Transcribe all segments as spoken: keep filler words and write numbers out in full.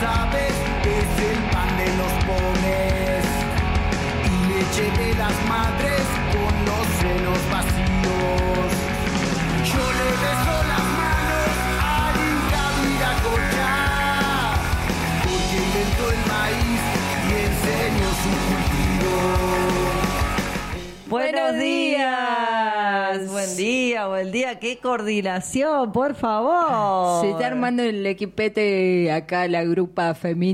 sabes, es el pan de los pobres y leche de las madres con los senos vacíos. Yo le beso las manos al Inca Viracocha, porque inventó el maíz y enseñó su cultivo. Buenos días, buen día, buen día, qué coordinación, por favor. Se está armando el equipete acá, la grupa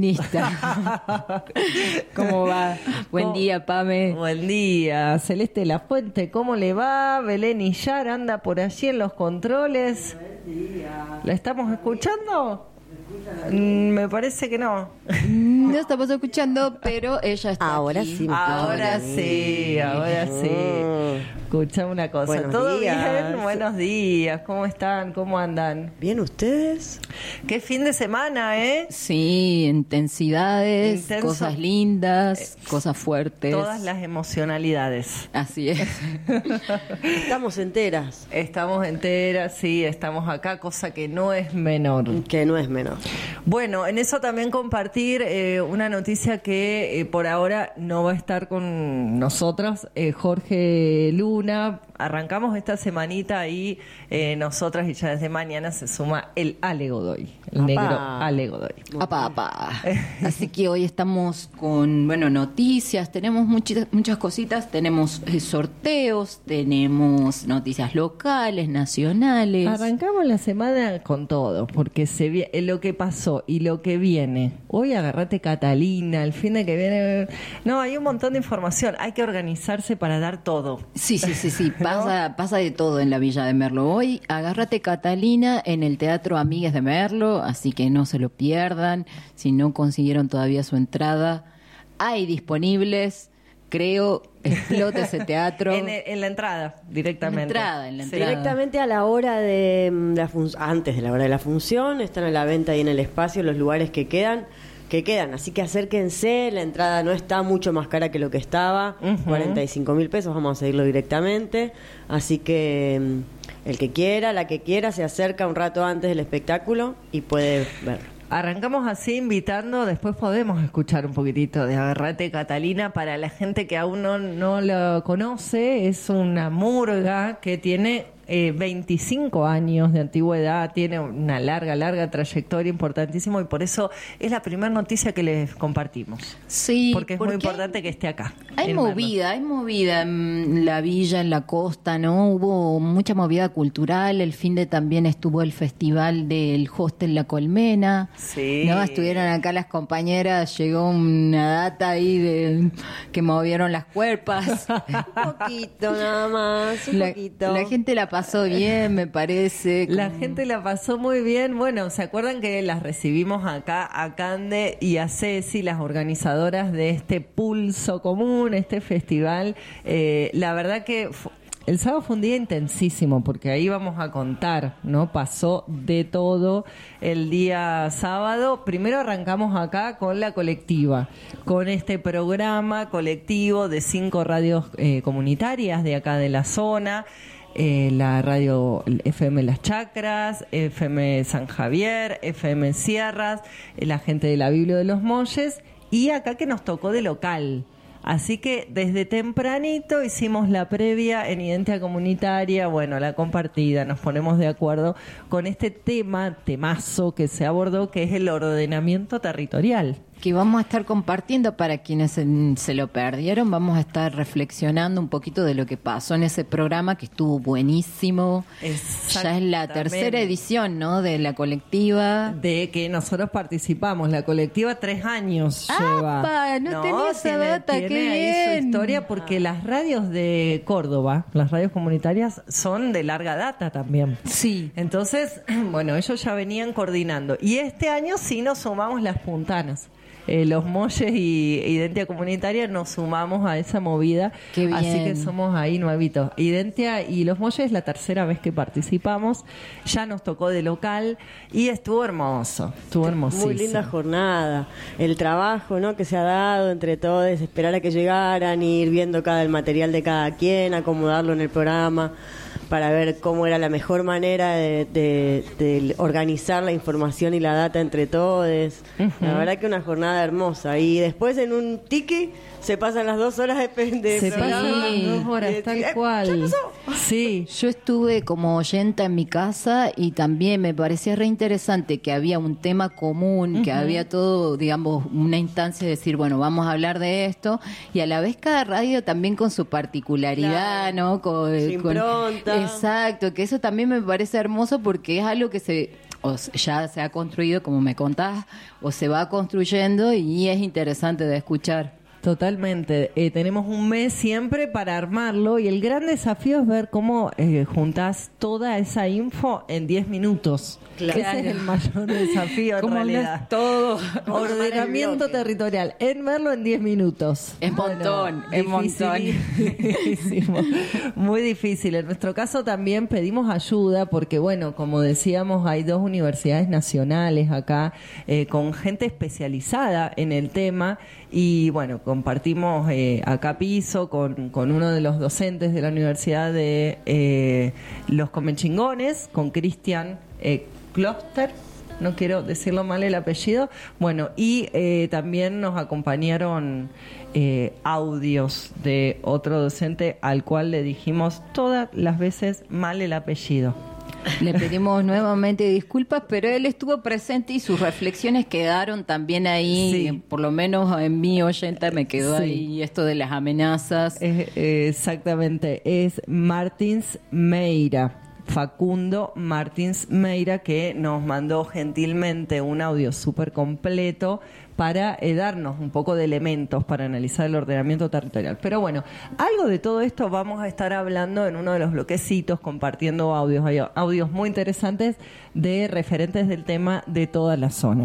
feminista. ¿Cómo va? Buen ¿Cómo? día, Pame. Buen día, Celeste La Fuente, ¿cómo le va? Belén Illar anda por allí en los controles. ¿La estamos escuchando? Mm, me parece que no. No estamos escuchando, pero ella está Ahora aquí. sí. Ahora sí, ahora sí. Escucha una cosa. Buenos ¿Todo días. bien? Buenos días. ¿Cómo están? ¿Cómo andan? ¿Bien ustedes? Qué fin de semana, ¿eh? Sí, intensidades, Intenso. cosas lindas, cosas fuertes. Todas las emocionalidades. Así es. Estamos enteras, Estamos enteras, sí, estamos acá, cosa que no es menor. que no es menor. Bueno, en eso también compartir eh, una noticia que eh, por ahora no va a estar con nosotros, eh, Jorge Luna. Arrancamos esta semanita ahí eh, nosotras y ya desde mañana se suma el Ale Godoy, el Apá. negro Ale Godoy. Apa, apa. Así que hoy estamos con, bueno, noticias, tenemos muchas muchas cositas, tenemos eh, sorteos, tenemos noticias locales, nacionales. Arrancamos la semana con todo, porque se vi- eh, lo que pasó y lo que viene. Hoy agarrate Catalina, el fin de que viene. No, hay un montón de información. Hay que organizarse para dar todo. Sí, sí, sí, sí, pasa, pasa de todo en la Villa de Merlo. Hoy agárrate Catalina en el Teatro Amigues de Merlo, así que no se lo pierdan. Si no consiguieron todavía su entrada, hay disponibles, creo, explota ese teatro. En, en la entrada, directamente. En la entrada, en la Sí. entrada. Directamente a la hora de mm, la fun- antes de la hora de la función, están a la venta ahí en el espacio los lugares que quedan, que quedan, así que acérquense, la entrada no está mucho más cara que lo que estaba, Ujú. cuarenta y cinco mil pesos, vamos a seguirlo directamente, así que mm, el que quiera, la que quiera, se acerca un rato antes del espectáculo y puede verlo. Arrancamos así invitando, después podemos escuchar un poquitito de Agarrate Catalina para la gente que aún no, no lo conoce. Es una murga que tiene eh, veinticinco años de antigüedad, tiene una larga, larga trayectoria, importantísimo, y por eso es la primera noticia que les compartimos. Sí, Porque es muy hay- importante que esté acá. Hay en Merlo. movida, hay movida en la villa, en la costa, ¿no? Hubo mucha movida cultural. El fin de también estuvo el festival del Hostel La Colmena. Sí. ¿No? Estuvieron acá las compañeras, llegó una data ahí de que movieron las cuerpas. Un poquito nada más, un La, poquito. la gente la pasó bien, me parece. La como- gente la pasó muy bien. Bueno, ¿se acuerdan que las recibimos acá a Cande y a Ceci, las organizadoras de este Pulso Común, este festival? Eh, la verdad que fu- el sábado fue un día intensísimo, porque ahí vamos a contar, ¿no? Pasó de todo el día sábado. Primero arrancamos acá con la colectiva, con este programa colectivo de cinco radios eh, comunitarias de acá de la zona. Eh, la radio F M Las Chacras, F M San Javier, F M Sierras, eh, la gente de la Biblia de los Molles, y acá que nos tocó de local. Así que desde tempranito hicimos la previa en Identidad Comunitaria, bueno, la compartida, nos ponemos de acuerdo con este tema, temazo que se abordó, que es el ordenamiento territorial. que vamos a estar compartiendo para quienes se, se lo perdieron. Vamos a estar reflexionando un poquito de lo que pasó en ese programa que estuvo buenísimo. Ya es la tercera edición, ¿no? De la colectiva. De que nosotros participamos. La colectiva tres años lleva. ¡Apa! No tenía esa tiene- data, tiene qué ahí su bien. historia, porque las radios de Córdoba, las radios comunitarias, son de larga data también. Sí. Entonces, bueno, ellos ya venían coordinando. Y este año sí nos sumamos las puntanas. Eh, los Molles y Identia Comunitaria nos sumamos a esa movida. Qué bien. Así que somos ahí nuevitos. Identia y los Molles es la tercera vez que participamos. Ya nos tocó de local y estuvo hermoso. Estuvo hermosísimo. Muy linda jornada. El trabajo, ¿no?, que se ha dado entre todos, esperar a que llegaran, ir viendo cada el material de cada quien, acomodarlo en el programa. para ver cómo era la mejor manera de, de, de organizar la información y la data entre todos. Uh-huh. La verdad que una jornada hermosa. Y después en un tiki se pasan las dos horas de, de se programa. pasan dos horas, de, tal eh, cual. Sí. Yo estuve como oyenta en mi casa y también me parecía re interesante que había un tema común, uh-huh. que había todo, digamos, una instancia de decir, bueno, vamos a hablar de esto, y a la vez cada radio también con su particularidad, claro. ¿no? Con, Sin con, pronta. Exacto, que eso también me parece hermoso porque es algo que se o ya se ha construido, como me contás, o se va construyendo y es interesante de escuchar. Totalmente. Eh, tenemos un mes siempre para armarlo y el gran desafío es ver cómo eh, juntás toda esa info en diez minutos. Claro. Ese es el mayor desafío en realidad. Todo. Ordenamiento territorial. En verlo en diez minutos. Es bueno, montón, es montón. Muy difícil. En nuestro caso también pedimos ayuda porque, bueno, como decíamos, hay dos universidades nacionales acá eh, con gente especializada en el tema y, bueno, compartimos eh, acá piso con, con uno de los docentes de la Universidad de eh, Los Comechingones, con Cristian eh, Kloster, no quiero decirlo mal el apellido, bueno, y eh, también nos acompañaron eh, audios de otro docente al cual le dijimos todas las veces mal el apellido. Le pedimos nuevamente disculpas, pero él estuvo presente y sus reflexiones quedaron también ahí, sí. Por lo menos en mi oyenta me quedó sí. ahí esto de las amenazas. Es, eh, exactamente, es Martins Meira. Facundo Martins Meira, que nos mandó gentilmente un audio súper completo para eh, darnos un poco de elementos para analizar el ordenamiento territorial. Pero bueno, algo de todo esto vamos a estar hablando en uno de los bloquecitos, compartiendo audios, hay audios muy interesantes de referentes del tema de toda la zona.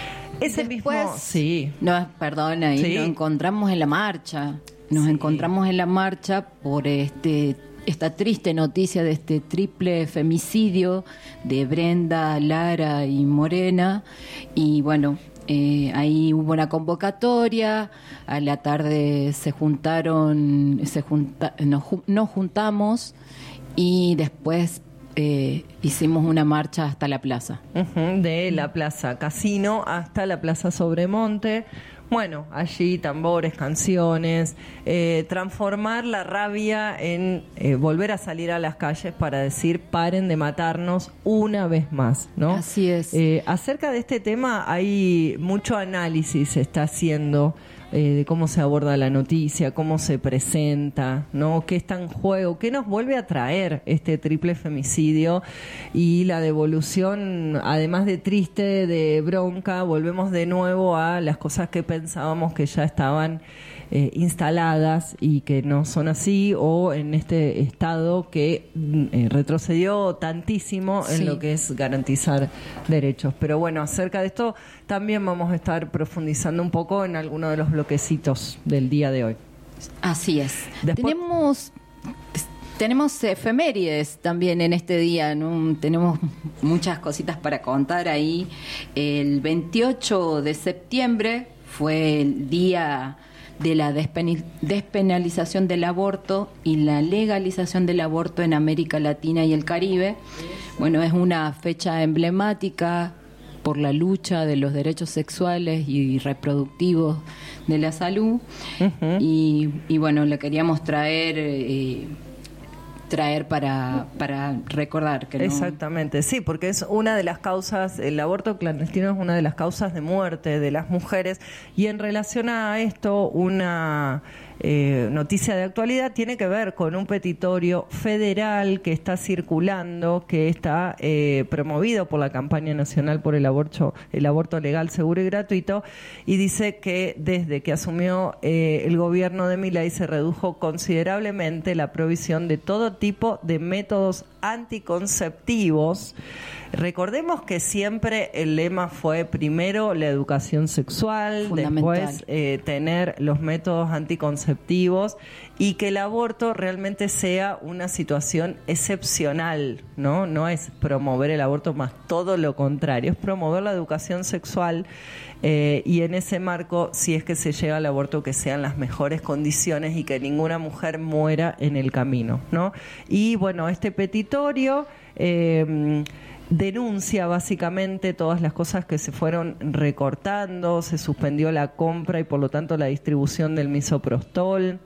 Ese Después, mismo, sí. No, perdón, ahí sí. Nos encontramos en la marcha. Nos sí. encontramos en la marcha por este esta triste noticia de este triple femicidio de Brenda, Lara y Morena. Y bueno, eh, ahí hubo una convocatoria, a la tarde se juntaron, se junta, nos, nos juntamos y después eh, hicimos una marcha hasta la plaza. Uh-huh, de la Plaza Casino hasta la Plaza Sobremonte. Bueno, allí tambores, canciones, eh, transformar la rabia en eh, volver a salir a las calles para decir paren de matarnos una vez más, ¿no? Así es. Eh, acerca de este tema hay mucho análisis se está haciendo eh, de cómo se aborda la noticia, cómo se presenta, ¿no? Qué está en juego, qué nos vuelve a traer este triple femicidio y la devolución, además de triste, de bronca, volvemos de nuevo a las cosas que pensábamos que ya estaban eh, instaladas y que no son así, o en este estado que eh, retrocedió tantísimo en sí. lo que es garantizar derechos. Pero bueno, acerca de esto también vamos a estar profundizando un poco en alguno de los bloquecitos del día de hoy. Así es. Después, tenemos tenemos efemérides también en este día, ¿no? Tenemos muchas cositas para contar ahí. El veintiocho de septiembre fue el día de la despen- despenalización del aborto y la legalización del aborto en América Latina y el Caribe. Bueno, es una fecha emblemática por la lucha de los derechos sexuales y reproductivos de la salud. Uh-huh. y, y bueno, le queríamos traer eh, traer para para recordar que no... Exactamente, sí, porque es una de las causas, el aborto clandestino es una de las causas de muerte de las mujeres, y en relación a esto, una eh, noticia de actualidad tiene que ver con un petitorio federal que está circulando, que está eh, promovido por la Campaña Nacional por el Aborto, el aborto legal, seguro y gratuito, y dice que desde que asumió eh, el gobierno de Milei se redujo considerablemente la provisión de todo tipo de métodos anticonceptivos. Recordemos que siempre el lema fue primero la educación sexual, después eh, tener los métodos anticonceptivos y que el aborto realmente sea una situación excepcional, ¿no? No es promover el aborto, más todo lo contrario, es promover la educación sexual eh, y en ese marco, si es que se llega al aborto, que sean las mejores condiciones y que ninguna mujer muera en el camino, ¿no? Y bueno, este petitorio Eh, denuncia básicamente todas las cosas que se fueron recortando, se suspendió la compra y por lo tanto la distribución del misoprostol.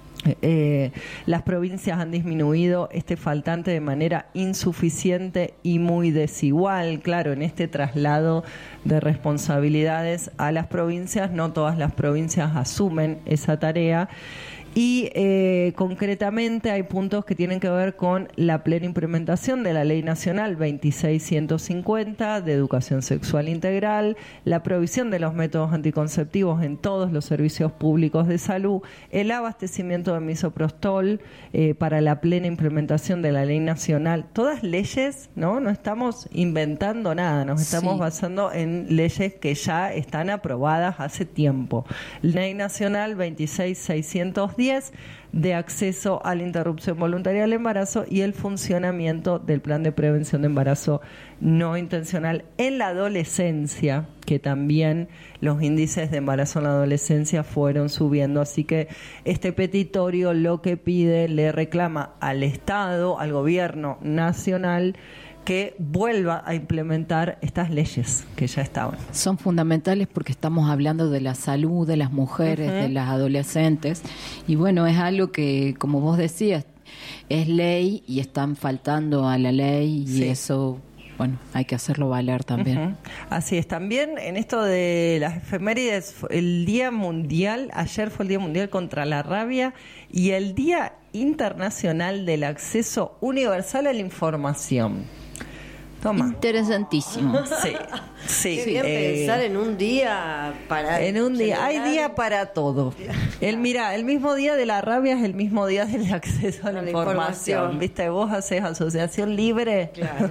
Eh, las provincias han disminuido este faltante de manera insuficiente y muy desigual. Claro, en este traslado de responsabilidades a las provincias, no todas las provincias asumen esa tarea. Y eh, concretamente hay puntos que tienen que ver con la plena implementación de la Ley Nacional veintiséis mil ciento cincuenta de Educación Sexual Integral, la provisión de los métodos anticonceptivos en todos los servicios públicos de salud, el abastecimiento de misoprostol eh, para la plena implementación de la Ley Nacional. Todas leyes, ¿no? No estamos inventando nada, nos estamos sí. basando en leyes que ya están aprobadas hace tiempo. Ley Nacional veintiséis mil seiscientos diez de acceso a la interrupción voluntaria del embarazo y el funcionamiento del plan de prevención de embarazo no intencional en la adolescencia, que también los índices de embarazo en la adolescencia fueron subiendo. Así que este petitorio lo que pide, le reclama al Estado, al gobierno nacional, que vuelva a implementar estas leyes que ya estaban. Son fundamentales porque estamos hablando de la salud de las mujeres, uh-huh. de las adolescentes, y bueno, es algo que, como vos decías, es ley y están faltando a la ley y sí. eso... Bueno, hay que hacerlo valer también. Uh-huh. Así es. También en esto de las efemérides, el Día Mundial, ayer fue el Día Mundial contra la Rabia y el Día Internacional del Acceso Universal a la Información. Toma. Interesantísimo. Sí, sí. Qué bien eh, pensar en un día para... En un día. Hay día para todo. El, mira, el mismo día de la rabia es el mismo día del acceso a la, la información. información. Viste, vos haces asociación libre claro.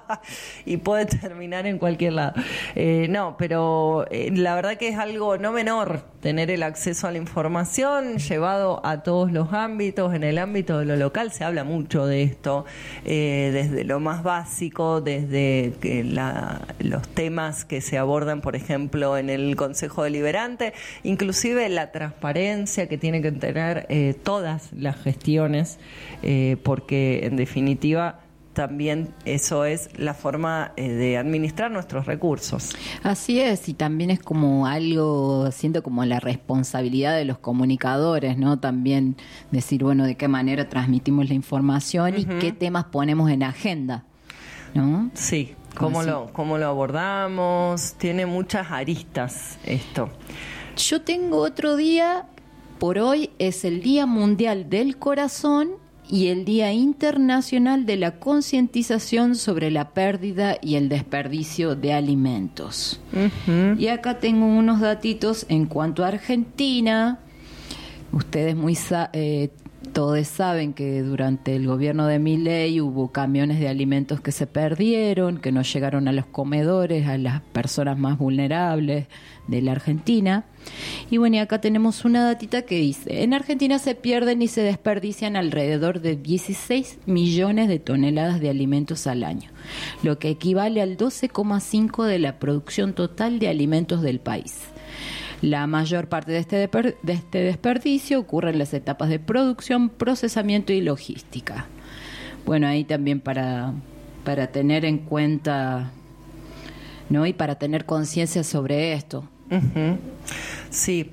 y puede terminar en cualquier lado. Eh, no, pero eh, la verdad que es algo no menor tener el acceso a la información llevado a todos los ámbitos. En el ámbito de lo local se habla mucho de esto, eh, desde lo más básico, de desde que la, los temas que se abordan, por ejemplo, en el Consejo Deliberante, inclusive la transparencia que tienen que tener eh, todas las gestiones, eh, porque en definitiva también eso es la forma eh, de administrar nuestros recursos. Así es, y también es como algo, siento como la responsabilidad de los comunicadores, ¿no? También decir, bueno, de qué manera transmitimos la información uh-huh. y qué temas ponemos en agenda, ¿no? Sí, cómo lo, cómo lo abordamos, tiene muchas aristas esto. Yo tengo otro día, por hoy es el Día Mundial del Corazón y el Día Internacional de la Concientización sobre la pérdida y el desperdicio de alimentos. Uh-huh. Y acá tengo unos datitos en cuanto a Argentina. Ustedes muy sa- eh, todos saben que durante el gobierno de Milei hubo camiones de alimentos que se perdieron, que no llegaron a los comedores, a las personas más vulnerables de la Argentina. Y bueno, y acá tenemos una datita que dice, en Argentina se pierden y se desperdician alrededor de dieciséis millones de toneladas de alimentos al año, lo que equivale al doce coma cinco de la producción total de alimentos del país. La mayor parte de este, deper- de este desperdicio ocurre en las etapas de producción, procesamiento y logística. Bueno, ahí también para, para tener en cuenta, ¿no? Y para tener conciencia sobre esto. Uh-huh. Sí.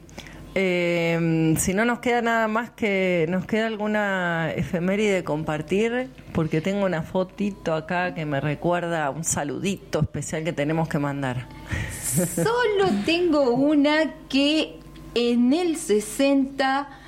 Eh, si no nos queda nada más que nos queda alguna efeméride de compartir, porque tengo una fotito acá que me recuerda un saludito especial que tenemos que mandar. Solo tengo una que en el sesenta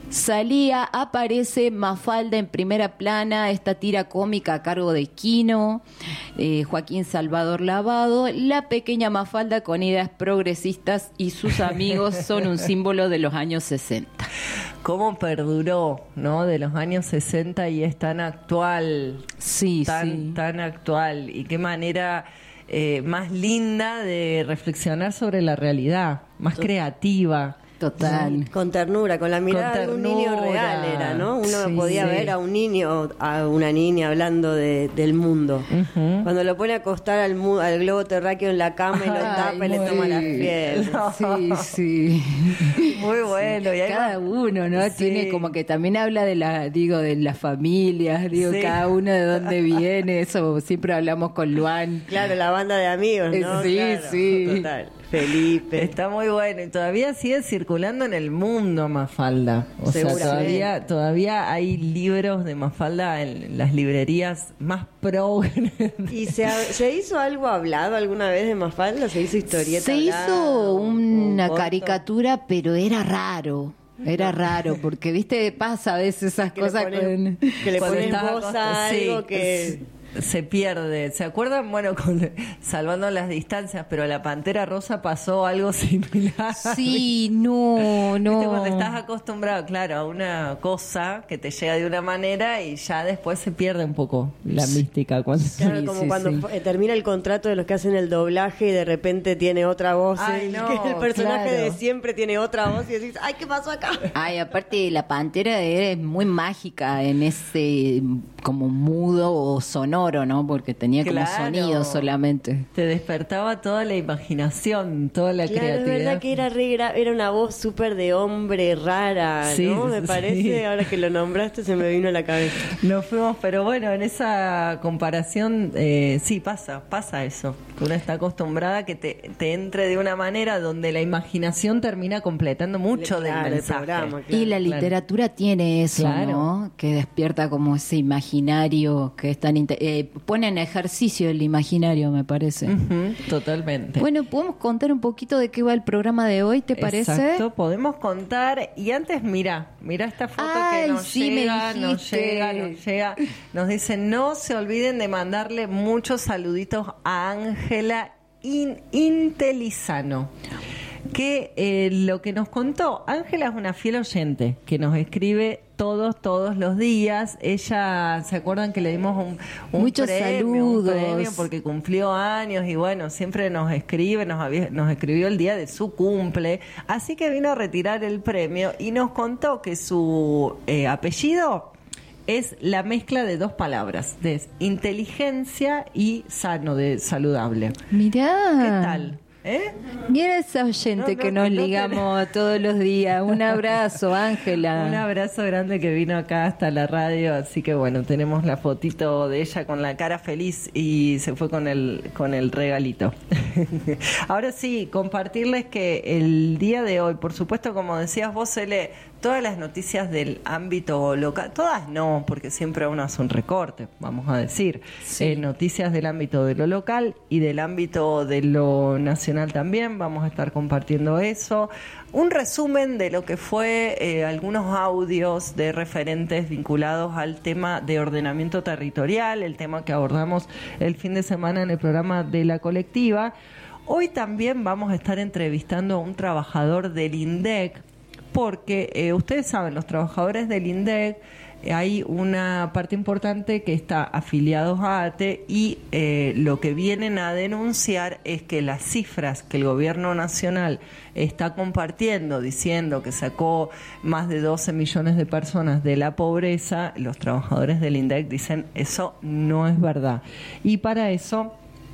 salía, aparece Mafalda en primera plana, esta tira cómica a cargo de Quino, eh, Joaquín Salvador Lavado. La pequeña Mafalda con ideas progresistas y sus amigos son un símbolo de los años sesenta. Cómo perduró, ¿no? De los años sesenta y es tan actual. Sí, tan, sí. Tan actual. Y qué manera eh, más linda de reflexionar sobre la realidad, más creativa. Total. Con ternura, con la mirada Con de un niño ternura. real era, ¿no? Uno Sí, podía sí. ver a un niño, a una niña hablando de, del mundo. Ujú. Cuando lo pone a acostar al, mu- al globo terráqueo en la cama y lo tapa y le Ay, toma la sí. piel. Sí, sí. Muy bueno. Y hay Cada más- uno, ¿no? Sí. Tiene como que también habla de la, digo, de las familias, digo, Sí. cada uno de dónde viene, eso siempre hablamos con Luan. Claro, la banda de amigos, ¿no? Sí, Claro, sí. Total. Felipe. Está muy bueno y todavía sigue circulando en el mundo Mafalda. O sea, Seguramente. todavía, todavía hay libros de Mafalda en las librerías más progres. ¿Y se, ha- se hizo algo hablado alguna vez de Mafalda? ¿Se hizo historieta Se hablada? hizo una ¿Un corto? caricatura, pero era raro. Era raro, porque, viste, pasa a veces esas Que le cosas pones- con... que le Cuando pones estás voz acost- a sí, algo que... se pierde. ¿Se acuerdan? Bueno, con, salvando las distancias, pero la Pantera Rosa pasó algo similar. Sí, no, no. ¿Viste? Cuando estás acostumbrado, claro, a una cosa que te llega de una manera y ya después se pierde un poco la mística. Cuando... Claro, Sí, como sí, cuando sí. fu- eh, termina el contrato de los que hacen el doblaje y de repente tiene otra voz. Ay, el, no, que el personaje claro. de siempre tiene otra voz y decís, ay, ¿qué pasó acá? Ay, aparte la pantera es muy mágica en ese como mudo o sonoro, ¿no? Porque tenía como Claro. sonido solamente. Te despertaba toda la imaginación, toda la Claro, es creatividad. verdad que era re gra- era una voz súper de hombre rara, Sí, ¿no? Me sí. parece, ahora que lo nombraste se me vino a la cabeza. Nos fuimos, pero bueno, en esa comparación eh, sí pasa, pasa eso. Que uno está acostumbrada a que te, te entre de una manera donde la imaginación termina completando mucho del Claro, el mensaje. programa, claro. Y la claro. literatura tiene eso, Claro. ¿no? Que despierta como ese imaginario que es tan... inte- eh, pone en ejercicio el imaginario, me parece. Ujú, totalmente. Bueno, ¿podemos contar un poquito de qué va el programa de hoy, te parece? Exacto, podemos contar. Y antes, mira, mira esta foto Ay, que nos sí, me llega, nos dijiste. llega, nos llega. Nos dice, no se olviden de mandarle muchos saluditos a Ángela In- Intelizano. Que eh, lo que nos contó, Ángela es una fiel oyente que nos escribe todos, todos los días. Ella, ¿se acuerdan que le dimos un, un Muchos premio, un saludos. premio porque cumplió años y bueno, siempre nos escribe, nos, había- nos escribió el día de su cumple, así que vino a retirar el premio y nos contó que su eh, apellido es la mezcla de dos palabras, de inteligencia y sano, de saludable. Mirá. ¿Qué tal? ¿Eh? Mira esa oyente No, no, que nos no ligamos todos los días. Un abrazo, Ángela. Un abrazo grande que vino acá hasta la radio, así que bueno, tenemos la fotito de ella con la cara feliz y se fue con el con el regalito. Ahora sí, compartirles que el día de hoy, por supuesto, como decías vos, Cele, todas las noticias del ámbito local, todas no, porque siempre uno hace un recorte, vamos a decir, Sí. eh, noticias del ámbito de lo local y del ámbito de lo nacional también, vamos a estar compartiendo eso. Un resumen de lo que fue eh, algunos audios de referentes vinculados al tema de ordenamiento territorial, el tema que abordamos el fin de semana en el programa de la colectiva. Hoy también vamos a estar entrevistando a un trabajador del INDEC, porque eh, ustedes saben, los trabajadores del INDEC, eh, hay una parte importante que está afiliados a ATE y eh, lo que vienen a denunciar es que las cifras que el gobierno nacional está compartiendo, diciendo que sacó más de doce millones de personas de la pobreza, los trabajadores del INDEC dicen eso no es verdad. Y para eso...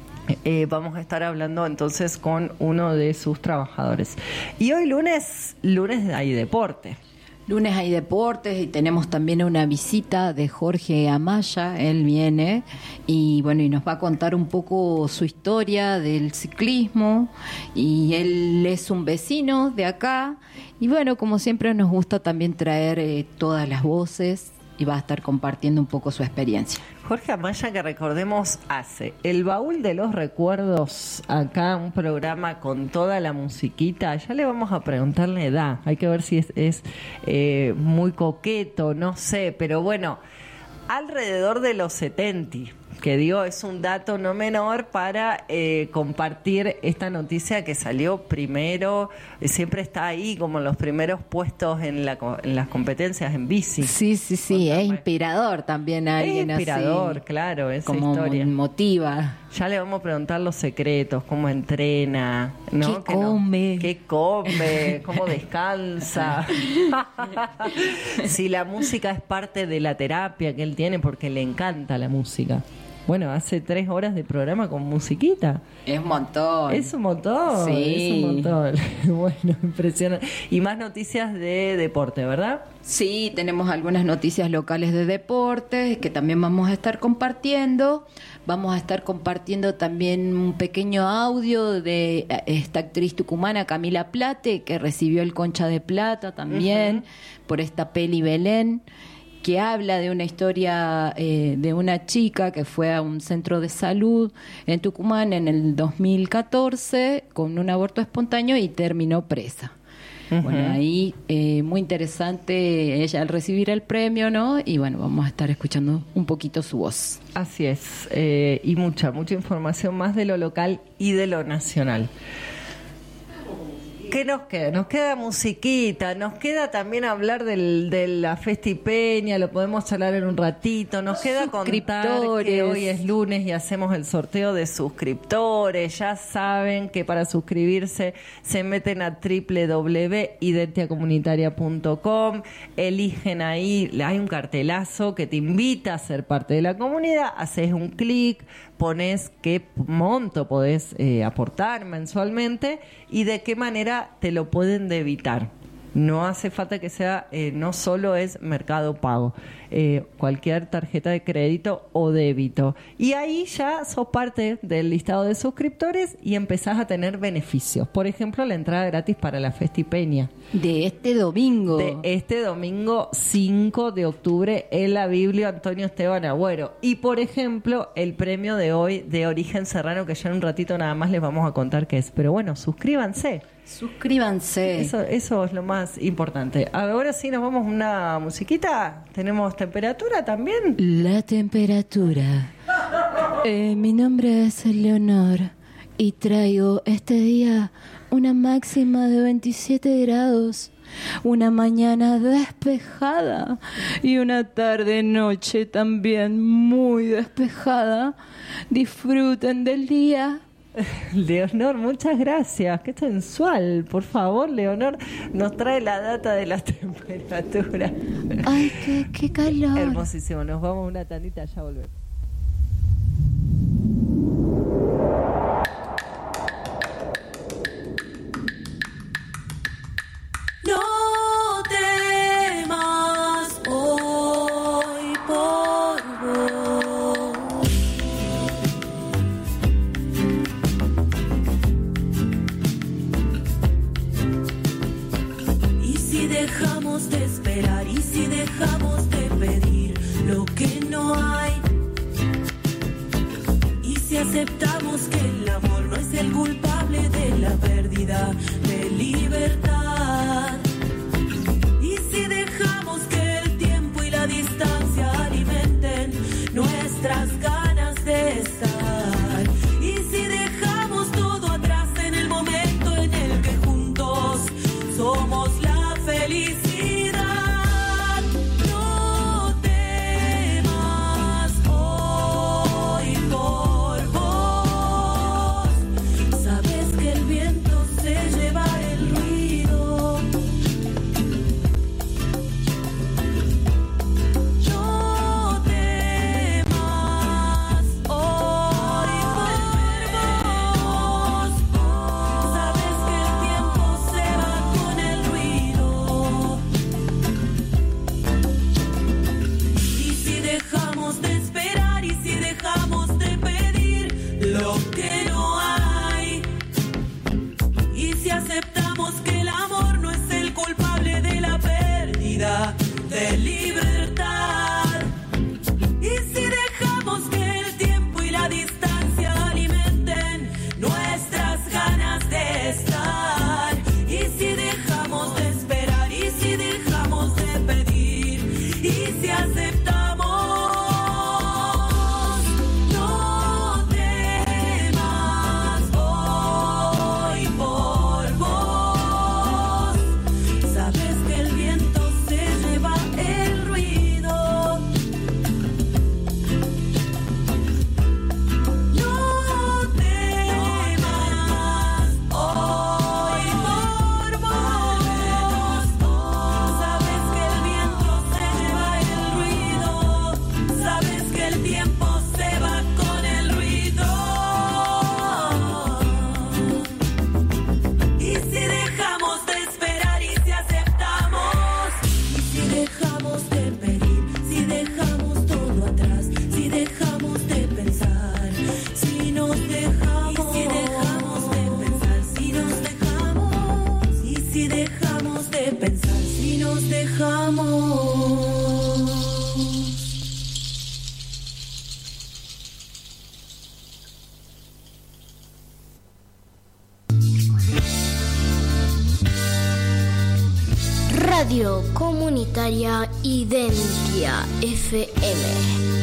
Eh, vamos a estar hablando entonces con uno de sus trabajadores. Y hoy lunes, lunes hay deporte. Lunes hay deportes y tenemos también una visita de Jorge Amaya. Él viene y bueno, y nos va a contar un poco su historia del ciclismo. Y él es un vecino de acá. Y bueno, como siempre nos gusta también traer eh, todas las voces y va a estar compartiendo un poco su experiencia. Jorge Amaya, que recordemos, hace El Baúl de los Recuerdos, acá un programa con toda la musiquita. Ya le vamos a preguntar la edad, hay que ver si es, es eh, muy coqueto, no sé, pero bueno, alrededor de los setenta, que digo, es un dato no menor para eh, compartir esta noticia que salió primero, eh, siempre está ahí como en los primeros puestos en, la, en las competencias en bici. Sí, sí, sí, es inspirador también a alguien así. Es inspirador, claro, esa como historia. Motiva. Ya le vamos a preguntar los secretos, cómo entrena, ¿no? ¿Qué come? No, ¿Qué come? ¿Cómo descansa? Si la música es parte de la terapia que él tiene, porque le encanta la música. Bueno, hace tres horas de programa con musiquita. Es un montón. Es un montón. Sí. Es un montón. Bueno, impresionante. Y más noticias de deporte, ¿verdad? Sí, tenemos algunas noticias locales de deportes que también vamos a estar compartiendo. Vamos a estar compartiendo también un pequeño audio de esta actriz tucumana, Camila Plate, que recibió el Concha de Plata también uh-huh. por esta peli Belén, que habla de una historia eh, de una chica que fue a un centro de salud en Tucumán en el dos mil catorce con un aborto espontáneo y terminó presa. Uh-huh. Bueno, ahí eh, muy interesante ella al recibir el premio, ¿no? Y bueno, vamos a estar escuchando un poquito su voz. Así es, eh, y mucha, mucha información más de lo local y de lo nacional. ¿Qué nos queda? Nos queda musiquita, nos queda también hablar del, de la Festipeña, lo podemos charlar en un ratito, nos queda contar que hoy es lunes y hacemos el sorteo de suscriptores. Ya saben que para suscribirse se meten a doble u doble u doble u punto identia comunitaria punto com, eligen ahí, hay un cartelazo que te invita a ser parte de la comunidad, haces un clic, pones qué monto podés eh, aportar mensualmente y de qué manera te lo pueden debitar. No hace falta que sea, eh, no solo es Mercado Pago, eh, cualquier tarjeta de crédito o débito. Y ahí ya sos parte del listado de suscriptores y empezás a tener beneficios. Por ejemplo, la entrada gratis para la Festipeña. De este domingo. De este domingo cinco de octubre en la Biblia Antonio Esteban Agüero. Y, por ejemplo, el premio de hoy de Origen Serrano, que ya en un ratito nada más les vamos a contar qué es. Pero bueno, suscríbanse. Suscríbanse. Eso, eso es lo más importante. Ahora sí nos vamos a una musiquita. ¿Tenemos temperatura también? La temperatura. Eh, mi nombre es Leonor y traigo este día una máxima de veintisiete grados, una mañana despejada y una tarde-noche también muy despejada. Disfruten del día. Leonor, muchas gracias. Qué sensual. Por favor, Leonor, nos trae la data de la temperatura. Ay, qué, qué calor. Hermosísimo. Nos vamos a una tandita, ya volvemos. No temas hoy por vos. Y si dejamos de esperar, y si dejamos de pedir lo que no hay, y si aceptamos que el amor no es el culpable de la pérdida de libertad, y si dejamos que el tiempo y la distancia alimenten nuestras ganas de estar, y si dejamos todo atrás en el momento en el que juntos somos la felicidad. No temas hoy por vos. Sabes que el viento se lleva el ruido. No temas hoy por vos. Sabes que el tiempo se va con el ruido. Y si dejamos de esperar, y si dejamos de pedir lo que no hay, y si aceptamos que el amor no es el culpable de la pérdida de libertad, y si dejamos Radio Comunitaria Identia F M.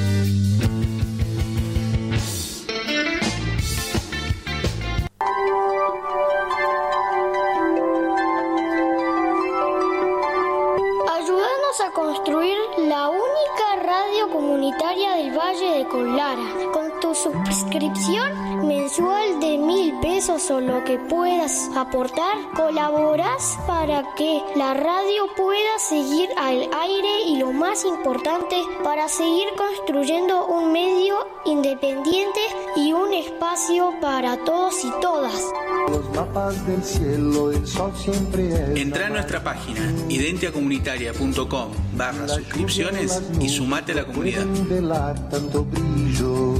A construir la única radio comunitaria del Valle de Conlara. Con tu suscripción mensual de mil pesos o lo que puedas aportar, colaboras para que la radio pueda seguir al aire y, lo más importante, para seguir construyendo un medio independiente y un espacio para todos y todas. Los mapas del cielo, el sol siempre es. Entra a nuestra página identiacomunitaria.com barra suscripciones y sumate a la comunidad. Tanto brillo,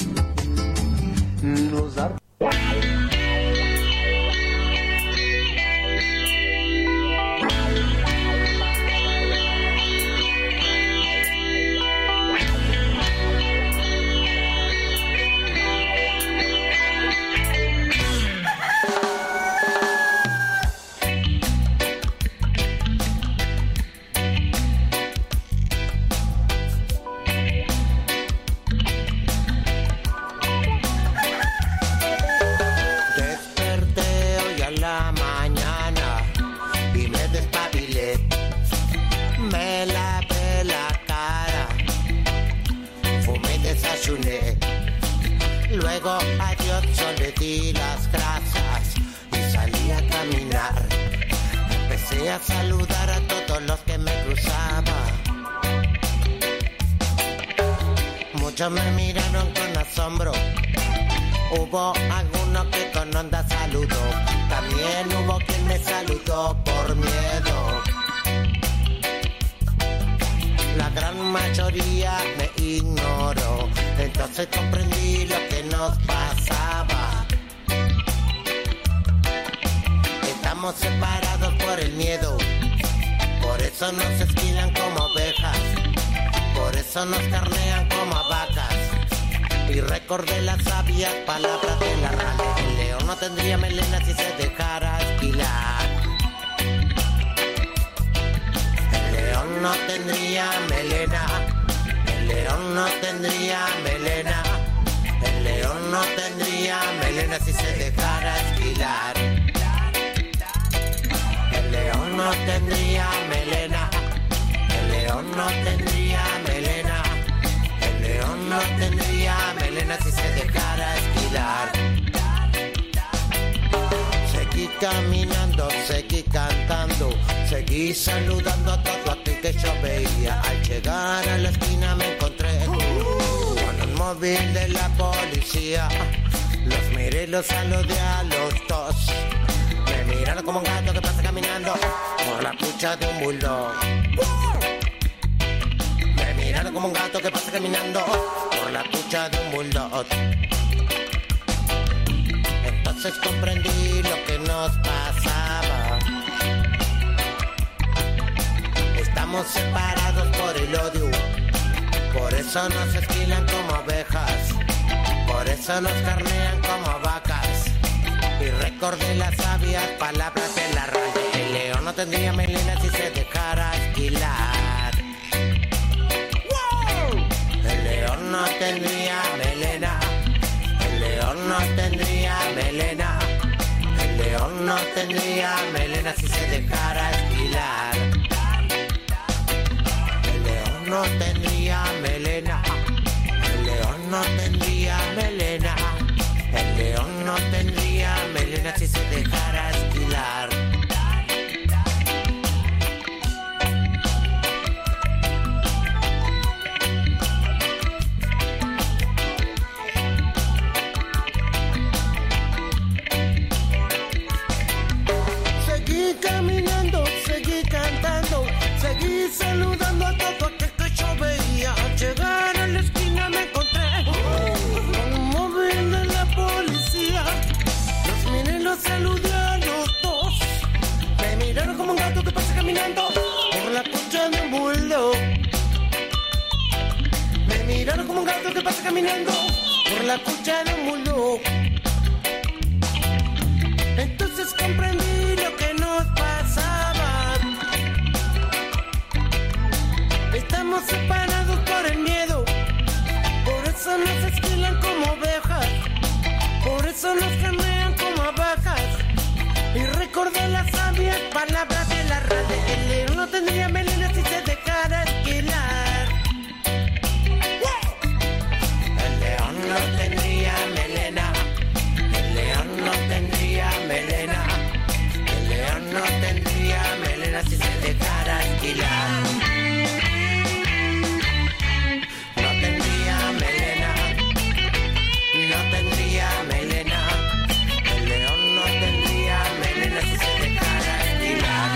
ni los ar- Luego a Dios yo le di las gracias y salí a caminar. Empecé a saludar a todos los que me cruzaban. Muchos me miraron con asombro. Hubo alguno que con onda saludó. También hubo quien me saludó por miedo. La gran mayoría me ignoró. Entonces comprendí lo que nos pasaba. Estamos separados por el miedo. Por eso nos esquilan como ovejas. Por eso nos carnean como a vacas. Y recordé las sabias palabras de la rana. El león no tendría melena si se dejara esquilar. El león no tendría melena. El león no tendría melena. El león no tendría melena si se dejara esquilar. El león no tendría melena. El león no tendría melena. El león no tendría melena si se dejara esquilar. Seguí caminando, seguí cantando, seguí saludando a todo aquel que yo veía. Al llegar a la esquina me encontré con un móvil de la policía. Los miré y los saludé a los dos. Me miraron como un gato que pasa caminando por la pucha de un bulldog. Me miraron como un gato que pasa caminando por la pucha de un bulldog. Entonces comprendí lo que nos pasaba. Estamos separados por el odio. Por eso nos esquilan como ovejas. Por eso nos carnean como vacas. Y recordé las sabias palabras de la raya. El león no tendría melena si se dejara esquilar. El león no tendría melena. El león no tendría melena. El león no tendría melena si se dejara esquilar. El león no tendría melena. El león no tendría melena. El león no tendría melena si se dejara esquilar. Seguí caminando, seguí cantando, seguí saludando a todo aquel que yo veía. Al llegar a la esquina me encontré con un móvil de la policía. Los miré y los saludé a los dos. Me miraron como un gato que pasa caminando por la pucha de un bulldog. Me miraron como un gato que pasa caminando por la pucha de un bulldog. Entonces comprendí lo que nos pasaba. estamos separados por el miedo. Por eso nos esquilan como ovejas. Por eso nos camean como a vacas. Y recordé las sabias palabras de la radio. El león no tendría melena si se dejara esquilar. El león no tendría melena. El león no tendría melena. El león no tendría melena si se dejara esquilar. No tendría melena. No tendría melena. El león no tendría melena si se dejara esquilar.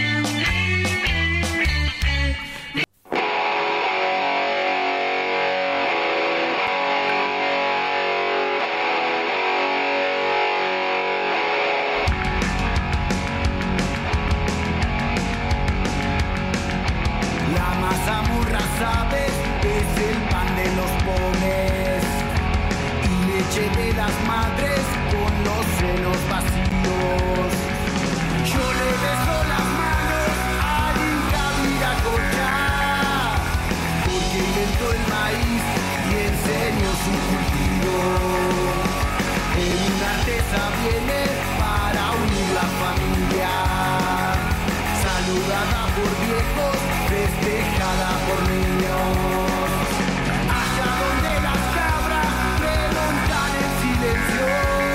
La mazamorra, sabes, es el pan de los pobres y leche de las madres con los senos vacíos. Yo le beso las manos a Inca Viracocha, porque inventó el maíz y enseñó su cultivo. En una artesa viene para unir la familia, saludada por viejos, festejada por niños. Allá donde las cabras remontan en silencio,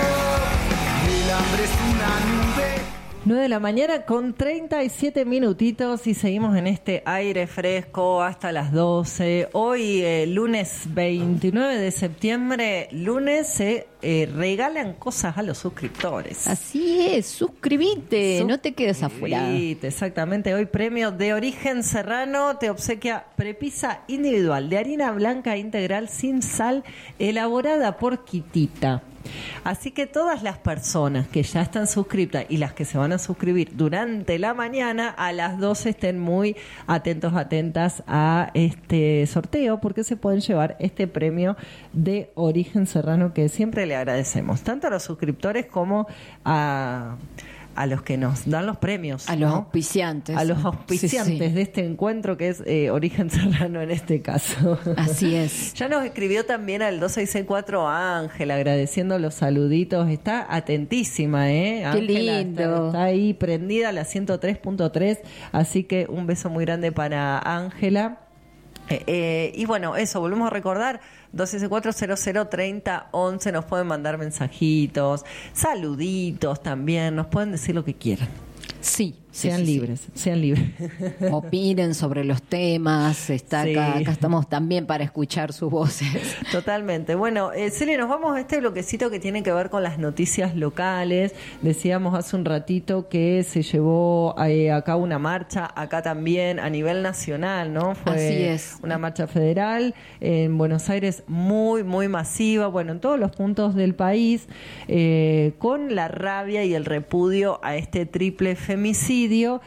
el hambre es una nube. nueve de la mañana con treinta y siete minutitos y seguimos en este aire fresco hasta las doce. Hoy, eh, lunes veintinueve de septiembre, lunes se eh, regalan cosas a los suscriptores. Así es, suscribite, no te quedes afuera. Suscribite, exactamente. Hoy premio de Origen Serrano te obsequia prepisa individual de harina blanca integral sin sal elaborada por Quitita. Así que todas las personas que ya están suscriptas y las que se van a suscribir durante la mañana a las doce estén muy atentos, atentas a este sorteo porque se pueden llevar este premio de Origen Serrano que siempre le agradecemos, tanto a los suscriptores como a... a los que nos dan los premios. A los ¿no? auspiciantes. A los auspiciantes sí, sí. de este encuentro que es eh, Origen Serrano en este caso. Así es. Ya nos escribió también al dos seis seis cuatro Ángela agradeciendo los saluditos. Está atentísima, ¿eh? Qué Ángela lindo. Está, está ahí prendida a la ciento tres punto tres. Así que un beso muy grande para Ángela. Eh, eh, y bueno, eso, volvemos a recordar, dos seis cuatro cero cero treinta once, nos pueden mandar mensajitos, saluditos también, nos pueden decir lo que quieran. Sí, sean sí, sí, libres, sí. sean libres. Opinen sobre los temas, está Sí. acá, acá estamos también para escuchar sus voces. Totalmente. Bueno, eh, Cele, nos vamos a este bloquecito que tiene que ver con las noticias locales. Decíamos hace un ratito que se llevó eh, a cabo una marcha, acá también a nivel nacional, ¿no? Fue Así es. Una marcha federal en Buenos Aires muy, muy masiva, bueno, en todos los puntos del país, eh, con la rabia y el repudio a este triple femicidio.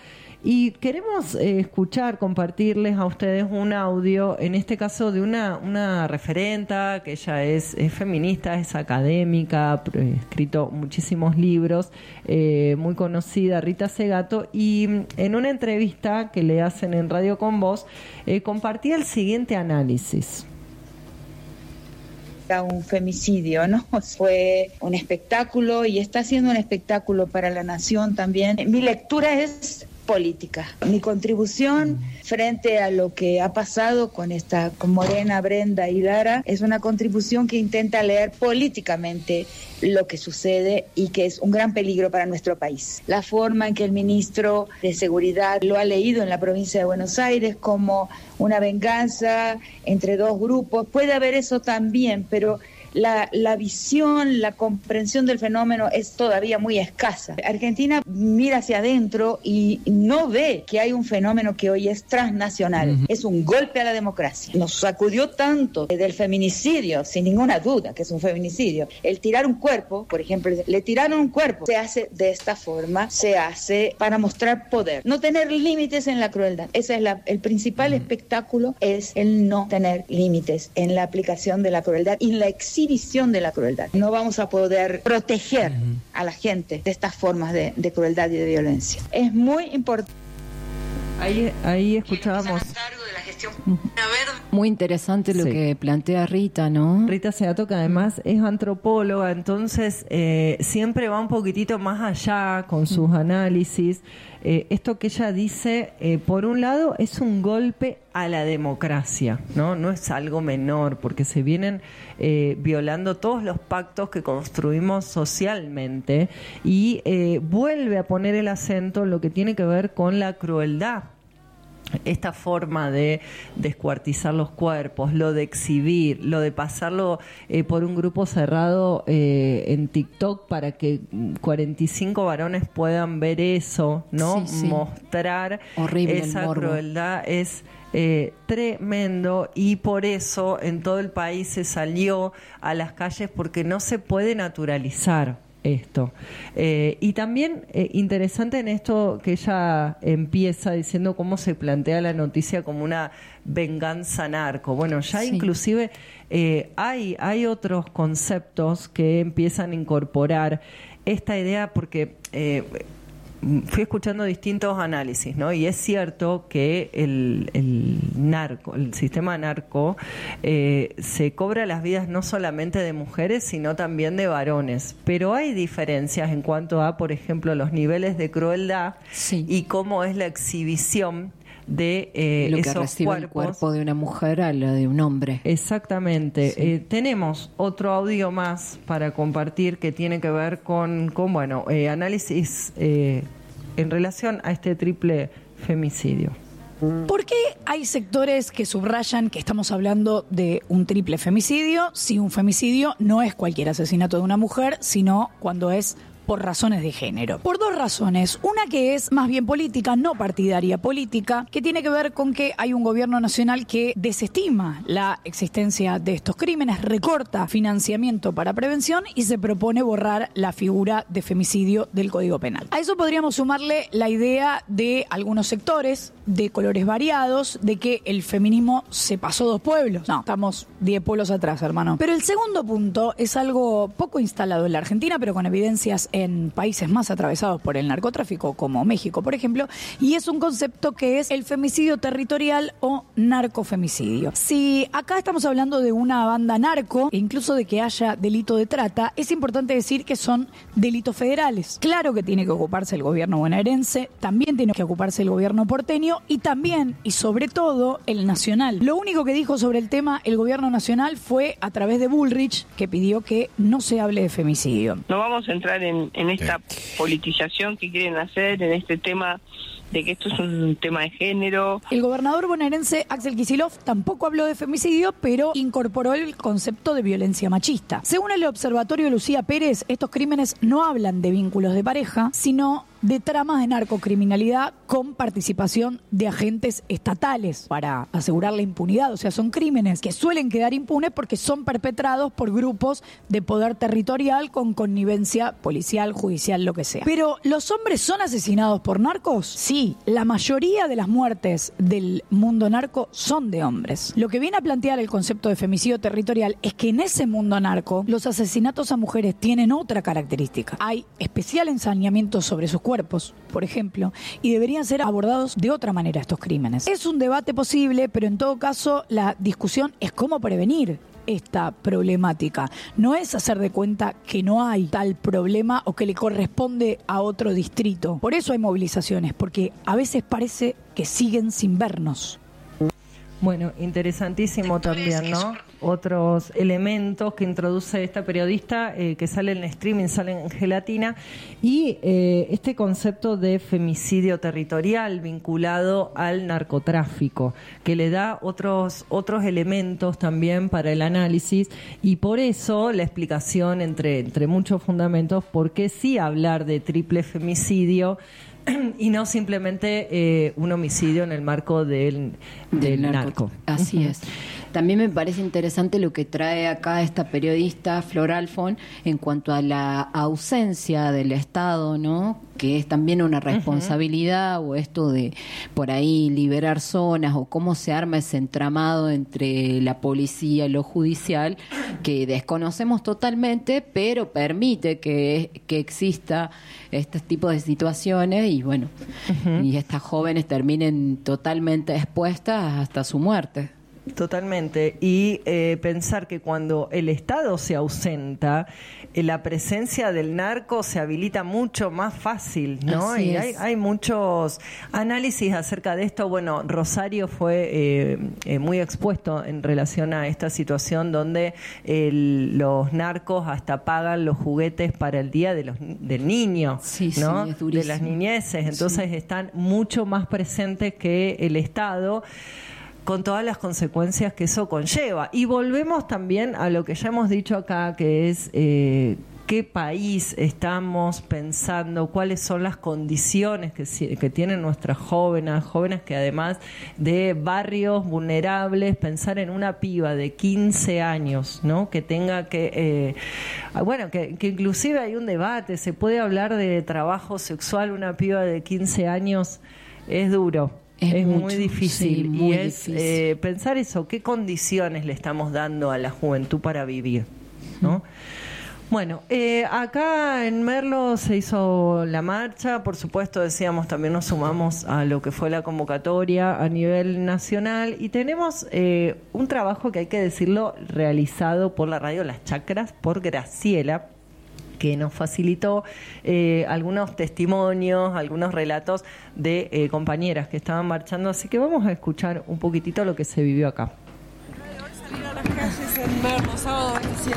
Y queremos eh, escuchar, compartirles a ustedes un audio, en este caso de una, una referenta, que ella es, es feminista, es académica, ha escrito muchísimos libros, eh, muy conocida, Rita Segato, y en una entrevista que le hacen en Radio Con Voz, eh, compartía el siguiente análisis. Un femicidio, ¿no? Fue un espectáculo y está siendo un espectáculo para la nación también. Mi lectura es política. Mi contribución frente a lo que ha pasado con esta con Morena, Brenda y Lara es una contribución que intenta leer políticamente lo que sucede y que es un gran peligro para nuestro país. La forma en que el ministro de Seguridad lo ha leído en la provincia de Buenos Aires como una venganza entre dos grupos, puede haber eso también, pero La, la visión, la comprensión del fenómeno es todavía muy escasa. Argentina mira hacia adentro y no ve que hay un fenómeno que hoy es transnacional. Uh-huh. Es un golpe a la democracia. Nos sacudió tanto del feminicidio, sin ninguna duda que es un feminicidio. El tirar un cuerpo, por ejemplo, le tiraron un cuerpo, se hace de esta forma, se hace para mostrar poder. No tener límites en la crueldad. Ese es la, el principal uh-huh. espectáculo, es el no tener límites en la aplicación de la crueldad y la exhibición de la crueldad. No vamos a poder proteger uh-huh. a la gente de estas formas de, de crueldad y de violencia. Es muy importante. Ahí, ahí escuchábamos. Muy interesante lo Sí. que plantea Rita, ¿no? Rita Segato, que además es antropóloga, entonces eh, siempre va un poquitito más allá con sus análisis. Eh, esto que ella dice, eh, por un lado, es un golpe a la democracia, ¿no? No es algo menor, porque se vienen eh, violando todos los pactos que construimos socialmente y eh, vuelve a poner el acento en lo que tiene que ver con la crueldad. Esta forma de descuartizar los cuerpos, lo de exhibir, lo de pasarlo eh, por un grupo cerrado eh, en TikTok para que cuarenta y cinco varones puedan ver eso, ¿no? Sí, sí. Mostrar Horrible el esa morbo. crueldad es eh, tremendo, y por eso en todo el país se salió a las calles, porque no se puede naturalizar esto. Eh, y también eh, interesante en esto que ella empieza diciendo cómo se plantea la noticia como una venganza narco. Bueno, ya Sí. inclusive eh, hay, hay otros conceptos que empiezan a incorporar esta idea, porque eh, fui escuchando distintos análisis, ¿no? Y es cierto que el, el narco, el sistema narco, eh, se cobra las vidas no solamente de mujeres, sino también de varones. Pero hay diferencias en cuanto a, por ejemplo, los niveles de crueldad Sí. y cómo es la exhibición de eh, lo que esos recibe cuerpos. el cuerpo de una mujer a lo de un hombre. Exactamente. Sí. Eh, tenemos otro audio más para compartir que tiene que ver con, con bueno, eh, análisis eh, en relación a este triple femicidio. ¿Por qué hay sectores que subrayan que estamos hablando de un triple femicidio si un femicidio no es cualquier asesinato de una mujer, sino cuando es por razones de género? Por dos razones. Una que es más bien política, no partidaria, política, que tiene que ver con que hay un gobierno nacional que desestima la existencia de estos crímenes, recorta financiamiento para prevención y se propone borrar la figura de femicidio del Código Penal. A eso podríamos sumarle la idea de algunos sectores de colores variados de que el feminismo se pasó dos pueblos. No, estamos diez pueblos atrás, hermano. Pero el segundo punto es algo poco instalado en la Argentina, pero con evidencias en países más atravesados por el narcotráfico, como México, por ejemplo, y es un concepto que es el femicidio territorial o narcofemicidio. Si acá estamos hablando de una banda narco, e incluso de que haya delito de trata, es importante decir que son delitos federales. Claro que tiene que ocuparse el gobierno bonaerense, también tiene que ocuparse el gobierno porteño y también, y sobre todo, el nacional. Lo único que dijo sobre el tema el gobierno nacional fue a través de Bullrich, que pidió que no se hable de femicidio. No vamos a entrar en, en esta politización que quieren hacer, en este tema de que esto es un tema de género. El gobernador bonaerense Axel Kicillof tampoco habló de femicidio, pero incorporó el concepto de violencia machista. Según el observatorio Lucía Pérez, estos crímenes no hablan de vínculos de pareja, sino de tramas de narcocriminalidad con participación de agentes estatales para asegurar la impunidad. O sea, son crímenes que suelen quedar impunes porque son perpetrados por grupos de poder territorial con connivencia policial, judicial, lo que sea. Pero, ¿los hombres son asesinados por narcos? Sí, la mayoría de las muertes del mundo narco son de hombres. Lo que viene a plantear el concepto de femicidio territorial es que en ese mundo narco los asesinatos a mujeres tienen otra característica. Hay especial ensañamiento sobre sus cuerpos, por ejemplo, y deberían ser abordados de otra manera estos crímenes. Es un debate posible, pero en todo caso la discusión es cómo prevenir esta problemática. No es hacer de cuenta que no hay tal problema o que le corresponde a otro distrito. Por eso hay movilizaciones, porque a veces parece que siguen sin vernos. Bueno, interesantísimo también, ¿no? Otros elementos que introduce esta periodista eh, que sale en streaming, salen en Gelatina, y eh, este concepto de femicidio territorial vinculado al narcotráfico, que le da otros otros elementos también para el análisis, y por eso la explicación entre, entre muchos fundamentos, por qué sí hablar de triple femicidio y no simplemente eh, un homicidio en el marco del, del, del narco. narco. Así uh-huh. es. También me parece interesante lo que trae acá esta periodista Flor Alfon en cuanto a la ausencia del Estado, ¿no? Que es también una responsabilidad, uh-huh. o esto de por ahí liberar zonas, o cómo se arma ese entramado entre la policía y lo judicial, que desconocemos totalmente, pero permite que, que exista este tipo de situaciones y bueno, uh-huh. y estas jóvenes terminen totalmente expuestas hasta su muerte. Totalmente. Y eh, pensar que cuando el Estado se ausenta, eh, la presencia del narco se habilita mucho más fácil, ¿no? Así y es. hay, hay muchos análisis acerca de esto. Bueno, Rosario fue eh, eh, muy expuesto en relación a esta situación donde el, los narcos hasta pagan los juguetes para el día de los, del niño, sí, ¿no? Sí, es durísimo. De las niñeces. Entonces sí. están mucho más presentes que el Estado, con todas las consecuencias que eso conlleva. Y volvemos también a lo que ya hemos dicho acá, que es eh, qué país estamos pensando, cuáles son las condiciones que, que tienen nuestras jóvenes, jóvenes que además de barrios vulnerables, pensar en una piba de quince años, ¿no? Que tenga que, eh, bueno, que, que inclusive hay un debate, se puede hablar de trabajo sexual, una piba de quince años, es duro. Es, es mucho, muy difícil, sí, muy y es difícil. Eh, pensar eso, qué condiciones le estamos dando a la juventud para vivir, ¿no? Bueno, eh, acá en Merlo se hizo la marcha, por supuesto, decíamos, también nos sumamos a lo que fue la convocatoria a nivel nacional y tenemos eh, un trabajo que hay que decirlo realizado por la radio Las Chacras, por Graciela, que nos facilitó eh, algunos testimonios, algunos relatos de eh, compañeras que estaban marchando, así que vamos a escuchar un poquitito lo que se vivió acá. Hoy salir a las calles en Merlo, sábado veintisiete.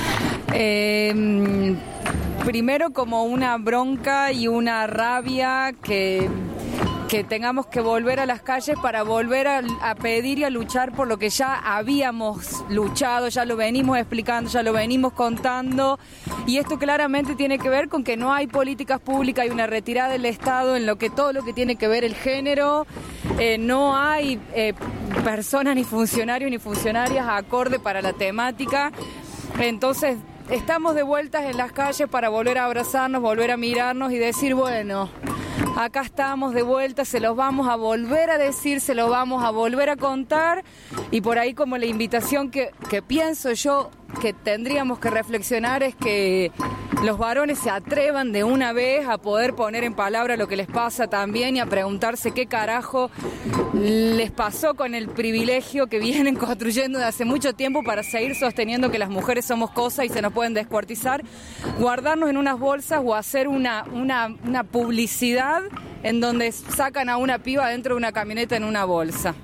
Eh, primero como una bronca y una rabia que... que tengamos que volver a las calles para volver a, a pedir y a luchar por lo que ya habíamos luchado, ya lo venimos explicando, ya lo venimos contando, y esto claramente tiene que ver con que no hay políticas públicas, hay una retirada del Estado en lo que todo lo que tiene que ver el género, eh, no hay eh, personas ni funcionarios ni funcionarias acorde para la temática, entonces estamos de vueltas en las calles para volver a abrazarnos, volver a mirarnos y decir, bueno, acá estamos de vuelta, se los vamos a volver a decir, se los vamos a volver a contar, y por ahí como la invitación que, que pienso yo que tendríamos que reflexionar es que los varones se atrevan de una vez a poder poner en palabra lo que les pasa también y a preguntarse qué carajo les pasó con el privilegio que vienen construyendo de hace mucho tiempo para seguir sosteniendo que las mujeres somos cosas y se nos pueden descuartizar, guardarnos en unas bolsas o hacer una, una, una publicidad en donde sacan a una piba dentro de una camioneta en una bolsa.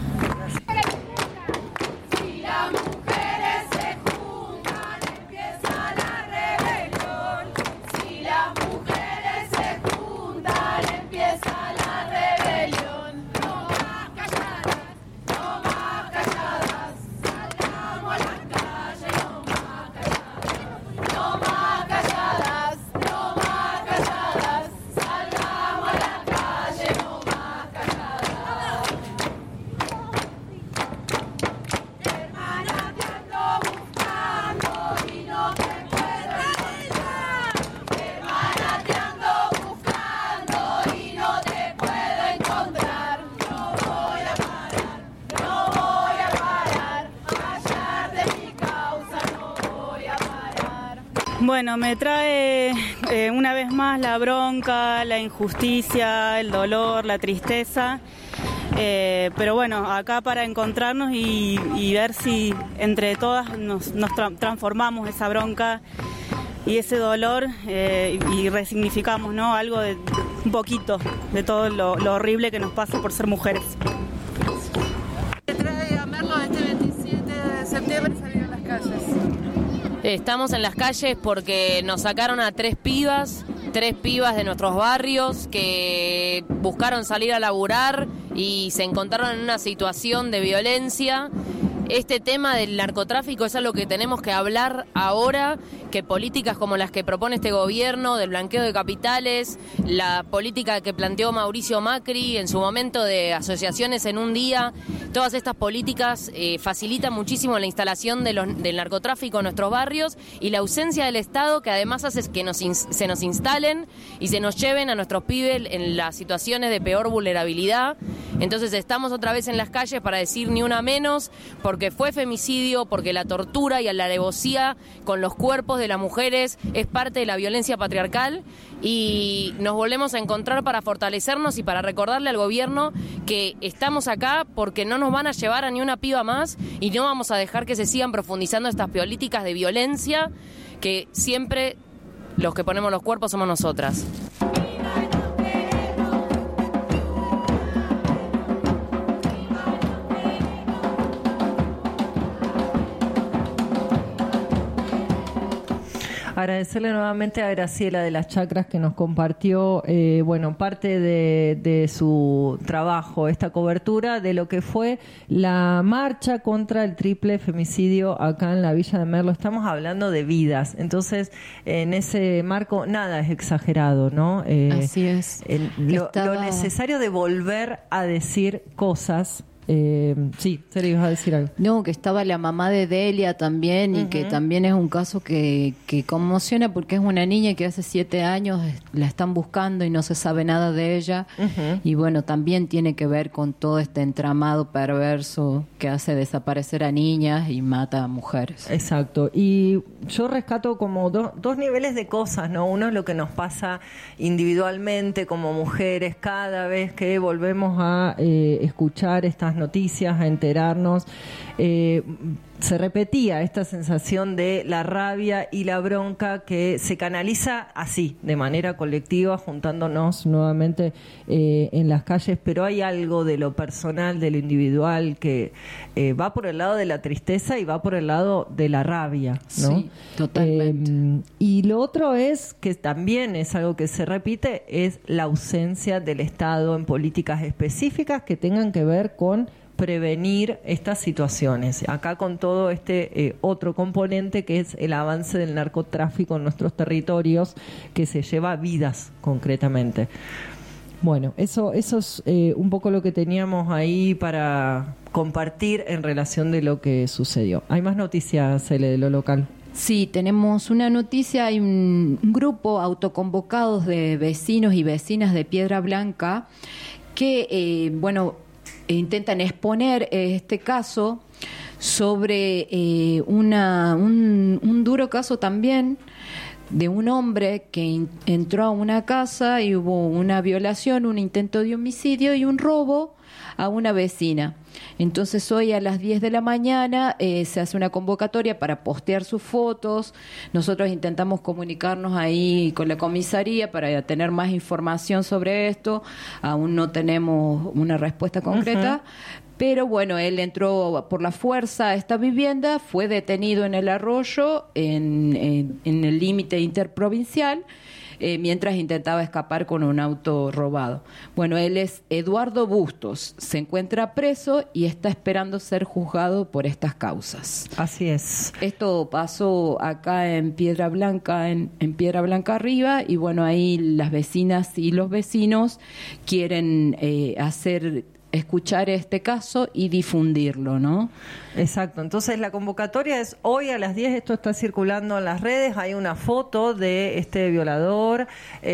Bueno, me trae eh, una vez más la bronca, la injusticia, el dolor, la tristeza, eh, pero bueno, acá para encontrarnos y, y ver si entre todas nos, nos tra- transformamos esa bronca y ese dolor eh, y, y resignificamos, ¿no? Algo de un poquito de todo lo, lo horrible que nos pasa por ser mujeres. Me trae a Merlo este veintisiete de septiembre salir a las calles. Estamos en las calles porque nos sacaron a tres pibas, tres pibas de nuestros barrios que buscaron salir a laburar y se encontraron en una situación de violencia este tema del narcotráfico es algo que tenemos que hablar ahora, que políticas como las que propone este gobierno, del blanqueo de capitales, la política que planteó Mauricio Macri en su momento de asociaciones en un día, todas estas políticas eh, facilitan muchísimo la instalación de los, del narcotráfico en nuestros barrios y la ausencia del Estado, que además hace que nos in, se nos instalen y se nos lleven a nuestros pibes en las situaciones de peor vulnerabilidad. Entonces estamos otra vez en las calles para decir ni una menos, porque fue femicidio, porque la tortura y la alevosía con los cuerpos de las mujeres es parte de la violencia patriarcal, y nos volvemos a encontrar para fortalecernos y para recordarle al gobierno que estamos acá porque no nos van a llevar a ni una piba más y no vamos a dejar que se sigan profundizando estas políticas de violencia, que siempre los que ponemos los cuerpos somos nosotras. Agradecerle nuevamente a Graciela de las Chacras que nos compartió, eh, bueno, parte de, de su trabajo, esta cobertura de lo que fue la marcha contra el triple femicidio acá en la Villa de Merlo. Estamos hablando de vidas, entonces en ese marco nada es exagerado, ¿no? Eh, Así es. El, lo, Estaba... lo necesario de volver a decir cosas. Eh, sí, se le ibas a decir algo. No, que estaba la mamá de Delia también, y uh-huh. que también es un caso que, que conmociona, porque es una niña que hace siete años la están buscando y no se sabe nada de ella. Uh-huh. Y bueno, también tiene que ver con todo este entramado perverso que hace desaparecer a niñas y mata a mujeres. Exacto. Y yo rescato como do, dos niveles de cosas, ¿no? Uno es lo que nos pasa individualmente como mujeres cada vez que volvemos a eh, escuchar estas noticias, a enterarnos. Eh, se repetía esta sensación de la rabia y la bronca que se canaliza así, de manera colectiva, juntándonos nuevamente eh, en las calles, pero hay algo de lo personal, de lo individual, que eh, va por el lado de la tristeza y va por el lado de la rabia, ¿no? Sí, totalmente. Eh, y lo otro es, que también es algo que se repite, es la ausencia del Estado en políticas específicas que tengan que ver con prevenir estas situaciones. Acá con todo este eh, otro componente que es el avance del narcotráfico en nuestros territorios, que se lleva vidas concretamente. Bueno, eso, eso es eh, un poco lo que teníamos ahí para compartir en relación de lo que sucedió. ¿Hay más noticias, Cele, de lo local? Sí, tenemos una noticia. Hay un, un grupo autoconvocados de vecinos y vecinas de Piedra Blanca que, eh, bueno, intentan exponer este caso sobre eh, una, un, un duro caso también de un hombre que in, entró a una casa y hubo una violación, un intento de homicidio y un robo a una vecina. Entonces hoy a las diez de la mañana eh, se hace una convocatoria para postear sus fotos. Nosotros intentamos comunicarnos ahí con la comisaría para tener más información sobre esto. Aún no tenemos una respuesta concreta. Uh-huh. Pero bueno, él entró por la fuerza a esta vivienda, fue detenido en el Arroyo, en, en, en el límite interprovincial, eh, mientras intentaba escapar con un auto robado. Bueno, él es Eduardo Bustos, se encuentra preso y está esperando ser juzgado por estas causas. Así es. Esto pasó acá en Piedra Blanca, en, en Piedra Blanca arriba, y bueno, ahí las vecinas y los vecinos quieren eh, hacer... escuchar este caso y difundirlo, ¿no? Exacto. Entonces la convocatoria es hoy a las diez, esto está circulando en las redes, hay una foto de este violador,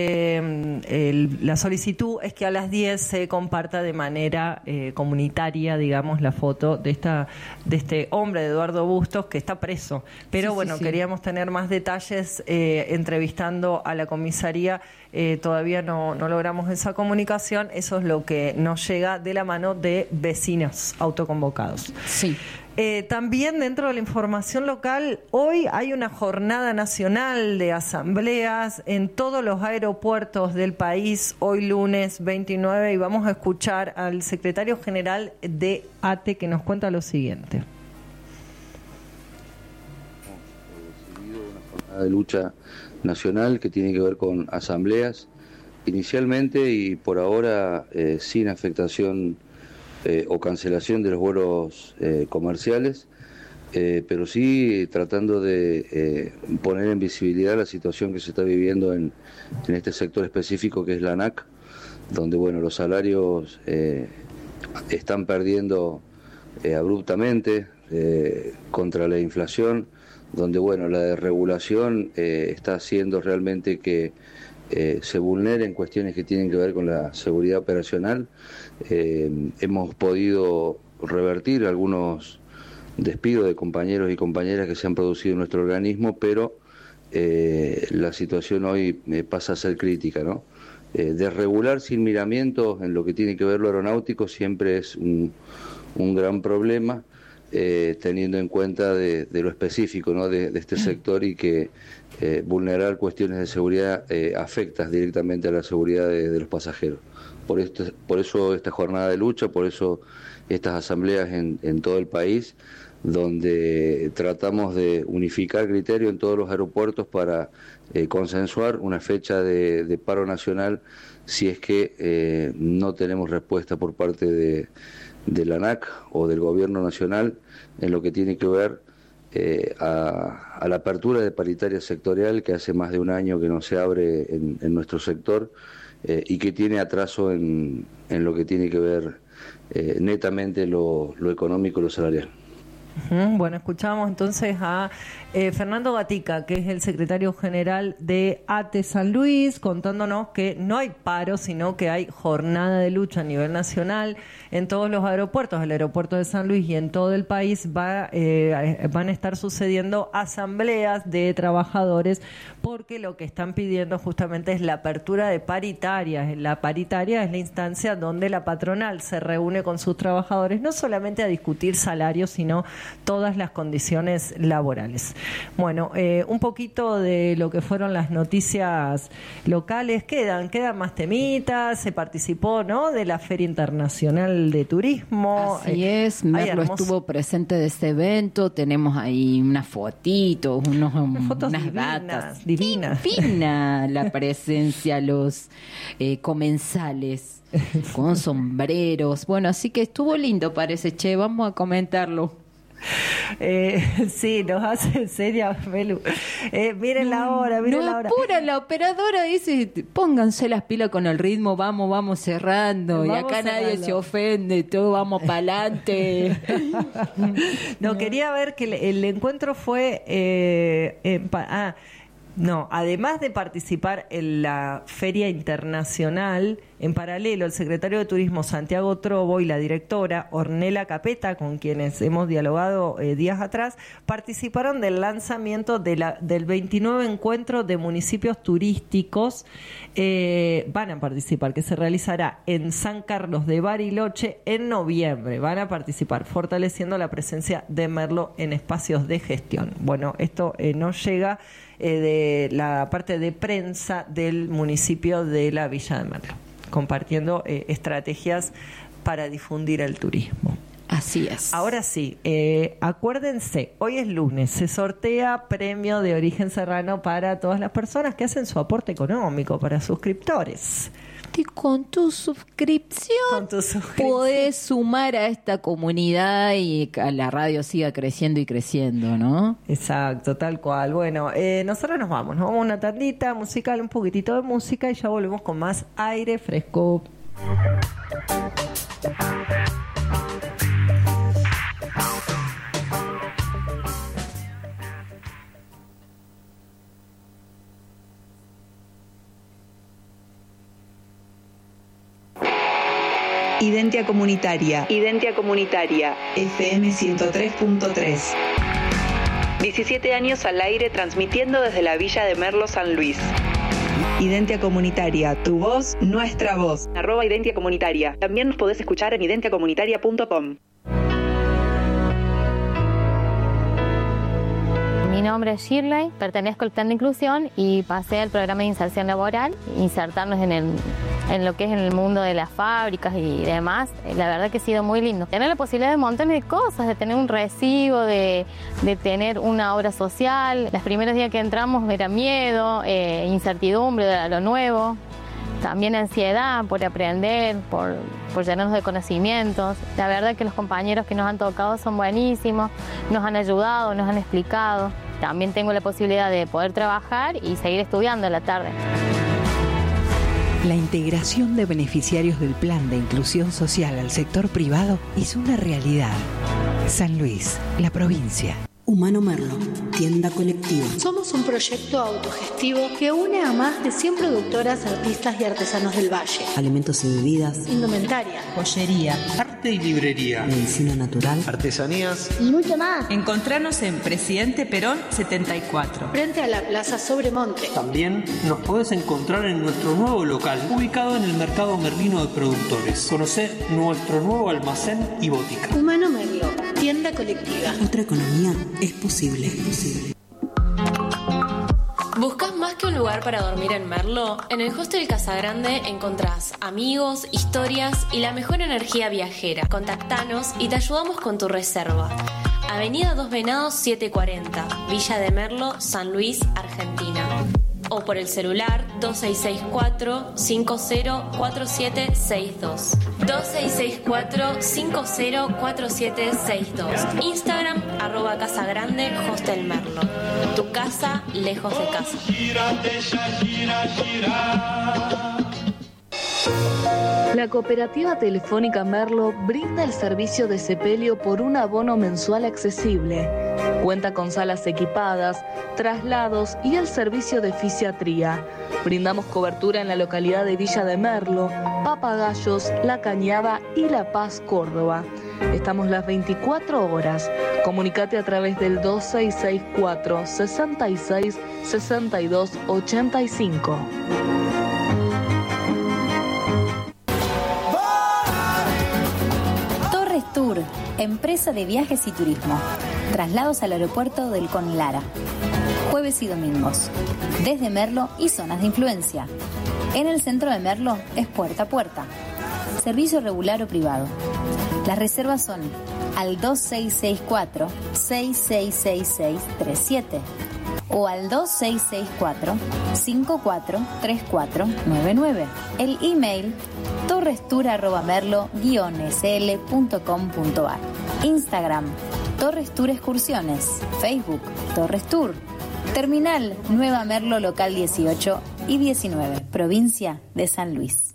eh, el, la solicitud es que a las diez se comparta de manera eh, comunitaria, digamos, la foto de esta de este hombre, de Eduardo Bustos, que está preso. Pero sí, bueno, sí, sí. queríamos tener más detalles eh, entrevistando a la comisaría, eh, todavía no, no logramos esa comunicación, eso es lo que nos llega de la mano de vecinos autoconvocados. Sí. Eh, también dentro de la información local, hoy hay una jornada nacional de asambleas en todos los aeropuertos del país, hoy lunes veintinueve, y vamos a escuchar al secretario general de A T E que nos cuenta lo siguiente. Hemos decidido una jornada de lucha nacional que tiene que ver con asambleas, inicialmente y por ahora eh, sin afectación eh, o cancelación de los vuelos eh, comerciales, eh, pero sí tratando de eh, poner en visibilidad la situación que se está viviendo en, en este sector específico que es la ANAC, donde bueno, los salarios eh, están perdiendo eh, abruptamente eh, contra la inflación, donde bueno, la desregulación eh, está haciendo realmente que eh, se vulneren cuestiones que tienen que ver con la seguridad operacional. Eh, hemos podido revertir algunos despidos de compañeros y compañeras que se han producido en nuestro organismo, pero eh, la situación hoy eh, pasa a ser crítica, ¿no? Eh, desregular sin miramientos en lo que tiene que ver lo aeronáutico siempre es un, un gran problema, eh, teniendo en cuenta de, de lo específico, ¿no? de, de este sector, y que eh, vulnerar cuestiones de seguridad eh, afecta directamente a la seguridad de, de los pasajeros. Por, esto, por eso esta jornada de lucha, por eso estas asambleas en, en todo el país, donde tratamos de unificar criterios en todos los aeropuertos para eh, consensuar una fecha de, de paro nacional si es que eh, no tenemos respuesta por parte de, de la ANAC o del gobierno nacional en lo que tiene que ver eh, a, a la apertura de paritaria sectorial, que hace más de un año que no se abre en, en nuestro sector eh, y que tiene atraso en, en lo que tiene que ver eh, netamente lo, lo económico y lo salarial. Bueno, escuchamos entonces a eh, Fernando Gatica, que es el secretario general de A T E San Luis, contándonos que no hay paro, sino que hay jornada de lucha a nivel nacional en todos los aeropuertos. El aeropuerto de San Luis y en todo el país va, eh, van a estar sucediendo asambleas de trabajadores, porque lo que están pidiendo justamente es la apertura de paritarias. La paritaria es la instancia donde la patronal se reúne con sus trabajadores, no solamente a discutir salarios, sino todas las condiciones laborales. Bueno, eh, un poquito de lo que fueron las noticias locales. Quedan, quedan más temitas. Se participó, ¿no?, de la Feria Internacional de Turismo. Así es, Merlo hermoso. estuvo presente de este evento. Tenemos ahí unas fotitos, unos, fotos unas divinas, datas. divinas. Divina la presencia, los eh, comensales con sombreros. Bueno, así que estuvo lindo, parece. Che, vamos a comentarlo. Eh, sí, nos hace seria, Melu. Eh, miren la hora, miren no la hora. apura, la operadora dice, pónganse las pilas con el ritmo, vamos, vamos cerrando. Vamos y acá cerrando. nadie se ofende, todo vamos para adelante. No, quería ver que el, el encuentro fue... Eh, en pa- ah, no, además de participar en la Feria Internacional, en paralelo el secretario de Turismo Santiago Trobo y la directora Ornella Capeta, con quienes hemos dialogado eh, días atrás, participaron del lanzamiento de la, del veintinueve Encuentro de Municipios Turísticos. Eh, van a participar, que se realizará en San Carlos de Bariloche en noviembre. Van a participar, fortaleciendo la presencia de Merlo en espacios de gestión. Bueno, esto eh, nos llega eh, de la parte de prensa del municipio de la Villa de Merlo, compartiendo eh, estrategias para difundir el turismo. Así es. Ahora sí, eh, acuérdense, hoy es lunes, se sortea premio de origen serrano para todas las personas que hacen su aporte económico, para suscriptores. Y con tu suscripción, Con tu suscripción. podés sumar a esta comunidad y que la radio siga creciendo y creciendo, ¿no? Exacto, tal cual. Bueno, eh, nosotros nos vamos, nos vamos a una tandita musical, un poquitito de música, y ya volvemos con más aire fresco. Identia Comunitaria. Identia Comunitaria. F M ciento tres punto tres. diecisiete años al aire transmitiendo desde la Villa de Merlo, San Luis. Identia Comunitaria, tu voz, nuestra voz. Arroba Identia Comunitaria. También nos podés escuchar en identia comunitaria punto com. Mi nombre es Shirley, pertenezco al Plan de Inclusión y pasé al programa de inserción laboral, insertarnos en, el, en lo que es en el mundo de las fábricas y demás. La verdad que ha sido muy lindo. Tener la posibilidad de un montón de cosas, de tener un recibo, de, de tener una obra social. Los primeros días que entramos era miedo, eh, incertidumbre de lo nuevo. también ansiedad por aprender, por, por llenarnos de conocimientos. La verdad que los compañeros que nos han tocado son buenísimos, nos han ayudado, nos han explicado. También tengo la posibilidad de poder trabajar y seguir estudiando a la tarde. La integración de beneficiarios del Plan de Inclusión Social al sector privado es una realidad. San Luis, la provincia. Humano Merlo, tienda colectiva. Somos un proyecto autogestivo que une a más de cien productoras, artistas y artesanos del Valle. Alimentos y bebidas. Indumentaria. Joyería. Arte y librería. Medicina natural. Artesanías. Y mucho más. Encontranos en Presidente Perón setenta y cuatro. Frente a la Plaza Sobremonte. También nos podés encontrar en nuestro nuevo local, ubicado en el Mercado Merlino de Productores. Conocé nuestro nuevo almacén y botica. Humano Merlo, tienda colectiva. Otra economía es posible, es posible. ¿Buscas más que un lugar para dormir en Merlo? En el Hostel Casagrande encontrás amigos, historias y la mejor energía viajera. Contactanos y te ayudamos con tu reserva. Avenida Dos Venados setecientos cuarenta, Villa de Merlo, San Luis, Argentina. O por el celular dos seis seis cuatro, cinco cero cuatro siete seis dos. dos seis seis cuatro, cinco cero cuatro siete seis dos. Instagram, arroba Casagrande Hostel Merlo. Tu casa, lejos de casa. La Cooperativa Telefónica Merlo brinda el servicio de sepelio por un abono mensual accesible. Cuenta con salas equipadas, traslados y el servicio de fisiatría. Brindamos cobertura en la localidad de Villa de Merlo, Papagayos, La Cañada y La Paz, Córdoba. Estamos las veinticuatro horas. Comunicate a través del dos seis seis cuatro, sesenta y seis, sesenta y dos ochenta y cinco. Tour, empresa de viajes y turismo. Traslados al aeropuerto del Conlara. Jueves y domingos. Desde Merlo y zonas de influencia. En el centro de Merlo es puerta a puerta. Servicio regular o privado. Las reservas son al dos seis seis cuatro, seis seis seis seis tres siete o al dos seis seis cuatro, cinco cuatro tres cuatro nueve nueve. El email torrestour arroba merlo guion s l punto com punto a r. Instagram Torres Tour Excursiones. Facebook Torres Tour. Terminal Nueva Merlo local dieciocho y diecinueve, provincia de San Luis.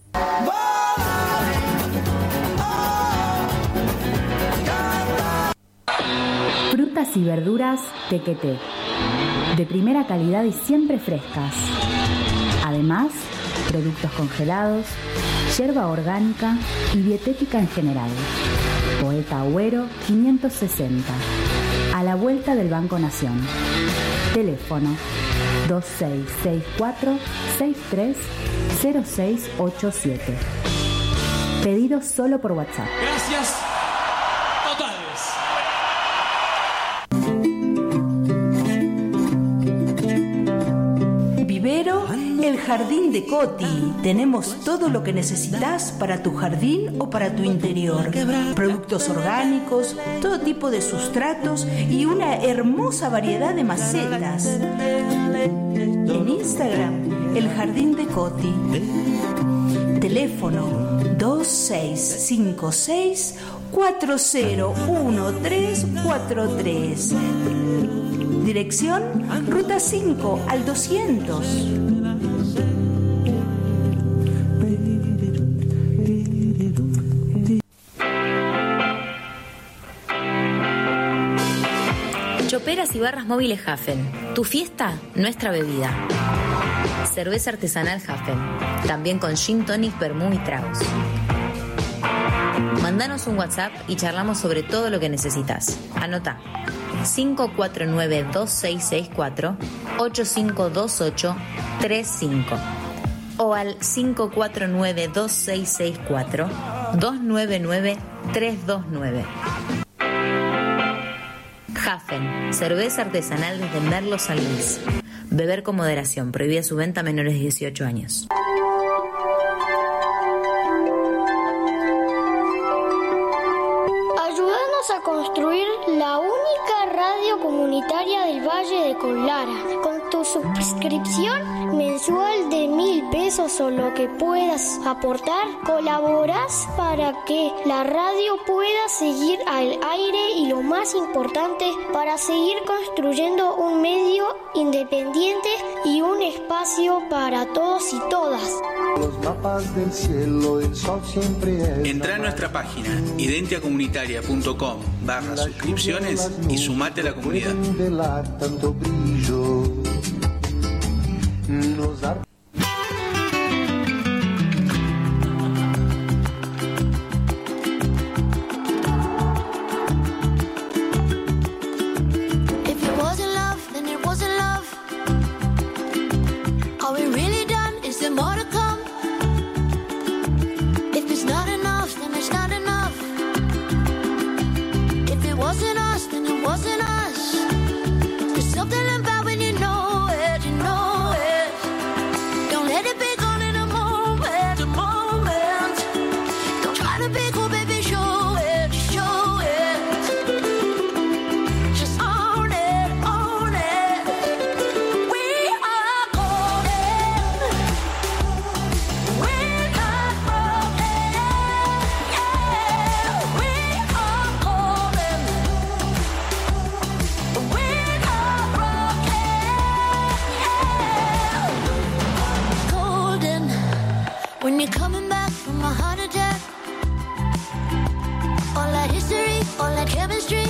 Frutas y verduras Tequeté, de primera calidad y siempre frescas. Además, productos congelados, yerba orgánica y dietética en general. Poeta Agüero quinientos sesenta, a la vuelta del Banco Nación. Teléfono dos seis seis cuatro, seis tres cero seis ocho siete. Pedido solo por WhatsApp. Gracias totales. Vivero El Jardín de Coti. Tenemos todo lo que necesitas para tu jardín o para tu interior. Productos orgánicos, todo tipo de sustratos y una hermosa variedad de macetas. En Instagram, El Jardín de Coti. Teléfono dos seis cinco seis cuatro cero uno tres cuatro tres. Dirección Ruta cinco al doscientos. Choperas y barras móviles Hafen. Tu fiesta, nuestra bebida. Cerveza artesanal Hafen. También con gin tonic, vermú y tragos. Mándanos un WhatsApp y charlamos sobre todo lo que necesitas. Anota cinco cuatro nueve dos seis seis cuatro, ocho cinco dos ocho tres cinco o al cinco cuatro nueve dos seis seis cuatro, dos nueve nueve tres dos nueve. Hafen, cerveza artesanal desde Merlo, San Luis. Beber con moderación, prohibida su venta a menores de dieciocho años. Ayúdanos a construir la única radio comunitaria del Valle de Conlara. Con tus suscripción mensual de mil pesos o lo que puedas aportar, colaboras para que la radio pueda seguir al aire y lo más importante, para seguir construyendo un medio independiente y un espacio para todos y todas. Los mapas del cielo, el sol siempre es. Entra a nuestra página identiacomunitaria.com barra suscripciones y sumate a la comunidad. Tanto brillo, nos ar- If it wasn't love, then it wasn't love. Are we really done? Is there more to come? If it's not enough, then it's not enough. If it wasn't us, then it wasn't us. There's something about when you know it, you know it. Don't let it be gone in a moment, a moment. Don't try to be cool, baby, show it, show it. Just own it, own it. We are golden. We're not broken. Yeah, we are golden. We're not broken. Yeah, golden. When you're coming back from a heart attack, all that history, all that chemistry,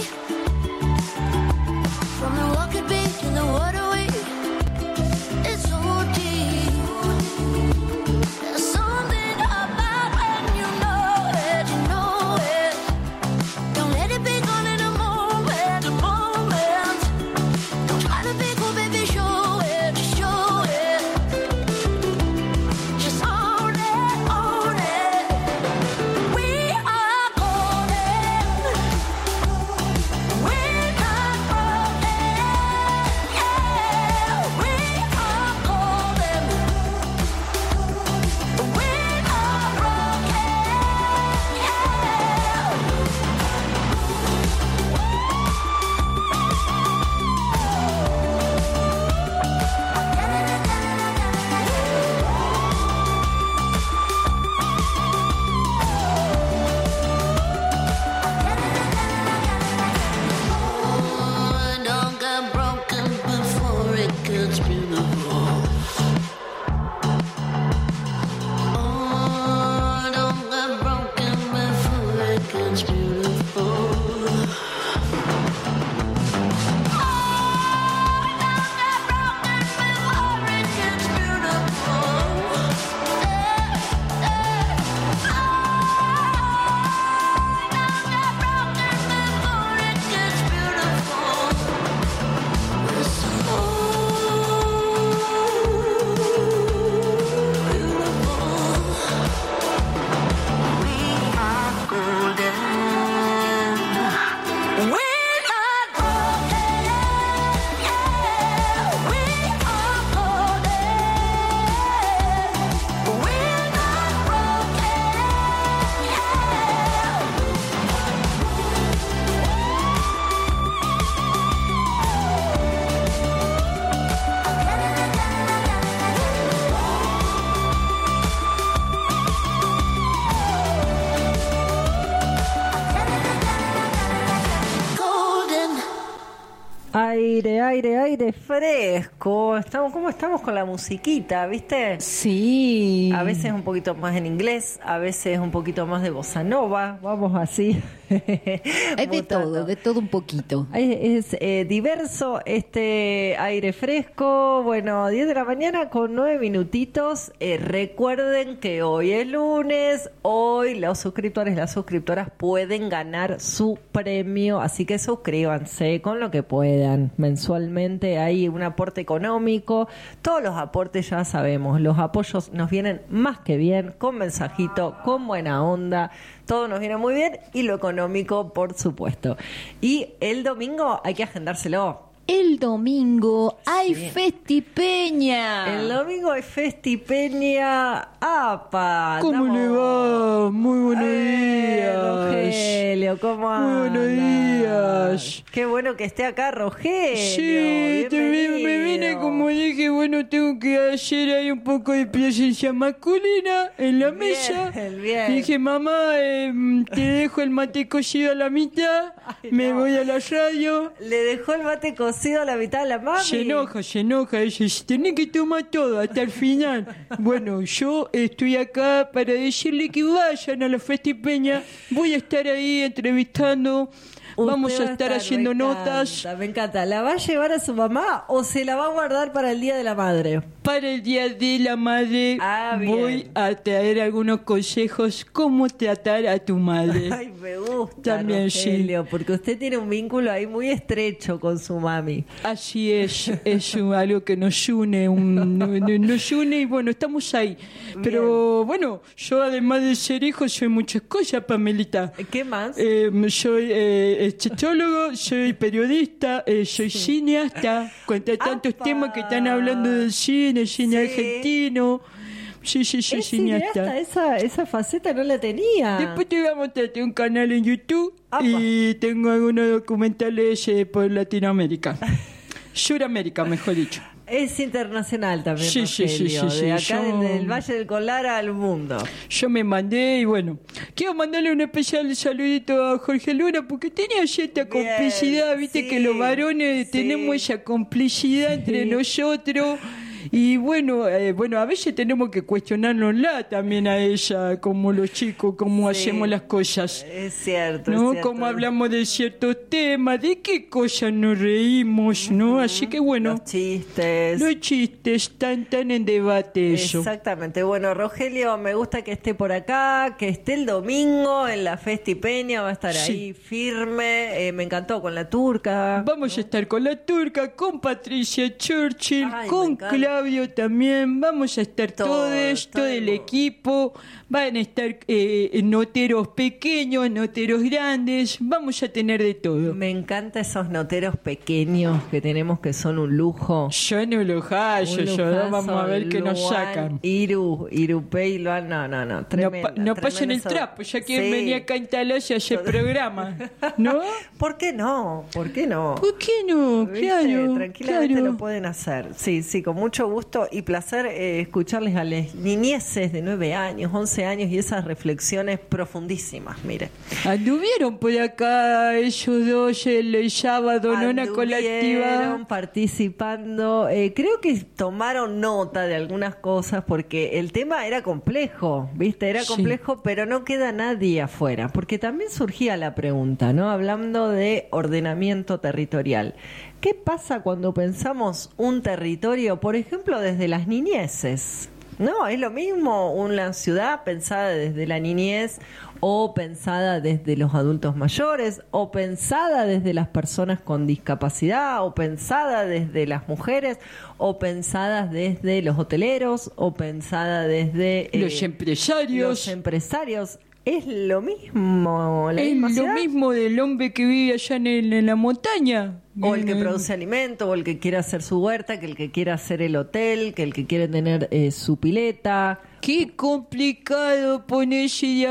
from the what could be to the what are we, it's so deep. There's something about when you know it, you know it. Don't let it be gone in a moment, a moment. Don't try to be cool, baby, show it, show it. Just own it, own it. We are golden. We're not broken. Yeah, we are golden. We're not broken. Oh, don't get broken before it gets beautiful. Oh, don't get broken before it gets beautiful. Aire, aire, aire fresco. Estamos, ¿cómo estamos con la musiquita, viste? Sí. A veces un poquito más en inglés, a veces un poquito más de bossa nova, vamos así. Hay de todo, de todo un poquito. Es, es eh, diverso este aire fresco. Bueno, diez de la mañana con nueve minutitos. Eh, recuerden que hoy es lunes. Hoy los suscriptores, las suscriptoras pueden ganar su premio. Así que suscríbanse con lo que puedan. Mensualmente hay un aporte económico. Todos los aportes ya sabemos. Los apoyos nos vienen más que bien. Con mensajito, con buena onda. Todo nos viene muy bien. Y lo económico, por supuesto. Y el domingo hay que agendárselo. el domingo hay Sí. Festipeña. El domingo hay Festipeña. ¡Apa! ¿Cómo andamos- le va? Muy buenos Eh, días. Rogelio, ¿cómo Muy buenos andas? días. Qué bueno que esté acá, Rogelio. Sí, también me vine, bienvenido. como dije, bueno, tengo que hacer ahí un poco de presencia masculina en la Bien, mesa. bien. Dije, mamá, eh, te dejo el mate cocido a la mitad, me voy a la radio. Le dejó el mate cocido a la mitad de la mami. Se enoja, se enoja, dice, tenés que tomar todo hasta el final. Bueno, yo estoy acá para decirle que vayan a la Festipeña, voy a estar ahí entrevistando, vamos Usted a va estar haciendo me notas. encanta, me encanta. ¿La va a llevar a su mamá o se la va a guardar para el Día de la Madre? Para el Día de la Madre Ah, bien. voy a traer algunos consejos cómo tratar a tu madre. Ay, me gusta, También, Rogelio, porque usted tiene un vínculo ahí muy estrecho con su mami. Así es, es un- algo que nos une, un, no- no- nos une y bueno, estamos ahí. Pero bueno, yo además de ser hijo soy muchas cosas, Pamelita. ¿Qué más? Eh, soy eh, estetólogo, soy periodista, eh, soy cineasta, con t- tantos temas que están hablando del cine, cine argentino. Sí, sí, soy Es cineasta, cineasta. esa, esa faceta no la tenía. Después te voy a mostrar, tengo un canal en YouTube y tengo algunos documentales eh, por Latinoamérica. Suramérica, mejor dicho. Es internacional también, Sí, sí, sí, Rogelio, sí, sí, de acá yo- desde el Valle del Colara al mundo. Yo me mandé y bueno, quiero mandarle un especial saludito a Jorge Luna porque tenía cierta complicidad, viste que los varones tenemos esa complicidad entre nosotros. Y bueno, eh, bueno, a veces tenemos que cuestionárnosla también a ella, como los chicos, cómo hacemos las cosas. Es cierto, ¿No? es cierto. Cómo hablamos de ciertos temas, de qué cosas nos reímos, ¿no? Así que bueno. Los chistes. Los chistes están tan en debate eso. Exactamente. Bueno, Rogelio, me gusta que esté por acá, que esté el domingo en la Festipeña, va a estar Sí. ahí firme. Eh, me encantó con la turca. Vamos a estar con la turca, con Patricia Churchill, Ay, me con encanta. Claudio también. Vamos a estar todos, todo el equipo. Van a estar eh, noteros pequeños, noteros grandes. Vamos a tener de todo. Me encantan esos noteros pequeños que tenemos que son un lujo. Yo no lo hallo, Un yo lujazo, vamos a ver qué nos Luan, sacan. Iru, Irupey, Luan, no, no, no, No, tremendo. pa- no pasen el tremendo trapo, ya que Sí. venía acá en Talasia a hacer programa, ¿no? ¿Por qué no? ¿Por qué no? ¿Por qué no? ¿Viste? Claro, Tranquilamente claro. lo pueden hacer. Sí, sí, con mucho gusto y placer eh, escucharles a las niñeces de nueve años, once años y esas reflexiones profundísimas, mire. Anduvieron por acá ellos dos el, el sábado, ¿no? Una colectiva. Anduvieron participando, eh, creo que tomaron nota de algunas cosas porque el tema era complejo, ¿viste? Era Sí. complejo, pero no queda nadie afuera, porque también surgía la pregunta, ¿no? Hablando de ordenamiento territorial. ¿Qué pasa cuando pensamos un territorio, por ejemplo, desde las niñeces? No, es lo mismo una ciudad pensada desde la niñez o pensada desde los adultos mayores o pensada desde las personas con discapacidad o pensada desde las mujeres o pensada desde los hoteleros o pensada desde eh, Los empresarios. los empresarios. Es lo mismo, la Es misma lo ciudad. mismo del hombre que vive allá en, el- en la montaña. O el que En- produce alimento, o el que quiere hacer su huerta, que el que quiere hacer el hotel, que el que quiere tener eh, su pileta. Qué complicado ponerse de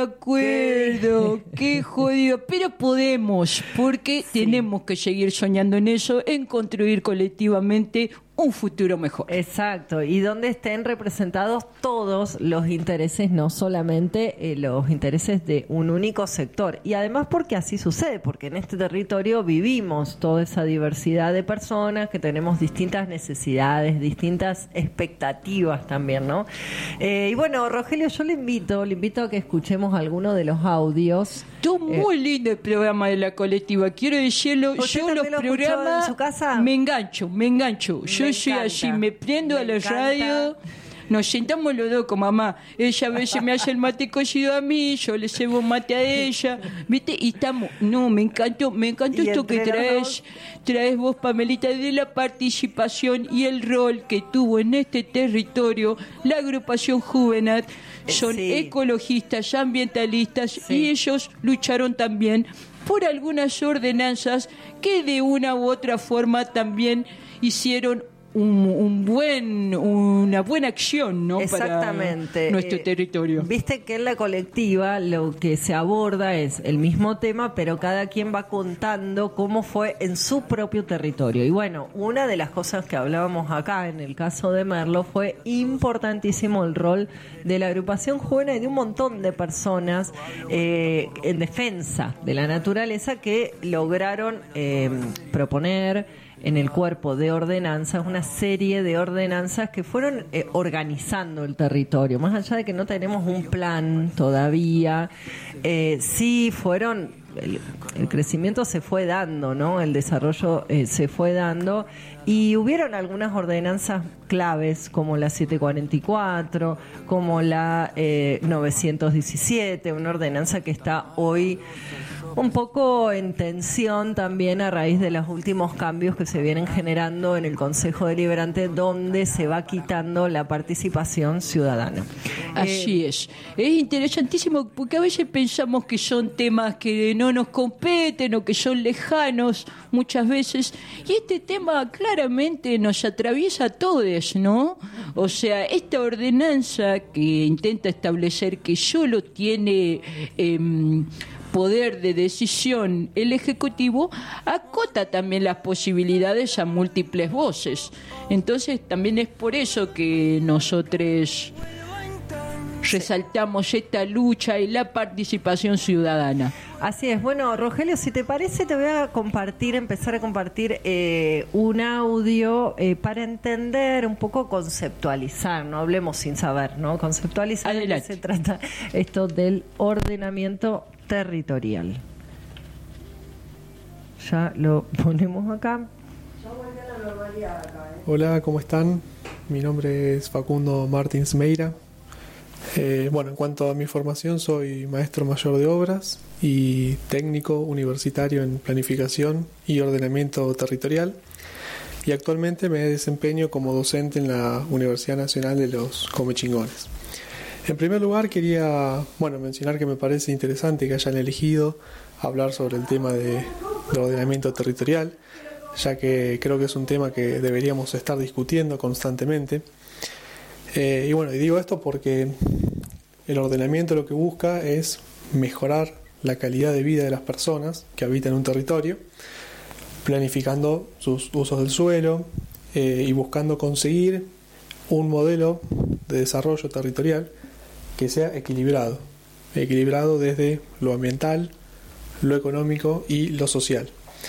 acuerdo, qué jodido, pero podemos, porque tenemos que seguir soñando en eso, en construir colectivamente un futuro mejor. Exacto, y donde estén representados todos los intereses, no solamente eh, los intereses de un único sector. Y además porque así sucede, porque en este territorio vivimos toda esa diversidad de personas que tenemos distintas necesidades, distintas expectativas también, ¿no? Eh, y bueno, Rogelio, yo le invito, le invito a que escuchemos alguno de los audios. Estuvo muy lindo el programa de la colectiva, quiero decirlo, ¿Usted yo también los lo escuchó programas en su casa? me engancho, me engancho, yo Me soy encanta, así, me prendo me a la encanta. radio. Nos sentamos los dos con mamá. Ella a veces me hace el mate cocido a mí, yo le cebo mate a ella, ¿viste? Y estamos, no, me encantó, me encantó Y esto que entre los traes, traes vos, Pamelita, de la participación y el rol que tuvo en este territorio la agrupación Juvenat. Son Sí. ecologistas, ambientalistas y ellos lucharon también por algunas ordenanzas que de una u otra forma también hicieron Un, un buen una buena acción, ¿no? Exactamente. Para nuestro eh, territorio. Viste que en la colectiva lo que se aborda es el mismo tema, pero cada quien va contando cómo fue en su propio territorio. Y bueno, una de las cosas que hablábamos acá en el caso de Merlo fue importantísimo el rol de la agrupación juvenil y de un montón de personas eh, en defensa de la naturaleza que lograron eh, proponer en el cuerpo de ordenanzas, una serie de ordenanzas que fueron eh, organizando el territorio. Más allá de que no tenemos un plan todavía, eh, sí fueron, el, el crecimiento se fue dando, ¿no? El desarrollo eh, se fue dando y hubieron algunas ordenanzas claves como la setecientos cuarenta y cuatro, como la eh, novecientos diecisiete, una ordenanza que está hoy un poco en tensión también a raíz de los últimos cambios que se vienen generando en el Consejo Deliberante, donde se va quitando la participación ciudadana. Así eh, es. Es interesantísimo porque a veces pensamos que son temas que no nos competen o que son lejanos muchas veces, y este tema claramente nos atraviesa a todos, ¿no? O sea, esta ordenanza que intenta establecer que solo tiene Eh, poder de decisión el Ejecutivo, acota también las posibilidades a múltiples voces. Entonces también es por eso que nosotros resaltamos esta lucha y la participación ciudadana. Así es. Bueno, Rogelio, si te parece, te voy a compartir, empezar a compartir eh, un audio eh, para entender, un poco conceptualizar, no hablemos sin saber, ¿no? Conceptualizar de qué se trata esto del ordenamiento territorial. Ya lo ponemos acá. Hola, ¿cómo están? Mi nombre es Facundo Martins Meira. Eh, bueno, en cuanto a mi formación, soy maestro mayor de obras y técnico universitario en planificación y ordenamiento territorial, y actualmente me desempeño como docente en la Universidad Nacional de los Comechingones. En primer lugar, quería bueno, mencionar que me parece interesante que hayan elegido hablar sobre el tema de, de ordenamiento territorial, ya que creo que es un tema que deberíamos estar discutiendo constantemente. Eh, y bueno, y digo esto porque el ordenamiento lo que busca es mejorar la calidad de vida de las personas que habitan un territorio, planificando sus usos del suelo eh, y buscando conseguir un modelo de desarrollo territorial que sea equilibrado, equilibrado desde lo ambiental, lo económico y lo social.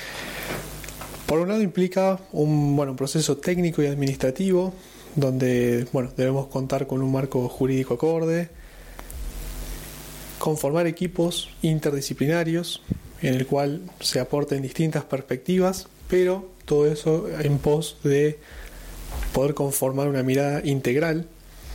Por un lado implica un, bueno, un proceso técnico y administrativo donde bueno, debemos contar con un marco jurídico acorde, conformar equipos interdisciplinarios en el cual se aporten distintas perspectivas, pero todo eso en pos de poder conformar una mirada integral.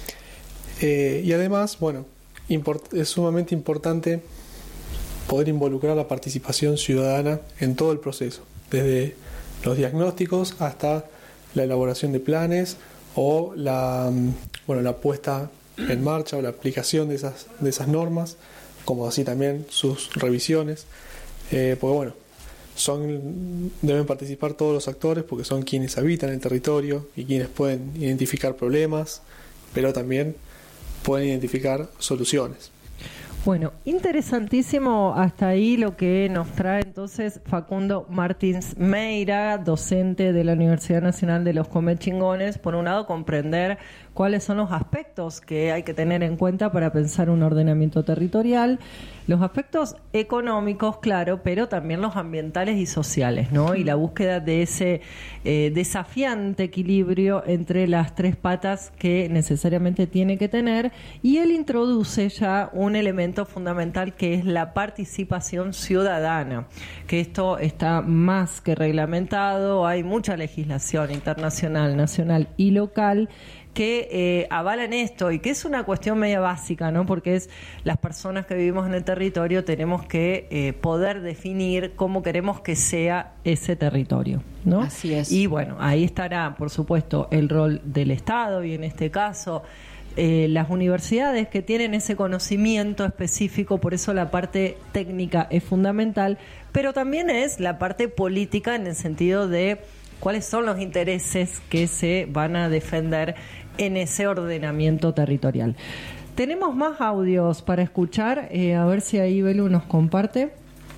Eh, y además, bueno, import- es sumamente importante poder involucrar la participación ciudadana en todo el proceso, desde los diagnósticos hasta la elaboración de planes o la, bueno, la puesta en marcha o la aplicación de esas, de esas normas, como así también sus revisiones, eh, porque bueno, son, deben participar todos los actores porque son quienes habitan el territorio y quienes pueden identificar problemas, pero también pueden identificar soluciones. Bueno, interesantísimo hasta ahí lo que nos trae entonces Facundo Martins Meira, docente de la Universidad Nacional de los Comechingones. Por un lado, comprender cuáles son los aspectos que hay que tener en cuenta para pensar un ordenamiento territorial, los aspectos económicos, claro, pero también los ambientales y sociales, ¿no? Y la búsqueda de ese eh, desafiante equilibrio entre las tres patas que necesariamente tiene que tener, y él introduce ya un elemento fundamental que es la participación ciudadana, que esto está más que reglamentado, hay mucha legislación internacional, nacional y local que eh, avalan esto, y que es una cuestión media básica, ¿no? Porque es las personas que vivimos en el territorio tenemos que eh, poder definir cómo queremos que sea ese territorio, ¿no? Así es. Y bueno, ahí estará, por supuesto, el rol del Estado, y en este caso eh, las universidades que tienen ese conocimiento específico, por eso la parte técnica es fundamental, pero también es la parte política en el sentido de cuáles son los intereses que se van a defender en ese ordenamiento territorial. Tenemos más audios para escuchar, eh, a ver si ahí Belu nos comparte.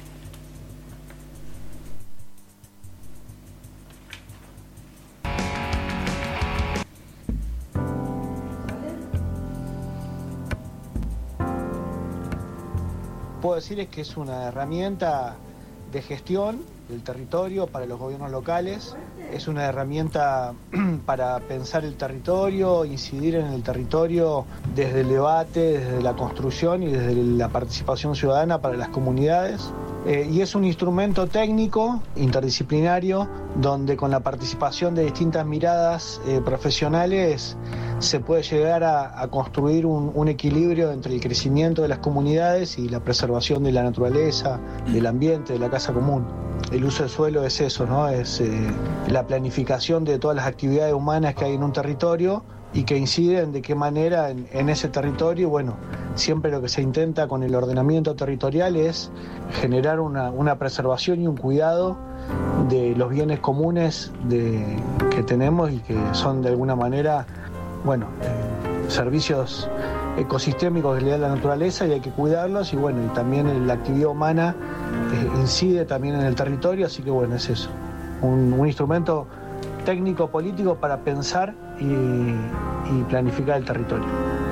Puedo decir es que es una herramienta de gestión del territorio para los gobiernos locales, es una herramienta para pensar el territorio, incidir en el territorio desde el debate, desde la construcción y desde la participación ciudadana para las comunidades. Eh, y es un instrumento técnico, interdisciplinario, donde con la participación de distintas miradas eh, profesionales se puede llegar a, a construir un, un equilibrio entre el crecimiento de las comunidades y la preservación de la naturaleza, del ambiente, de la casa común. El uso del suelo es eso, ¿no? Es eh, la planificación de todas las actividades humanas que hay en un territorio y que inciden de qué manera en, en ese territorio. Bueno, siempre lo que se intenta con el ordenamiento territorial es generar una, una preservación y un cuidado de los bienes comunes de, que tenemos y que son de alguna manera, bueno, eh, servicios ecosistémicos que le da la naturaleza y hay que cuidarlos, y bueno, y también la actividad humana eh, incide también en el territorio, así que bueno, es eso, un, un instrumento técnico político para pensar y, y planificar el territorio.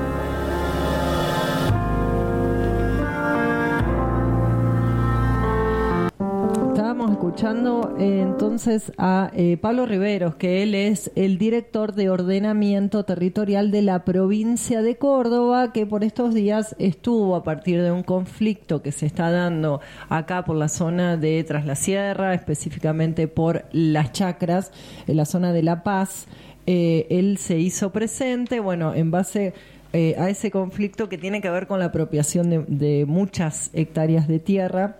Estábamos escuchando eh, entonces a eh, Pablo Riveros, que él es el director de ordenamiento territorial de la provincia de Córdoba, que por estos días estuvo a partir de un conflicto que se está dando acá por la zona de Tras la Sierra, específicamente por Las Chacras, en la zona de La Paz. Eh, él se hizo presente, bueno, en base eh, a ese conflicto que tiene que ver con la apropiación de, de muchas hectáreas de tierra.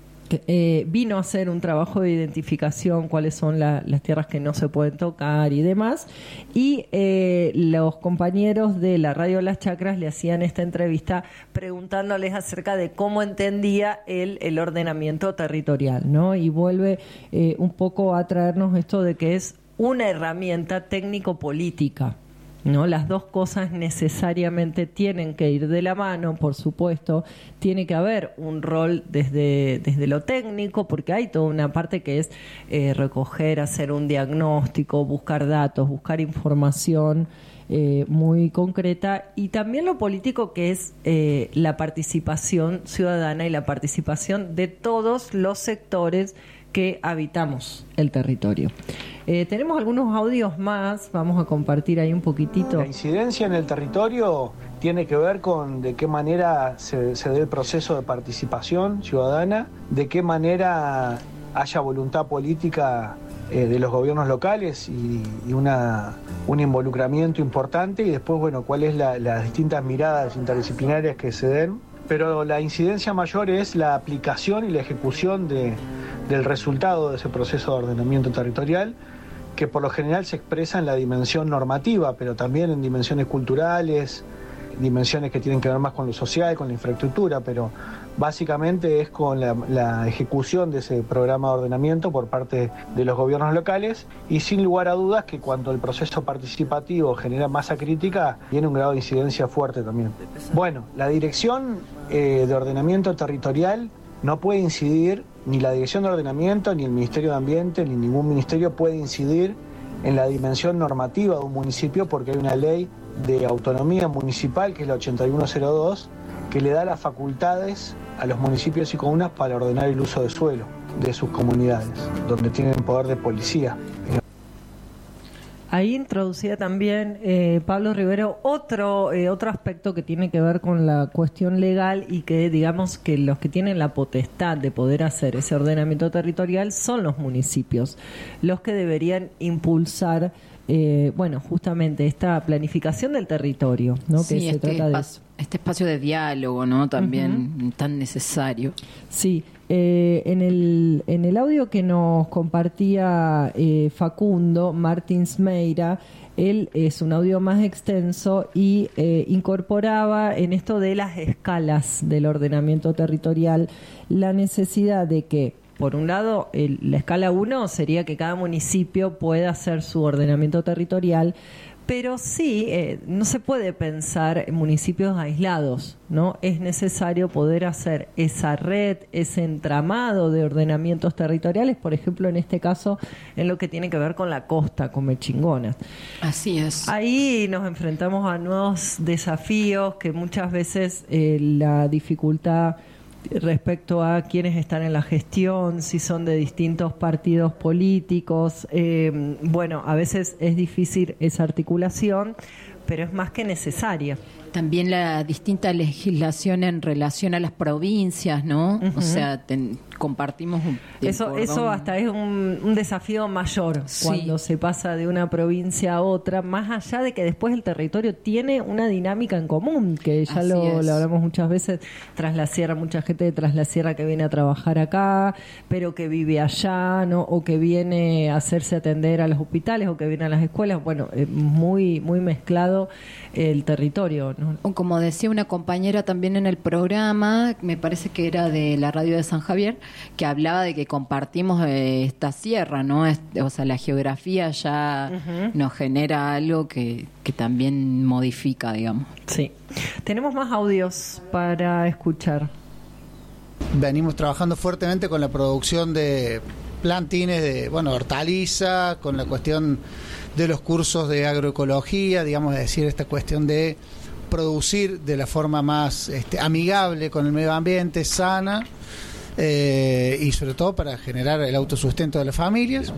Eh, vino a hacer un trabajo de identificación, cuáles son la, las tierras que no se pueden tocar y demás, y eh, los compañeros de la radio Las Chacras le hacían esta entrevista preguntándoles acerca de cómo entendía él el ordenamiento territorial, ¿no? Y vuelve eh, un poco a traernos esto de que es una herramienta técnico-política, ¿no? Las dos cosas necesariamente tienen que ir de la mano, por supuesto. Tiene que haber un rol desde, desde lo técnico, porque hay toda una parte que es eh, recoger, hacer un diagnóstico, buscar datos, buscar información eh, muy concreta, y también lo político, que es eh, la participación ciudadana y la participación de todos los sectores que habitamos el territorio. Eh, tenemos algunos audios más, vamos a compartir ahí un poquitito. La incidencia en el territorio tiene que ver con de qué manera se, se dé el proceso de participación ciudadana, de qué manera haya voluntad política eh, de los gobiernos locales y, y una, un involucramiento importante, y después, bueno, cuáles la, las distintas miradas interdisciplinarias que se den. Pero la incidencia mayor es la aplicación y la ejecución de, del resultado de ese proceso de ordenamiento territorial, que por lo general se expresa en la dimensión normativa, pero también en dimensiones culturales, dimensiones que tienen que ver más con lo social, con la infraestructura, pero básicamente es con la, la ejecución de ese programa de ordenamiento por parte de los gobiernos locales, y sin lugar a dudas que cuando el proceso participativo genera masa crítica, tiene un grado de incidencia fuerte también. Bueno, la dirección eh, de ordenamiento territorial no puede incidir, ni la Dirección de Ordenamiento, ni el Ministerio de Ambiente, ni ningún ministerio puede incidir en la dimensión normativa de un municipio, porque hay una ley de autonomía municipal, que es la ochenta y uno cero dos, que le da las facultades a los municipios y comunas para ordenar el uso de suelo de sus comunidades, donde tienen poder de policía. Ahí introducía también eh, Pablo Rivero otro eh, otro aspecto que tiene que ver con la cuestión legal, y que digamos que los que tienen la potestad de poder hacer ese ordenamiento territorial son los municipios, los que deberían impulsar eh, bueno, justamente esta planificación del territorio, ¿no? Sí, que se este trata de espacio, este espacio de diálogo, ¿no? También uh-huh. tan necesario. Sí. eh, en, el, en el audio que nos compartía eh, Facundo Martins Meira, él es un audio más extenso y eh, incorporaba en esto de las escalas del ordenamiento territorial la necesidad de que, por un lado, el, la escala uno sería que cada municipio pueda hacer su ordenamiento territorial, pero sí, eh, no se puede pensar en municipios aislados, ¿no? Es necesario poder hacer esa red, ese entramado de ordenamientos territoriales, por ejemplo, en este caso, en lo que tiene que ver con la costa, con Mechingonas. Así es. Ahí nos enfrentamos a nuevos desafíos que muchas veces eh, la dificultad respecto a quienes están en la gestión, si son de distintos partidos políticos, eh, bueno, a veces es difícil esa articulación, pero es más que necesaria. También la distinta legislación en relación a las provincias, ¿no? Uh-huh. O sea, ten, compartimos un... Eso, eso hasta es un, un desafío mayor, sí, cuando se pasa de una provincia a otra, más allá de que después el territorio tiene una dinámica en común, que ya lo, lo hablamos muchas veces, tras la sierra, mucha gente de tras la sierra que viene a trabajar acá, pero que vive allá, ¿no? O que viene a hacerse atender a los hospitales, o que viene a las escuelas. Bueno, es muy, muy mezclado el territorio, ¿no? Como decía una compañera también en el programa, me parece que era de la radio de San Javier, que hablaba de que compartimos eh, esta sierra, ¿no? Es, o sea, la geografía ya uh-huh. nos genera algo que, que también modifica, digamos. Sí. Tenemos más audios para escuchar. Venimos trabajando fuertemente con la producción de plantines de, bueno, hortaliza, con la cuestión de los cursos de agroecología, digamos, es decir, esta cuestión de producir de la forma más este, amigable con el medio ambiente, sana, eh, y sobre todo para generar el autosustento de las familias.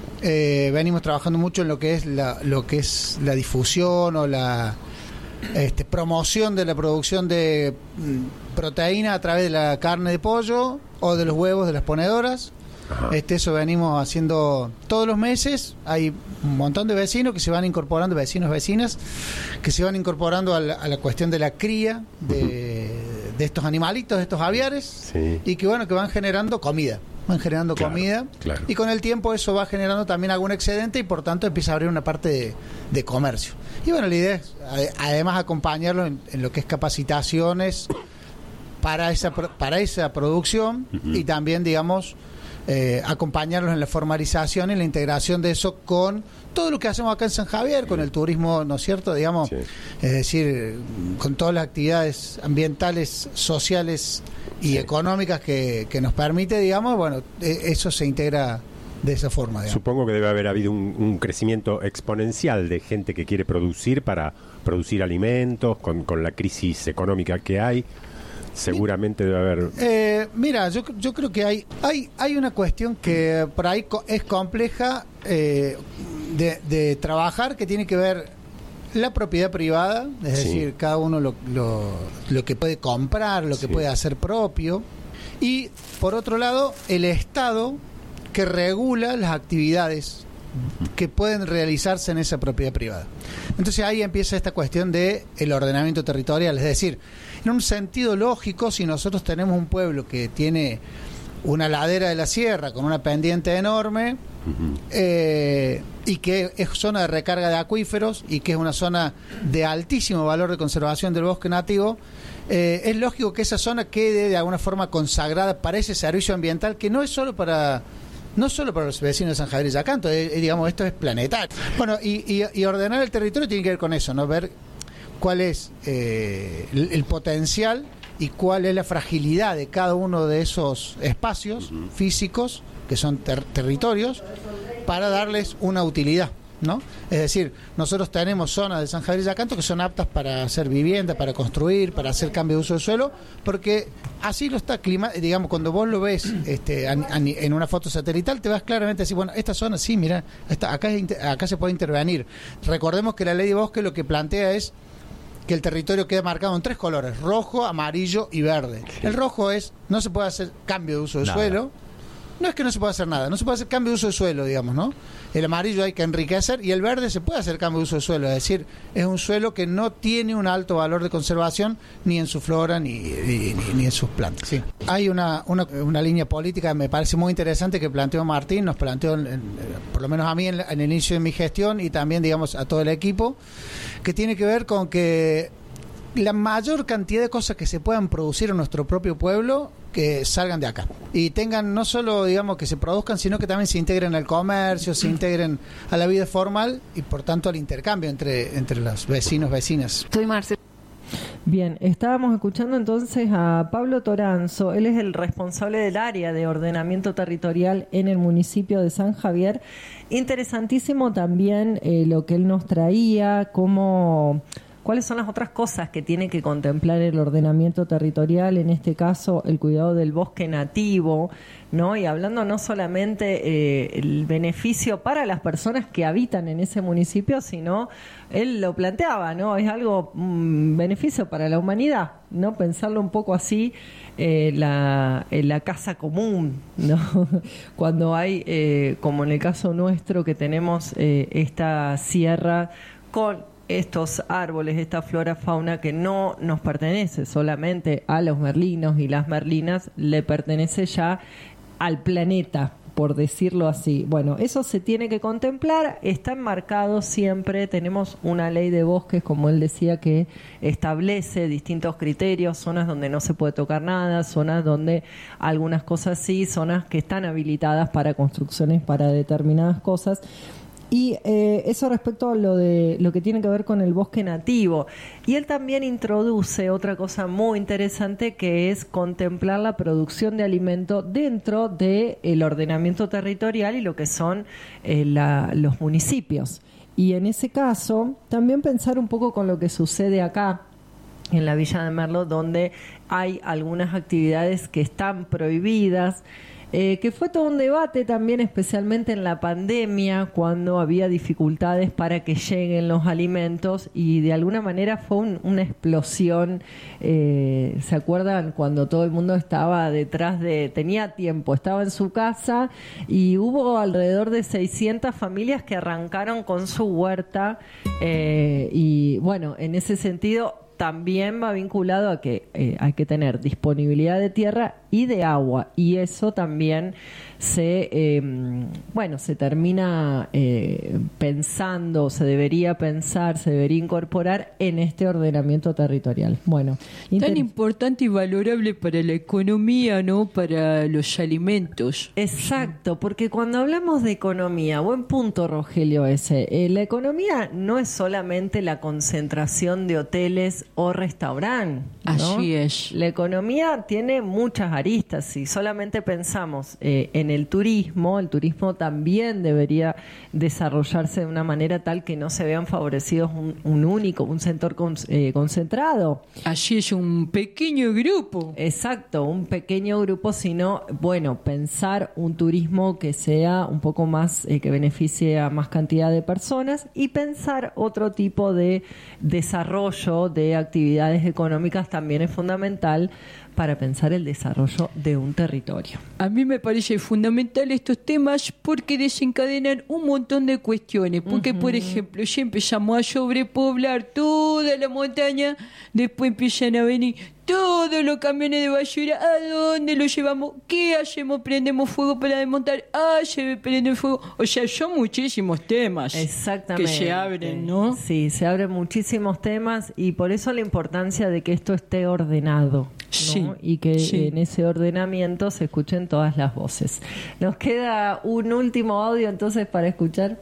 Eh, venimos trabajando mucho en lo que es la, lo que es la difusión o la este, promoción de la producción de mm, proteína a través de la carne de pollo o de los huevos de las ponedoras. Este, eso venimos haciendo todos los meses. Hay un montón de vecinos que se van incorporando, vecinos, vecinas, que se van incorporando a la, a la cuestión de la cría de, de estos animalitos, de estos aviares, sí. Y que bueno, que van generando comida, van generando claro, comida, claro. Y con el tiempo eso va generando también algún excedente y por tanto empieza a abrir una parte de, de comercio. Y bueno, la idea es además acompañarlo en, en lo que es capacitaciones para esa, para esa producción, uh-huh. Y también, digamos, Eh, acompañarlos en la formalización y la integración de eso con todo lo que hacemos acá en San Javier, con el turismo, ¿no es cierto? Digamos, sí. Es decir, con todas las actividades ambientales, sociales y sí. económicas que, que nos permite, digamos, bueno, eso se integra de esa forma, digamos. Supongo que debe haber habido un, un crecimiento exponencial de gente que quiere producir para producir alimentos, con, con la crisis económica que hay. Seguramente debe haber... Eh, mira, yo, yo creo que hay, hay hay una cuestión que por ahí co- es compleja eh, de, de trabajar, que tiene que ver la propiedad privada, es sí. decir, cada uno lo, lo, lo que puede comprar, lo que sí. puede hacer propio, y por otro lado, el Estado que regula las actividades que pueden realizarse en esa propiedad privada. Entonces ahí empieza esta cuestión de el ordenamiento territorial, es decir, en un sentido lógico, si nosotros tenemos un pueblo que tiene una ladera de la sierra con una pendiente enorme, uh-huh. eh, y que es zona de recarga de acuíferos y que es una zona de altísimo valor de conservación del bosque nativo, eh, es lógico que esa zona quede de alguna forma consagrada para ese servicio ambiental, que no es solo para no solo para los vecinos de San Javier y Yacanto, eh, digamos, esto es planetario. Bueno, y, y, y ordenar el territorio tiene que ver con eso, ¿no? Ver cuál es eh, el, el potencial y cuál es la fragilidad de cada uno de esos espacios uh-huh. físicos, que son ter- territorios, para darles una utilidad, ¿no? Es decir, nosotros tenemos zonas de San Javier y Yacanto que son aptas para hacer vivienda, para construir, para hacer cambio de uso del suelo, porque así lo está clima, digamos, cuando vos lo ves este, a, a, en una foto satelital, te vas claramente a decir, bueno, esta zona sí, mira, esta, acá, acá se puede intervenir. Recordemos que la ley de bosque lo que plantea es que el territorio queda marcado en tres colores: rojo, amarillo y verde. Sí. El rojo es, no se puede hacer cambio de uso de Nada. suelo. no es que no se pueda hacer nada, no se puede hacer cambio de uso de suelo, digamos, ¿no? El amarillo hay que enriquecer y el verde se puede hacer cambio de uso de suelo, es decir, es un suelo que no tiene un alto valor de conservación ni en su flora ni, ni, ni, ni en sus plantas. Sí. Hay una, una, una línea política que me parece muy interesante que planteó Martín, nos planteó, en, en, por lo menos a mí en, en el inicio de mi gestión y también, digamos, a todo el equipo, que tiene que ver con que la mayor cantidad de cosas que se puedan producir en nuestro propio pueblo que salgan de acá y tengan no solo, digamos, que se produzcan, sino que también se integren al comercio, se integren a la vida formal y por tanto al intercambio entre, entre los vecinos, vecinas. Soy Marcela. Bien, estábamos escuchando entonces a Pablo Toranzo. Él es el responsable del área de ordenamiento territorial en el municipio de San Javier. Interesantísimo también eh, lo que él nos traía, cómo... ¿Cuáles son las otras cosas que tiene que contemplar el ordenamiento territorial? En este caso, el cuidado del bosque nativo, ¿no? Y hablando no solamente eh, el beneficio para las personas que habitan en ese municipio, sino él lo planteaba, ¿no? Es algo un beneficio para la humanidad, ¿no? Pensarlo un poco así, eh, la, en la casa común, ¿no? Cuando hay, eh, como en el caso nuestro, que tenemos eh, esta sierra con estos árboles, esta flora, fauna que no nos pertenece solamente a los merlinos y las merlinas, le pertenece ya al planeta, por decirlo así. Bueno, eso se tiene que contemplar, está enmarcado siempre, tenemos una ley de bosques, como él decía, que establece distintos criterios, zonas donde no se puede tocar nada, zonas donde algunas cosas sí, zonas que están habilitadas para construcciones para determinadas cosas. Y eh, eso respecto a lo de lo que tiene que ver con el bosque nativo. Y él también introduce otra cosa muy interesante, que es contemplar la producción de alimento dentro del ordenamiento territorial y lo que son eh, la, los municipios. Y en ese caso, también pensar un poco con lo que sucede acá en la Villa de Merlo, donde hay algunas actividades que están prohibidas. Eh, que fue todo un debate también, especialmente en la pandemia, cuando había dificultades para que lleguen los alimentos y de alguna manera fue un, una explosión. Eh, ¿se acuerdan cuando todo el mundo estaba detrás de, tenía tiempo, estaba en su casa y hubo alrededor de seiscientas familias que arrancaron con su huerta eh, y bueno, en ese sentido también va vinculado a que eh, hay que tener disponibilidad de tierra y de agua, y eso también se eh, bueno se termina eh, pensando, se debería pensar, se debería incorporar en este ordenamiento territorial. Bueno, inter- tan importante y valorable para la economía, ¿no? Para los alimentos. Exacto, porque cuando hablamos de economía, buen punto, Rogelio, ese. Eh, la economía no es solamente la concentración de hoteles o restaurantes, ¿no? Así es. La economía tiene muchas aristas. Si solamente pensamos eh, en el turismo, el turismo también debería desarrollarse de una manera tal que no se vean favorecidos un, un único, un sector con, eh, concentrado. Así es, un pequeño grupo. Exacto, un pequeño grupo, sino, bueno, pensar un turismo que sea un poco más, eh, que beneficie a más cantidad de personas y pensar otro tipo de desarrollo de actividades económicas también es fundamental para pensar el desarrollo de un territorio. A mí me parece fundamental estos temas porque desencadenan un montón de cuestiones. Porque, uh-huh. por ejemplo, ya empezamos a sobrepoblar toda la montaña, después empiezan a venir todos los camiones de basura. ¿A dónde los llevamos? ¿Qué hacemos? ¿Prendemos fuego para desmontar? Ah, se prende el fuego. O sea, son muchísimos temas Exactamente. que se abren, ¿no? Sí, se abren muchísimos temas y por eso la importancia de que esto esté ordenado, ¿no? Sí, y que sí. en ese ordenamiento se escuchen todas las voces. Nos queda un último audio entonces para escuchar.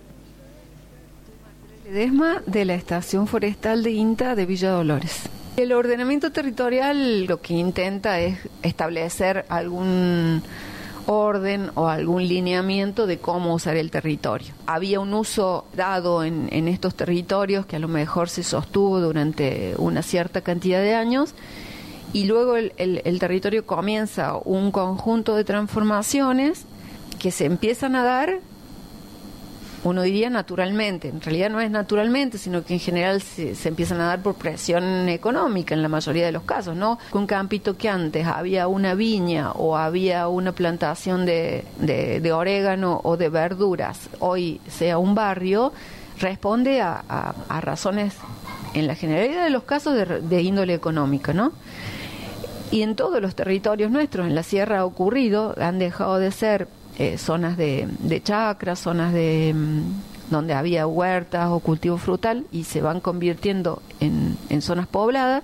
Ledesma, de la Estación Forestal de INTA de Villa Dolores. El ordenamiento territorial lo que intenta es establecer algún orden o algún lineamiento de cómo usar el territorio. Había un uso dado en, en estos territorios que a lo mejor se sostuvo durante una cierta cantidad de años y luego el, el, el territorio comienza un conjunto de transformaciones que se empiezan a dar uno diría naturalmente, en realidad no es naturalmente, sino que en general se, se empiezan a dar por presión económica en la mayoría de los casos, ¿no? Un campito que antes había una viña o había una plantación de, de, de orégano o de verduras, hoy sea un barrio, responde a, a, a razones, en la generalidad de los casos, de, de índole económica, ¿no? Y en todos los territorios nuestros, en la sierra ha ocurrido, han dejado de ser eh, zonas de, de chacras, zonas de mm, donde había huertas o cultivo frutal, y se van convirtiendo en, en zonas pobladas.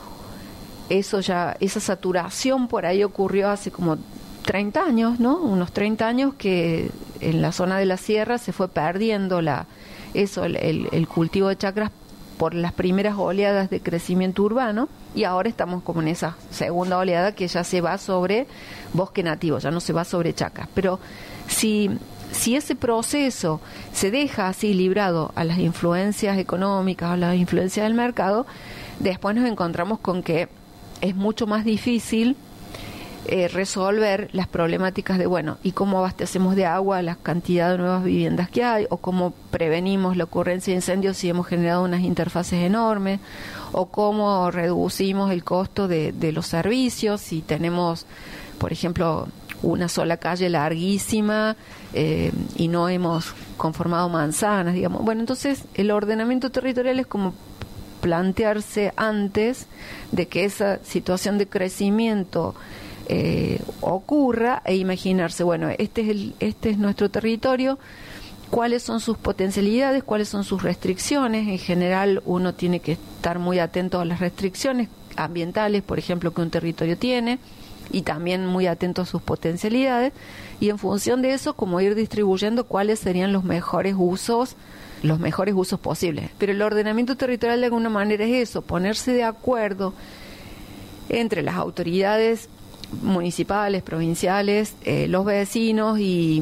Eso ya, esa saturación por ahí ocurrió hace como treinta años, ¿no? Unos treinta años que en la zona de la sierra se fue perdiendo la, eso, el, el, el cultivo de chacras por las primeras oleadas de crecimiento urbano, y ahora estamos como en esa segunda oleada que ya se va sobre bosque nativo, ya no se va sobre chacras. Pero si, si ese proceso se deja así librado a las influencias económicas, a las influencias del mercado, después nos encontramos con que es mucho más difícil Eh, resolver las problemáticas de, bueno, y cómo abastecemos de agua la cantidad de nuevas viviendas que hay, o cómo prevenimos la ocurrencia de incendios si hemos generado unas interfaces enormes, o cómo reducimos el costo de, de los servicios si tenemos, por ejemplo, una sola calle larguísima eh, y no hemos conformado manzanas, digamos. Bueno, entonces el ordenamiento territorial es como plantearse antes de que esa situación de crecimiento Eh, ocurra, e imaginarse, bueno, este es el, este es nuestro territorio, cuáles son sus potencialidades, cuáles son sus restricciones. En general uno tiene que estar muy atento a las restricciones ambientales, por ejemplo, que un territorio tiene, y también muy atento a sus potencialidades, y en función de eso como ir distribuyendo cuáles serían los mejores usos los mejores usos posibles. Pero el ordenamiento territorial de alguna manera es eso, ponerse de acuerdo entre las autoridades municipales, provinciales, eh, los vecinos, y,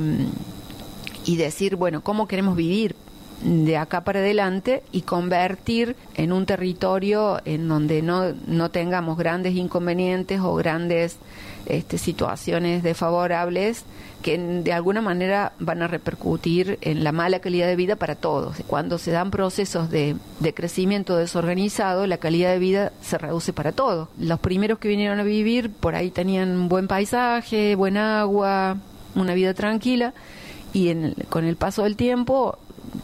y decir, bueno, cómo queremos vivir de acá para adelante, y convertir en un territorio en donde no, no tengamos grandes inconvenientes o grandes este, situaciones desfavorables que de alguna manera van a repercutir en la mala calidad de vida para todos. Cuando se dan procesos de, de crecimiento desorganizado, la calidad de vida se reduce para todos. Los primeros que vinieron a vivir por ahí tenían buen paisaje, buen agua, una vida tranquila, y en, con el paso del tiempo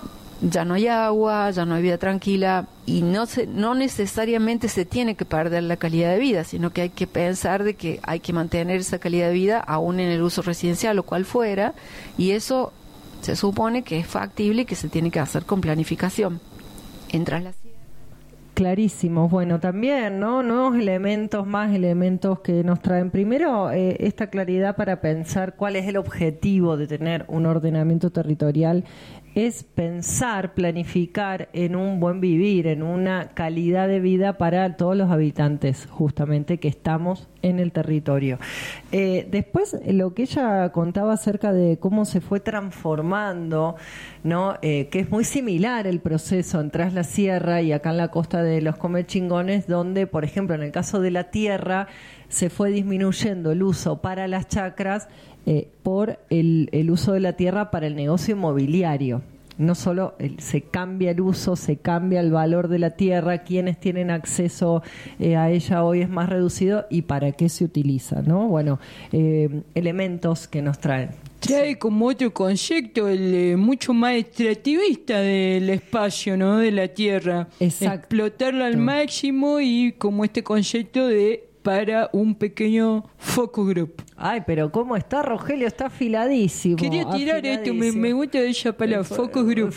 ya no hay agua, ya no hay vida tranquila, y no se, no necesariamente se tiene que perder la calidad de vida, sino que hay que pensar de que hay que mantener esa calidad de vida aún en el uso residencial o cual fuera, y eso se supone que es factible y que se tiene que hacer con planificación. Entras la Clarísimos. Bueno, también, ¿no? Nuevos elementos, más elementos que nos traen. Primero, eh, esta claridad para pensar cuál es el objetivo de tener un ordenamiento territorial, es pensar, planificar en un buen vivir, en una calidad de vida para todos los habitantes, justamente, que estamos en el territorio. Eh, después, lo que ella contaba acerca de cómo se fue transformando, ¿no? Eh, que es muy similar el proceso en Tras la Sierra y acá en la costa de los Comechingones, donde, por ejemplo, en el caso de la tierra, se fue disminuyendo el uso para las chacras eh, por el, el uso de la tierra para el negocio inmobiliario. No solo el, se cambia el uso, se cambia el valor de la tierra, quienes tienen acceso eh, a ella hoy es más reducido, y para qué se utiliza, ¿no? Bueno, eh, elementos que nos traen. Trae como otro concepto, el eh, mucho más extractivista del espacio, ¿no? De la tierra. Exacto. Explotarla al máximo, y como este concepto de para un pequeño focus group. Ay, pero ¿cómo está, Rogelio? Está afiladísimo. Quería tirar esto, me, me gusta de ella palabra, focus group.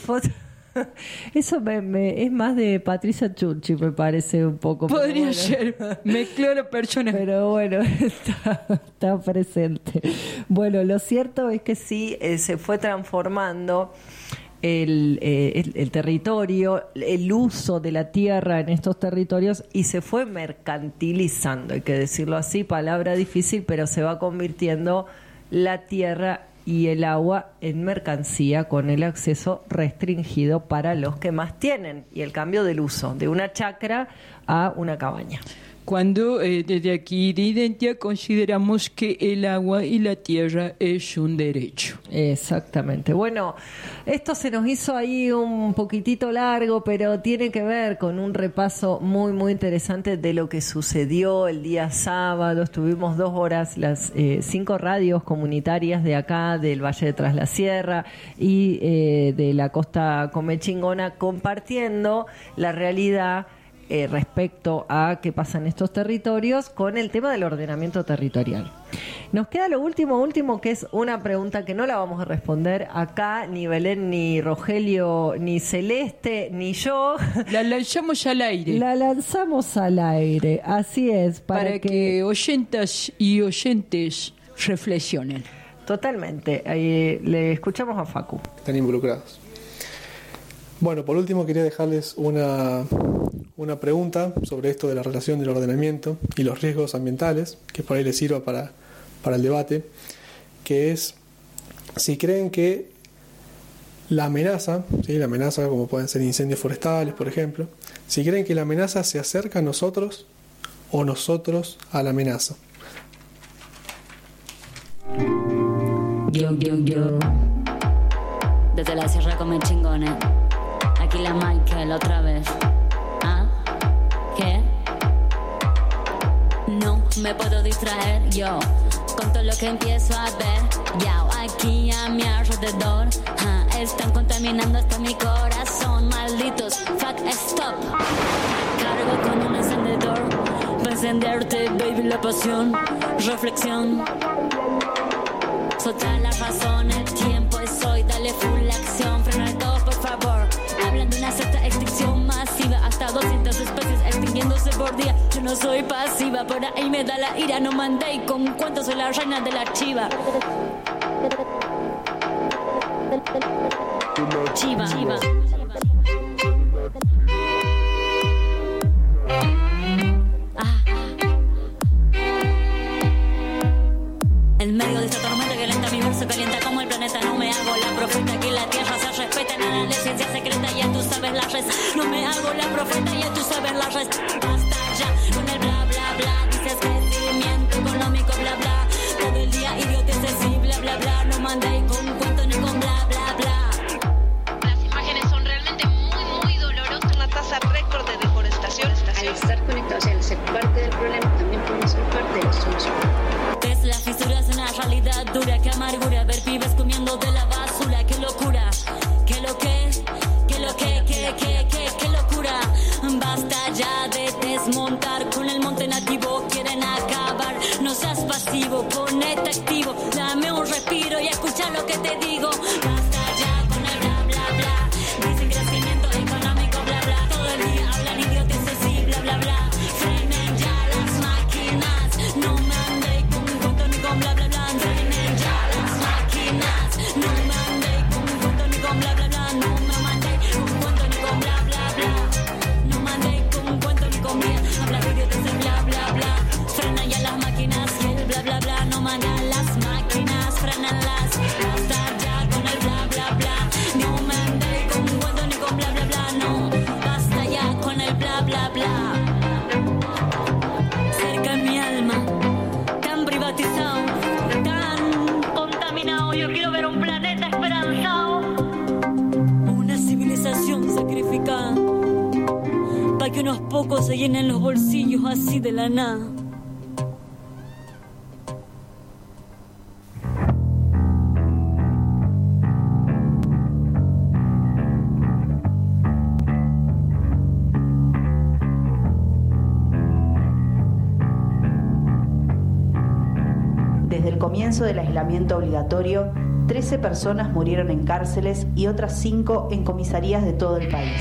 Eso me, me, es más de Patricia Chucci, me parece un poco. Podría bueno. ser, mezclar a personas. Pero bueno, está, está presente. Bueno, lo cierto es que sí, eh, se fue transformando el, eh, el, el territorio, el uso de la tierra en estos territorios, y se fue mercantilizando, hay que decirlo así, palabra difícil, pero se va convirtiendo la tierra y el agua en mercancía, con el acceso restringido para los que más tienen, y el cambio del uso de una chacra a una cabaña. cuando eh, desde aquí de Identia consideramos que el agua y la tierra es un derecho. Exactamente. Bueno, esto se nos hizo ahí un poquitito largo, pero tiene que ver con un repaso muy, muy interesante de lo que sucedió el día sábado. Estuvimos dos horas, las eh, cinco radios comunitarias de acá, del Valle de Tras la Sierra y eh, de la costa comechingona, compartiendo la realidad Eh, respecto a qué pasa en estos territorios con el tema del ordenamiento territorial. Nos queda lo último, último, que es una pregunta que no la vamos a responder acá, ni Belén, ni Rogelio, ni Celeste, ni yo. La lanzamos al aire. La lanzamos al aire, así es. Para, para que... que oyentas y oyentes reflexionen. Totalmente. Eh, le escuchamos a Facu. Están involucrados. Bueno, por último quería dejarles una, una pregunta sobre esto de la relación del ordenamiento y los riesgos ambientales, que por ahí les sirva para, para el debate, que es si creen que la amenaza, ¿sí? la amenaza como pueden ser incendios forestales, por ejemplo, si creen que la amenaza se acerca a nosotros o nosotros a la amenaza. Yo, yo, yo. Desde la Sierra Comechingona. Aquí la Michael otra vez. ¿Ah? ¿Qué? No me puedo distraer yo con todo lo que empiezo a ver. Ya aquí a mi alrededor ah, están contaminando hasta mi corazón. Malditos, fuck, stop. Cargo con un encendedor para encenderte, baby, la pasión. Reflexión. Soltar la razón, el tiempo es hoy. Dale full acción, frena todo, por favor. Hablan de una cierta extinción masiva, hasta doscientas especies extinguiéndose por día. Yo no soy pasiva, por ahí me da la ira. No mandé con cuánto soy la reina de la chiva. Chiva, chiva. Ah. En medio de esta tormenta violenta mi verso calienta como el planeta. No me hago la profeta, que la tierra se respeta. Nada de ciencia secreta, ya tú sabes la res. No me hago la profeta, ya tú sabes la res. Basta ya con el bla bla bla. Dices crecimiento económico, bla bla. Todo el día idioteces y bla bla bla. No mandéis con cuento ni con bla bla bla. Las imágenes son realmente muy muy dolorosas. Una tasa récord de deforestación. Al estar conectados, al ser parte del problema, también podemos ser parte de la solución. La fisura es una realidad dura, que amargura ver pibes comiendo de la basura, qué locura, qué lo que, qué lo que, qué, qué, qué, qué locura. Basta ya de desmontar con el monte nativo, quieren acabar. No seas pasivo, ponete activo, dame un respiro y escucha lo que te digo. Basta ya con el bla bla bla, dicen crecimiento económico, bla bla. Todo el día hablan idioteces y bla bla bla. Frenen ya las máquinas, no me andéis con bla bla bla, frenen ya las máquinas. No me andéis con un cuento ni con bla bla bla. No me mandéis con un cuento ni con bla bla bla. No me andéis con un cuento ni con bien. Habla idioteces bla bla bla. Frenan ya las máquinas y el bla bla bla. No mandan las máquinas, frenanlas. Basta ya con el bla bla bla. No me andéis con un cuento ni con bla bla bla. No, basta ya con el bla bla bla. Cerca en mi alma, tan privatizado, tan contaminado. Yo quiero ver un planeta esperanzado, una civilización sacrificada, para que unos pocos se llenen los bolsillos así de la nada. Desde el comienzo del aislamiento obligatorio, trece personas murieron en cárceles y otras cinco en comisarías de todo el país.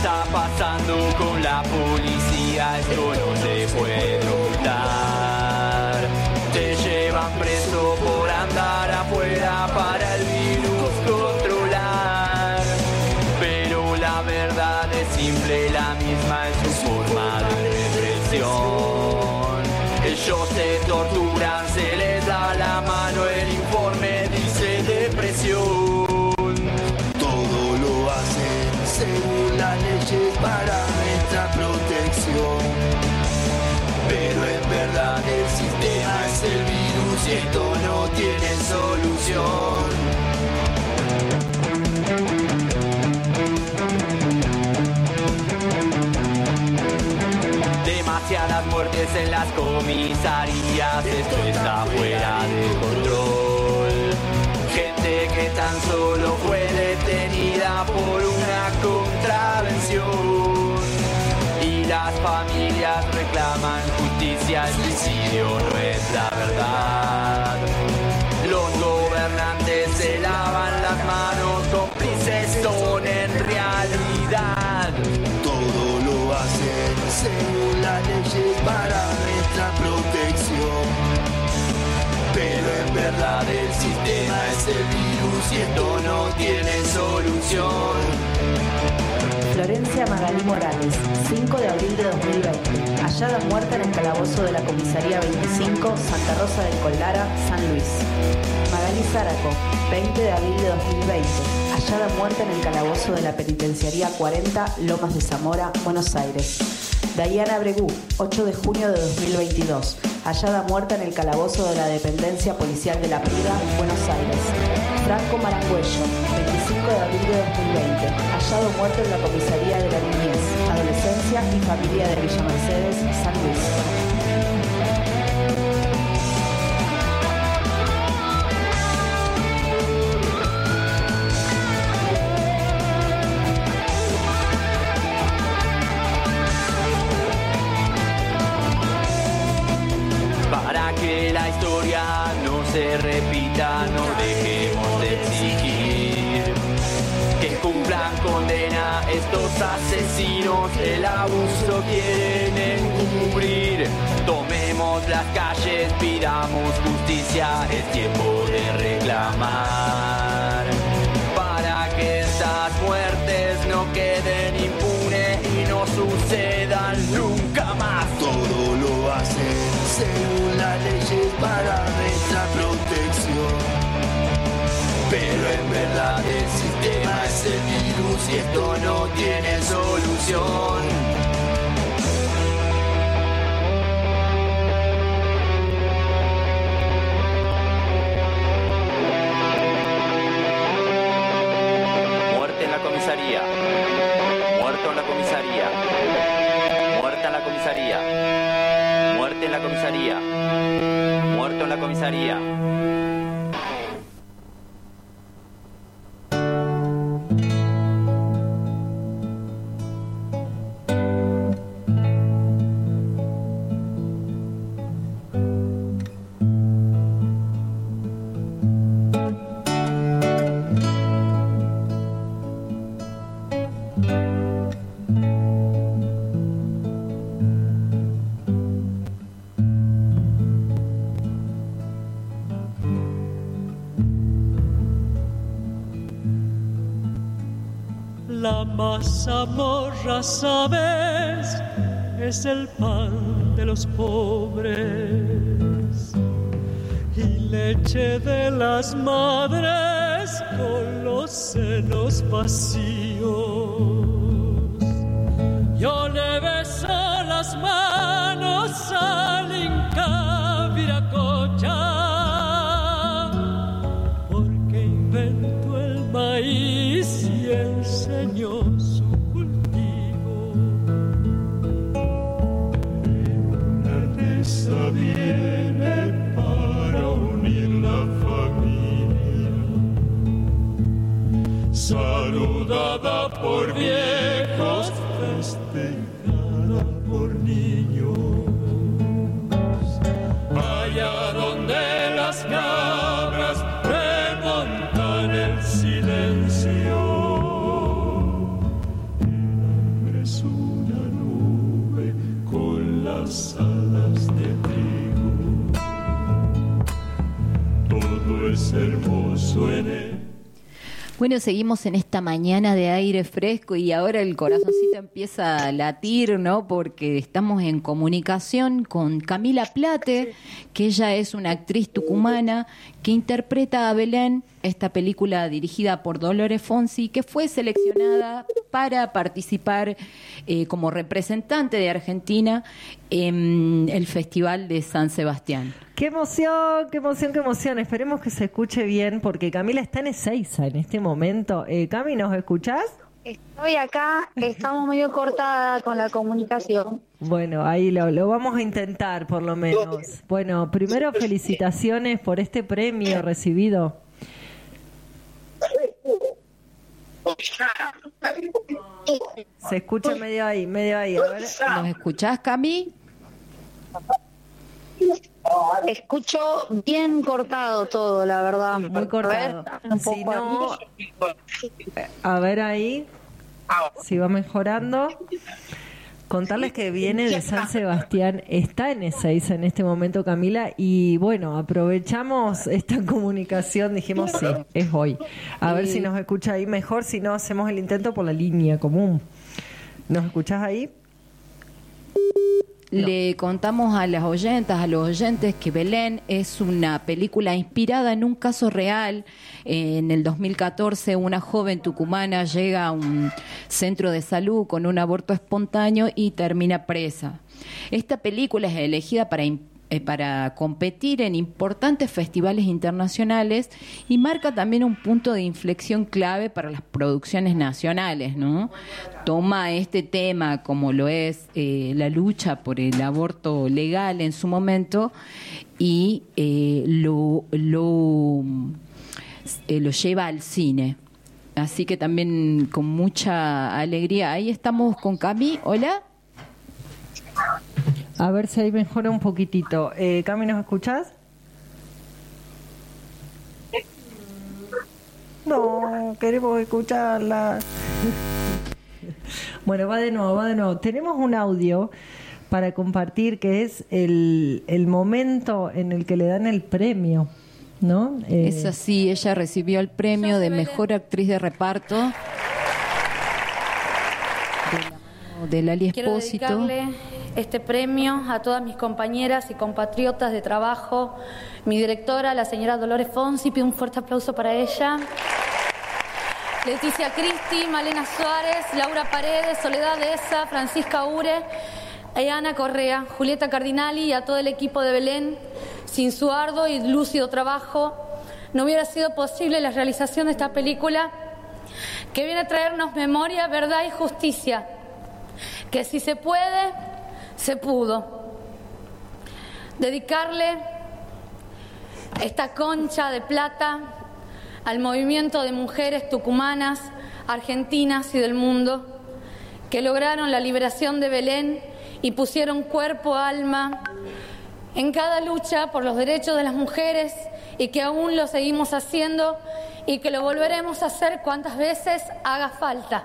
está pasando con la policía, esto no se puede ocultar. Te llevan preso por andar afuera para el virus controlar. Pero la verdad es simple, la misma en su forma de represión. Ellos se torturan, se les da la mano, el informe dice depresión. Todo lo hacen según las leyes para nuestra protección. Pero en verdad el sistema es el virus y esto no tiene solución. Demasiadas muertes en las comisarías, esto está fuera de control. Gente que tan solo fue detenida por una contravención. Y las familias reclaman justicia, el suicidio no es la verdad. Los gobernantes se lavan las manos, cómplices son en realidad. Todo lo hacen según las leyes para nuestra protección. Pero en verdad el sistema es el virus y esto no tiene solución. Florencia Magalí Morales, cinco de abril de dos mil veinte. Hallada muerta en el calabozo de la comisaría veinticinco, Santa Rosa del Collara, San Luis. Magalí Zaraco, veinte de abril de dos mil veinte. Hallada muerta en el calabozo de la penitenciaría cuarenta, Lomas de Zamora, Buenos Aires. Dayana Abregú, ocho de junio de dos mil veintidós. Hallada muerta en el calabozo de la dependencia policial de La Priga, Buenos Aires. Franco Marangüello, veinticinco de abril de dos mil veinte. Hallado muerto en la comisaría de la niñez, adolescencia y familia de Villa Mercedes, San Luis. Para que la historia no se repita, no dejemos de exigir que cumplan condena estos asesinos, el abuso quieren encubrir. Tomemos las calles, pidamos justicia, es tiempo de reclamar. Para que estas muertes no queden impunes y no sucedan nunca más. Todo lo hacen según las leyes para nuestra protección. Pero en verdad el sistema es el virus y esto no tiene solución. Muerte en la comisaría. Muerto en la comisaría. Muerta en la comisaría. Muerte en la comisaría. Muerto en la comisaría. La mazamorra, sabes, es el pan de los pobres y leche de las madres con los senos vacíos. Yo le beso las manos al Inca Viracocha porque inventó el maíz y enseñó su cultivo. Una artesa viene para unir la familia, saludada por viejos, festejada por niños. Allá donde las cabras remontan el silencio, es una nube con las alas de trigo. Todo es hermoso en él. Bueno, seguimos en esta mañana de aire fresco y ahora el corazoncito empieza a latir, ¿no? Porque estamos en comunicación con Camila Plate, que ella es una actriz tucumana que interpreta a Belén, esta película dirigida por Dolores Fonsi, que fue seleccionada para participar eh, como representante de Argentina en el Festival de San Sebastián. ¡Qué emoción, qué emoción, qué emoción! Esperemos que se escuche bien, porque Camila está en Ezeiza en este momento. Eh, Cami, ¿nos escuchás? Estoy acá, estamos medio cortada con la comunicación. Bueno, ahí lo, lo vamos a intentar, por lo menos. Bueno, primero felicitaciones por este premio recibido. Se escucha medio ahí, medio ahí. A ver. ¿Nos escuchás, Cami? Escucho bien cortado todo, la verdad. Muy cortado. A ver, un si poco no, aquí. a ver ahí, si va mejorando. Contarles que viene de San Sebastián, está en Ezeiza en este momento, Camila, y bueno, aprovechamos esta comunicación, dijimos sí, es hoy. A ver si nos escucha ahí mejor, si no hacemos el intento por la línea común. ¿Nos escuchás ahí? No. Le contamos a las oyentas, a los oyentes, que Belén es una película inspirada en un caso real. En el dos mil catorce, una joven tucumana llega a un centro de salud con un aborto espontáneo y termina presa. Esta película es elegida para eh, para competir en importantes festivales internacionales y marca también un punto de inflexión clave para las producciones nacionales, ¿no? Toma este tema, como lo es eh, la lucha por el aborto legal en su momento, y eh, lo, lo, eh, lo lleva al cine. Así que también con mucha alegría. Ahí estamos con Cami. Hola. A ver si ahí mejora un poquitito. Eh, Cami, ¿nos escuchás? No, queremos escucharla. Bueno, va de nuevo, va de nuevo. Tenemos un audio para compartir que es el, el momento en el que le dan el premio, ¿no? Eh, Es así, ella recibió el premio de Mejor Actriz de Reparto de, de Lali Quiero Espósito. dedicarle este premio a todas mis compañeras y compatriotas de trabajo, mi directora, la señora Dolores Fonsi, pido un fuerte aplauso para ella. Leticia Cristi, Malena Suárez, Laura Paredes, Soledad Deza, Francisca Ure, y Ana Correa, Julieta Cardinali y a todo el equipo de Belén. Sin su arduo y lúcido trabajo no hubiera sido posible la realización de esta película, que viene a traernos memoria, verdad y justicia. Que si se puede, se pudo. Dedicarle esta concha de plata al movimiento de mujeres tucumanas, argentinas y del mundo, que lograron la liberación de Belén y pusieron cuerpo, alma en cada lucha por los derechos de las mujeres, y que aún lo seguimos haciendo y que lo volveremos a hacer cuantas veces haga falta.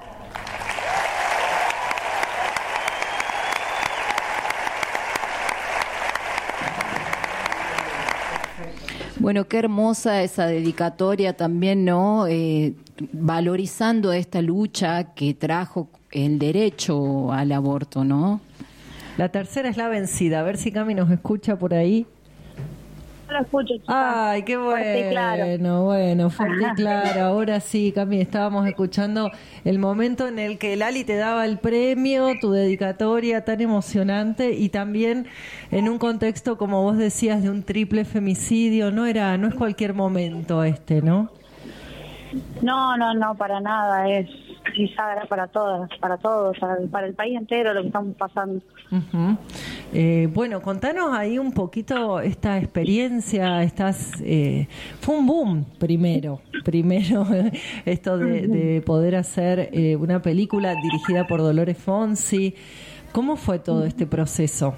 Bueno, qué hermosa esa dedicatoria también, ¿no? Eh, valorizando esta lucha que trajo el derecho al aborto, ¿no? La tercera es la vencida. A ver si Cami nos escucha por ahí. No lo escucho, chica. Ay, qué bueno. Fuerte y claro. Bueno, fuerte y claro. Ahora sí, Cami, estábamos escuchando el momento en el que Lali te daba el premio, tu dedicatoria tan emocionante, y también en un contexto, como vos decías, de un triple femicidio. No era, no es cualquier momento este, ¿no? No, no, no, para nada. Es bisagra para todas, para todos, para el país entero lo que estamos pasando. Uh-huh. Eh, bueno, contanos ahí un poquito esta experiencia. Estás, eh, fue un boom primero, primero esto de, de poder hacer eh, una película dirigida por Dolores Fonsi. ¿Cómo fue todo este proceso?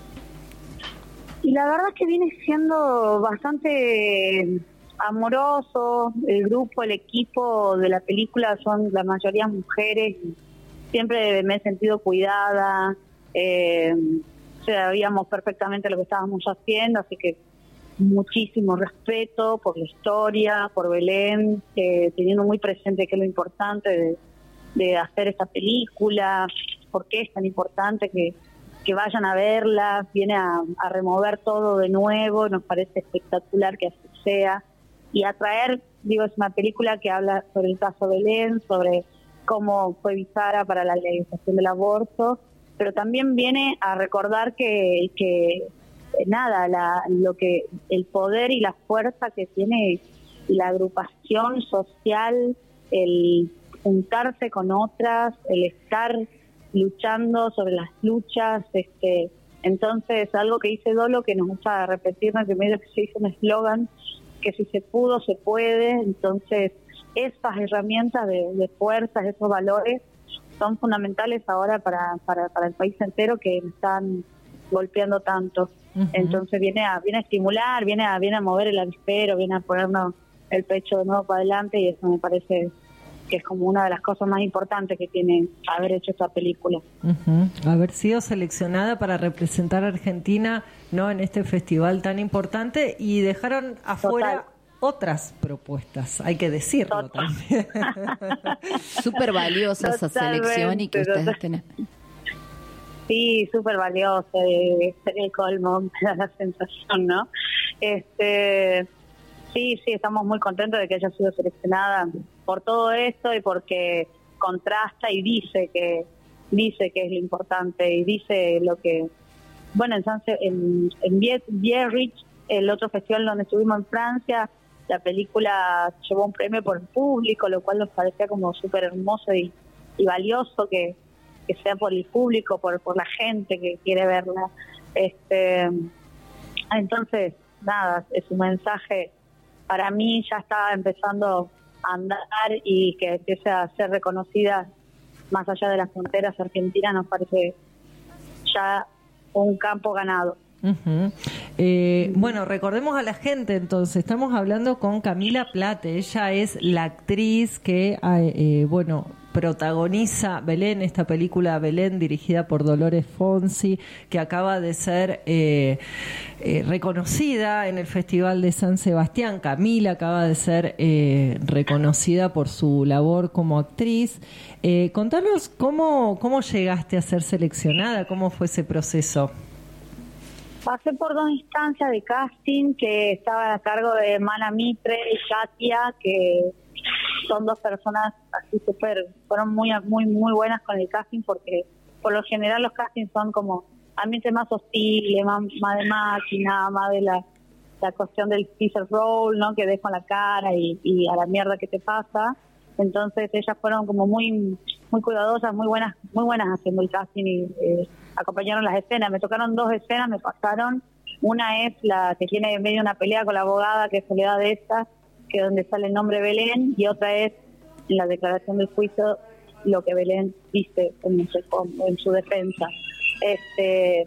Y la verdad es que viene siendo bastante amoroso. El grupo, el equipo de la película son la mayoría mujeres. siempre me he sentido cuidada, eh, sabíamos perfectamente lo que estábamos haciendo, así que muchísimo respeto por la historia, por Belén, eh, teniendo muy presente qué es lo importante de, de hacer esta película, por qué es tan importante que, que vayan a verla, viene a, a remover todo de nuevo, nos parece espectacular que así sea, y a traer, digo, es una película que habla sobre el caso Belén, sobre cómo fue Bizarra para la legalización del aborto, pero también viene a recordar que, que nada, la, lo que el poder y la fuerza que tiene la agrupación social, el juntarse con otras, el estar luchando sobre las luchas, este, entonces algo que dice Dolo, que nos gusta repetirnos, que medio que se hizo un eslogan, que si se pudo, se puede, entonces esas herramientas de, de fuerzas, esos valores, son fundamentales ahora para, para, para el país entero que están golpeando tanto. Uh-huh. Entonces viene a viene a estimular, viene a viene a mover el avispero, viene a ponernos el pecho de nuevo para adelante, y eso me parece que es como una de las cosas más importantes que tiene haber hecho esta película. Uh-huh. Haber sido seleccionada para representar a Argentina, no en este festival tan importante, y dejaron afuera Total. otras propuestas, hay que decirlo Total. también. Súper valiosa esa selección y que ustedes Total. tienen. Sí, súper valiosa, eh, sería el colmo, me da la sensación, ¿no? Este, sí, sí, estamos muy contentos de que haya sido seleccionada por todo esto y porque contrasta y dice que dice que es lo importante y dice lo que, bueno, en San, en, en Biarritz, el otro festival donde estuvimos en Francia, la película llevó un premio por el público, lo cual nos parecía como súper hermoso y, y valioso que que sea por el público, por por la gente que quiere verla. Este, entonces, nada, es un mensaje, para mí ya está empezando a andar y que empiece a ser reconocida más allá de las fronteras argentinas, nos parece ya un campo ganado. Uh-huh. Eh, bueno, recordemos a la gente entonces, estamos hablando con Camila Plate, ella es la actriz que, eh, bueno, protagoniza Belén, esta película Belén dirigida por Dolores Fonsi, que acaba de ser eh, eh, reconocida en el Festival de San Sebastián. Camila acaba de ser eh, reconocida por su labor como actriz. Eh, contanos cómo, cómo llegaste a ser seleccionada, cómo fue ese proceso. Pasé por dos instancias de casting que estaba a cargo de Mana Mitre y Katia, que son dos personas así súper, fueron muy muy muy buenas con el casting, porque por lo general los castings son como ambiente más hostil, más, más de máquina, más de la, la cuestión del teaser roll, ¿no? Que dejo la cara y, y a la mierda que te pasa. Entonces ellas fueron como muy muy cuidadosas, muy buenas muy buenas haciendo el casting y eh, acompañaron las escenas. Me tocaron dos escenas, me pasaron. Una es la que tiene en medio una pelea con la abogada, que es Soledad de esta, que es donde sale el nombre Belén, y otra es en la declaración del juicio lo que Belén dice en su, en su defensa. Este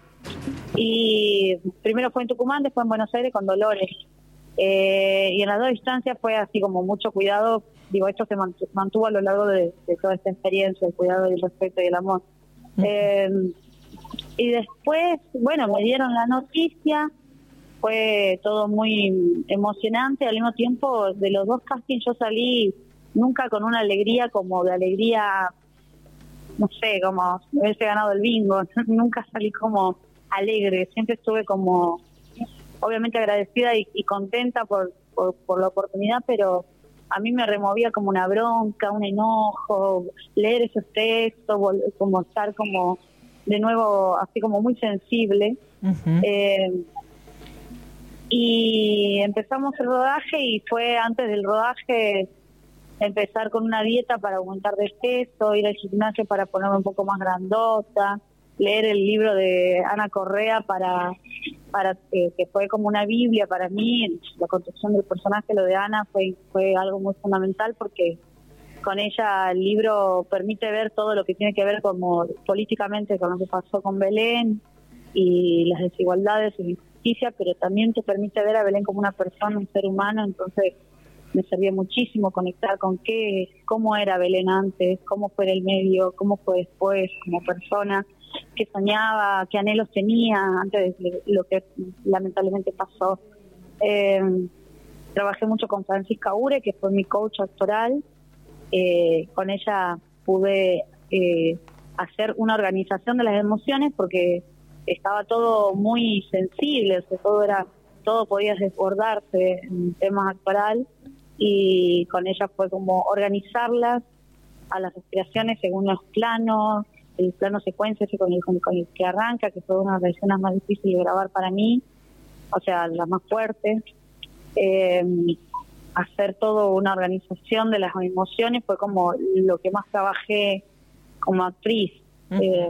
y primero fue en Tucumán, después en Buenos Aires con Dolores. Eh, y en las dos instancias fue así como mucho cuidado. Digo, esto se mantuvo a lo largo de, de toda esta experiencia, el cuidado y el respeto y el amor. Uh-huh. Eh, y después, bueno, me dieron la noticia, fue todo muy emocionante. Al mismo tiempo, de los dos castings yo salí nunca con una alegría como de alegría, no sé, como si me hubiese ganado el bingo. Nunca salí como alegre, siempre estuve como, obviamente agradecida y, y contenta por, por, por la oportunidad, pero a mí me removía como una bronca, un enojo, leer esos textos, como estar como de nuevo así como muy sensible. Uh-huh. Eh, y empezamos el rodaje y fue antes del rodaje empezar con una dieta para aumentar de peso, ir al gimnasio para ponerme un poco más grandota, leer el libro de Ana Correa para para que, que fue como una biblia para mí. La construcción del personaje, lo de Ana, fue fue algo muy fundamental, porque con ella el libro permite ver todo lo que tiene que ver como políticamente con lo que pasó con Belén y las desigualdades y la injusticia, pero también te permite ver a Belén como una persona, un ser humano. Entonces me servía muchísimo conectar con qué, cómo era Belén antes, cómo fue el medio, cómo fue después como persona, qué soñaba, qué anhelos tenía antes de lo que lamentablemente pasó. Eh, trabajé mucho con Francisca Ure, que fue mi coach actoral. Eh, con ella pude eh, hacer una organización de las emociones porque estaba todo muy sensible, o sea, todo era, todo podía desbordarse en temas actoral, y con ella fue como organizarlas a las respiraciones según los planos, el plano secuencia ese con el, con el que arranca, que fue una de las escenas más difíciles de grabar para mí, o sea, la más fuerte. Eh, hacer todo una organización de las emociones fue como lo que más trabajé como actriz. Eh,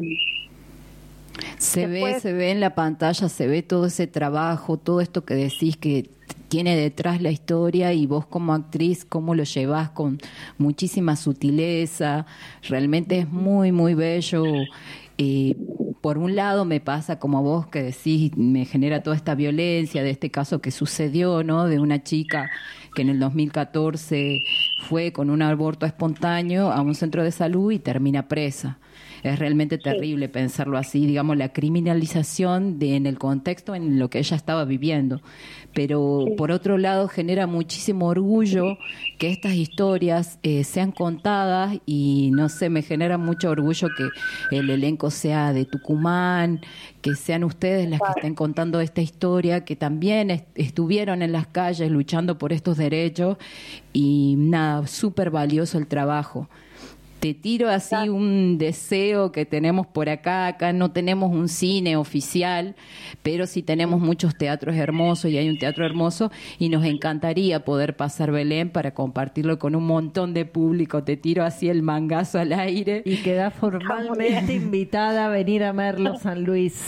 Se Después- ve, se ve en la pantalla, se ve todo ese trabajo, todo esto que decís que tiene detrás la historia, y vos como actriz cómo lo llevás con muchísima sutileza. Realmente es muy, muy bello. Eh, por un lado me pasa como a vos que decís, me genera toda esta violencia de este caso que sucedió, ¿no? De una chica que en el dos mil catorce fue con un aborto espontáneo a un centro de salud y termina presa. Es realmente terrible pensarlo así, digamos, la criminalización de, en el contexto en lo que ella estaba viviendo. Pero por otro lado genera muchísimo orgullo que estas historias eh, sean contadas, y no sé, me genera mucho orgullo que el elenco sea de Tucumán, que sean ustedes las que estén contando esta historia, que también est- estuvieron en las calles luchando por estos derechos, y nada, súper valioso el trabajo. Te tiro así un deseo que tenemos por acá. Acá no tenemos un cine oficial, pero sí tenemos muchos teatros hermosos, y hay un teatro hermoso, y nos encantaría poder pasar Belén para compartirlo con un montón de público. Te tiro así el mangazo al aire. Y queda formalmente invitada a venir a Merlo San Luis.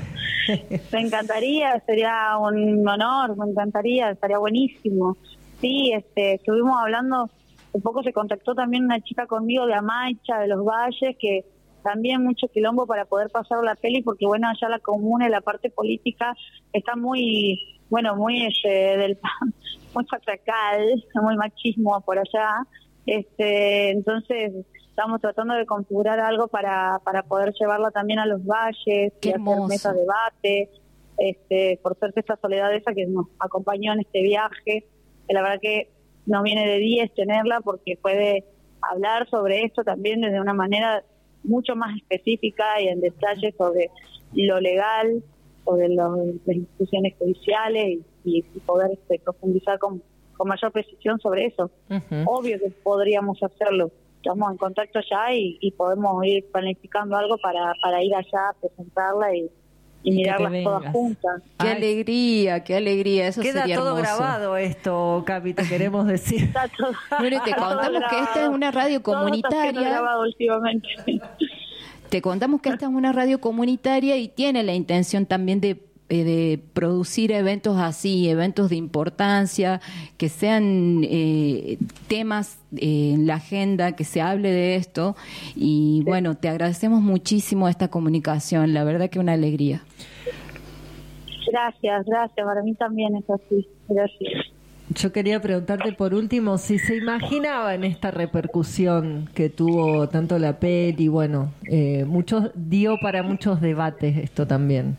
Me encantaría, sería un honor, me encantaría, estaría buenísimo. Sí, este, estuvimos hablando, un poco se contactó también una chica conmigo de Amaicha, de Los Valles, que también mucho quilombo para poder pasar la peli, porque bueno, allá la comuna y la parte política está muy, bueno, muy este, del muy patriarcal, muy machismo por allá. Este, entonces estamos tratando de configurar algo para, para poder llevarla también a Los Valles, y hacer mesas de debate. Este, por suerte esta Soledad esa que nos acompañó en este viaje, que la verdad que nos viene de diez tenerla, porque puede hablar sobre esto también desde una manera mucho más específica y en detalle sobre lo legal, sobre los, las instituciones judiciales, y, y poder este, profundizar con, con mayor precisión sobre eso. Uh-huh. Obvio que podríamos hacerlo. Estamos en contacto ya y, y podemos ir planificando algo para, para ir allá, presentarla y, y Y que mirarlas te todas vengas. juntas. Qué alegría, qué alegría, eso Queda sería todo hermoso. grabado esto, Capi, te queremos decir. Bueno, y te contamos que esta es una radio Todo está siendo comunitaria. grabado últimamente. Te contamos que esta es una radio comunitaria y tiene la intención también de, eh, de producir eventos así, eventos de importancia, que sean eh, temas eh, en la agenda, que se hable de esto. Y bueno, te agradecemos muchísimo esta comunicación, la verdad que una alegría. Gracias, gracias. Para mí también es así. Gracias. Yo quería preguntarte por último si se imaginaba en esta repercusión que tuvo tanto la peli, bueno, eh, muchos dio para muchos debates esto también.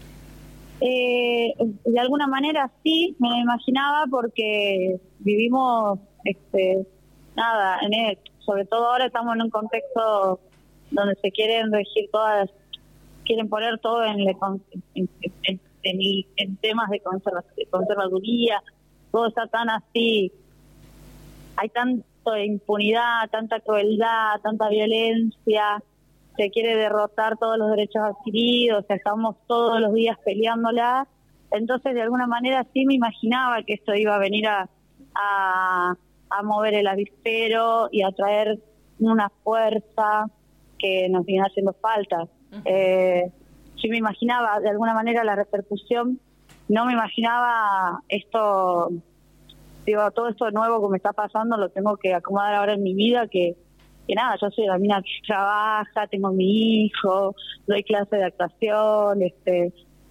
Eh, de alguna manera sí, me lo imaginaba, porque vivimos, este, nada, en el, sobre todo ahora estamos en un contexto donde se quieren regir todas, quieren poner todo en, le- en, en- en- en temas de, conserva- de conservaduría, todo está tan así, hay tanto impunidad, tanta crueldad, tanta violencia, se quiere derrotar todos los derechos adquiridos, o sea, estamos todos los días peleándola. Entonces, de alguna manera sí me imaginaba que esto iba a venir a, a, a mover el avispero y a traer una fuerza que nos viene haciendo falta. Eh, sí me imaginaba de alguna manera la repercusión, no me imaginaba esto, digo, todo esto nuevo que me está pasando lo tengo que acomodar ahora en mi vida, que que nada, yo soy la mina que trabaja, tengo mi hijo, doy clase de actuación, este,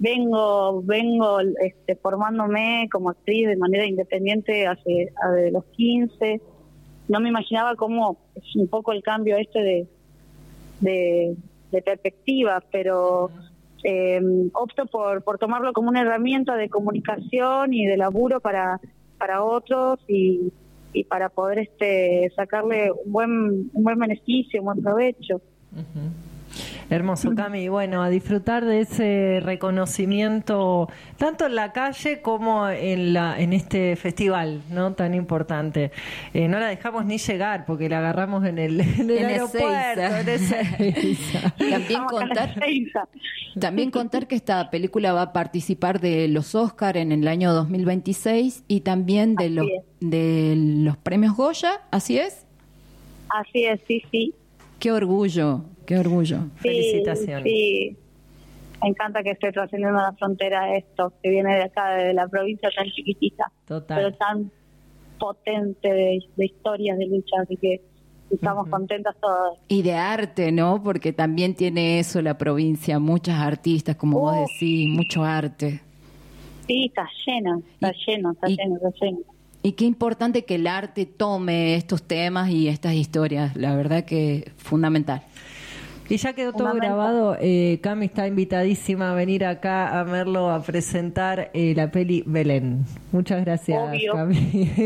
vengo vengo este, formándome como actriz de manera independiente hace de los quince. No me imaginaba cómo es un poco el cambio este de de, de perspectiva, pero eh, opto por por tomarlo como una herramienta de comunicación y de laburo para para otros y, y para poder este sacarle un buen un buen beneficio, un buen provecho. Uh-huh. Hermoso, Cami. Bueno, a disfrutar de ese reconocimiento tanto en la calle como en la en este festival, ¿no? Tan importante. Eh, no la dejamos ni llegar porque la agarramos en el, en el En aeropuerto. En Ezeiza. También contar, también contar que esta película va a participar de los Oscar en el año dos mil veintiséis y también de los de los premios Goya, ¿así es? Así es, sí, sí. Qué orgullo, qué orgullo. Sí, felicitaciones. Sí, me encanta que esté trascendiendo la frontera esto, que viene de acá, de la provincia tan chiquitita, Total. pero tan potente de, de historias de lucha, así que estamos uh-huh. contentas todas. Y de arte, ¿no? Porque también tiene eso la provincia, muchas artistas, como uh. vos decís, mucho arte. Sí, está llena, está y, lleno, está y, lleno, está lleno. Y qué importante que el arte tome estos temas y estas historias, la verdad que fundamental. Y ya quedó todo grabado, eh, Cami está invitadísima a venir acá a Merlo a presentar eh, la peli Belén. Muchas gracias, Obvio. Cami.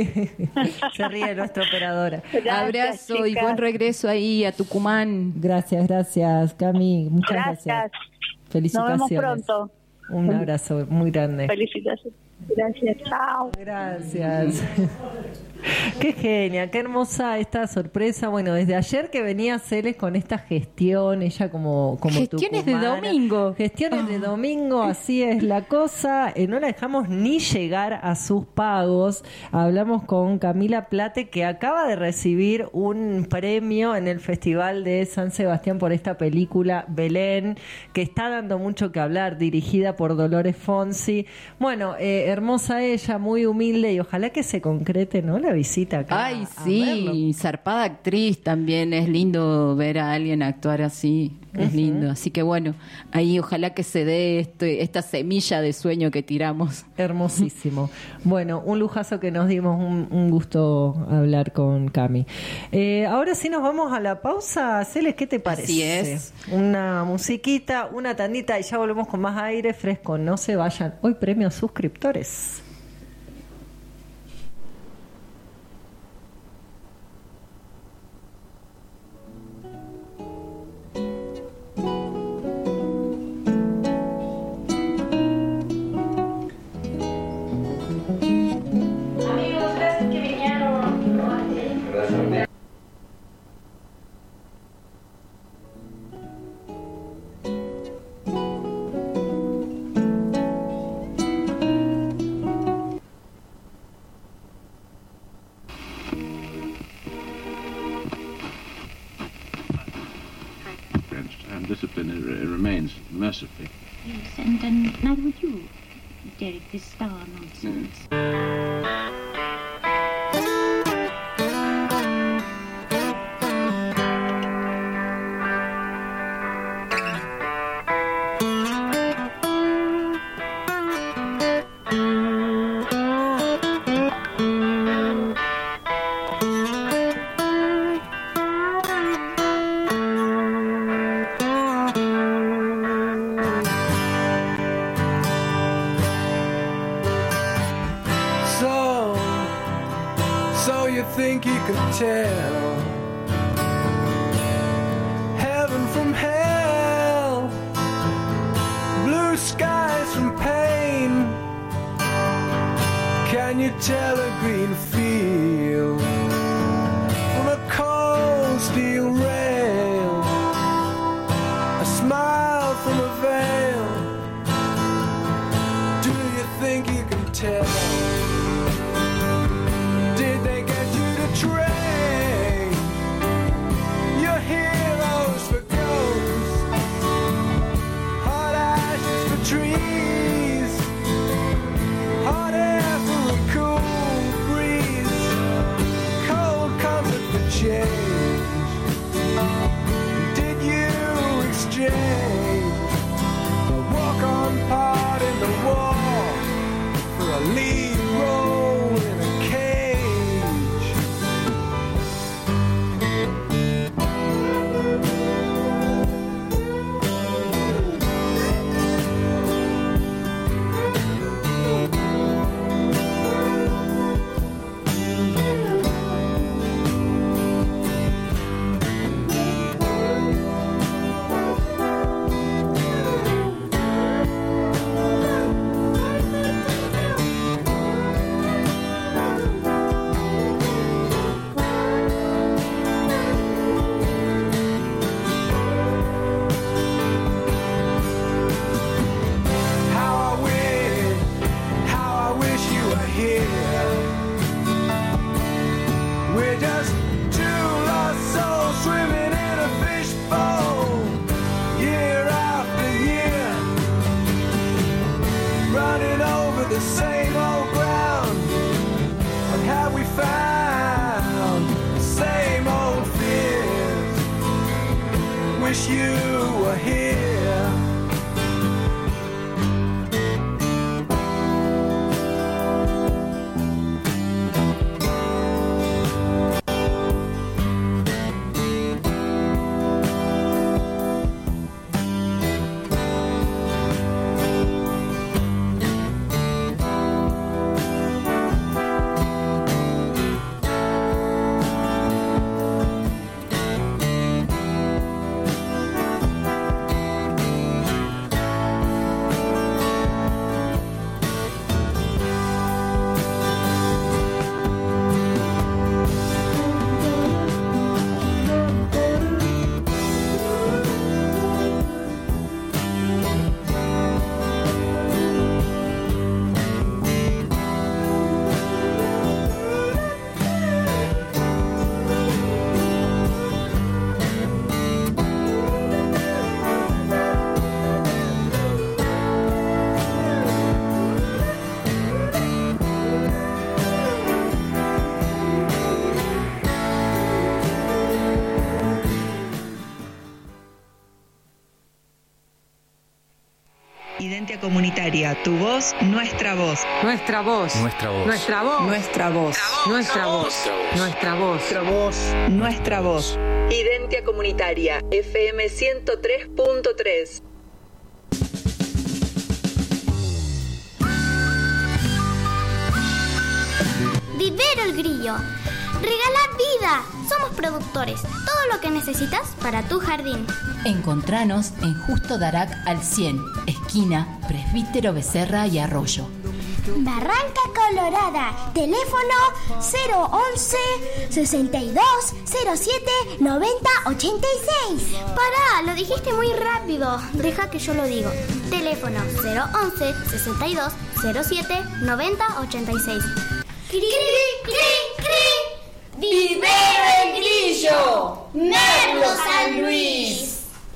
Se ríe nuestra operadora. Gracias, abrazo chicas. Y buen regreso ahí a Tucumán. Gracias, gracias, Cami. Muchas gracias. gracias. Felicitaciones. Nos vemos pronto. Un abrazo muy grande. Felicitaciones. Gracias, chao. Gracias. Qué genia, qué hermosa esta sorpresa. Bueno, desde ayer que venía Celes con esta gestión, ella como, como gestiones tucumana. de domingo. Gestiones oh. de domingo, así es la cosa. Eh, no la dejamos ni llegar a sus pagos. Hablamos con Camila Plate, que acaba de recibir un premio en el Festival de San Sebastián por esta película Belén, que está dando mucho que hablar, dirigida por Dolores Fonsi. Bueno, eh, hermosa ella, muy humilde, y ojalá que se concrete, ¿no?, la visita acá. Ay, sí, zarpada actriz también, es lindo ver a alguien actuar así, es uh-huh. lindo. Así que bueno, ahí ojalá que se dé este, esta semilla de sueño que tiramos. Hermosísimo. Bueno, un lujazo que nos dimos, un, un gusto hablar con Cami. Eh, ahora sí nos vamos a la pausa. Celes, ¿qué te parece? Así es. Una musiquita, una tandita y ya volvemos con más aire fresco. No se vayan. Hoy premio suscriptores. Discipline it, it remains mercifully. Yes, and, and neither would you, Derek, this star nonsense. Mm. Think you can tell heaven from hell, blue skies from pain? Can you tell a green field from a cold steel rail, a smile from a veil? Do you think you can tell? Train your heroes for ghosts, hot ashes for trees, hot air for a cool breeze, cold comfort for change. Did you exchange a walk-on park the same old ground. What have we found? The same old fears. Wish you were here. Identia Comunitaria, tu voz, nuestra voz. Nuestra voz. Nuestra voz. Nuestra voz. Nuestra voz. Nuestra voz. Nuestra voz. Nuestra voz. Nuestra voz. Identia Comunitaria, F M ciento tres punto tres. Vivero el Grillo. Regala vida. Somos productores. Todo lo que necesitas para tu jardín. Encontranos en Justo Darac al cien, esquina Presbítero Becerra y Arroyo. Barranca Colorada. Teléfono cero once, sesenta y dos, cero siete, noventa, ochenta y seis. Pará, lo dijiste muy rápido. Deja que yo lo digo. Teléfono cero once, sesenta y dos, cero siete, noventa, ochenta y seis. ¡Cri, cri, cri! ¡Vivero el Grillo! ¡Merlo San Luis!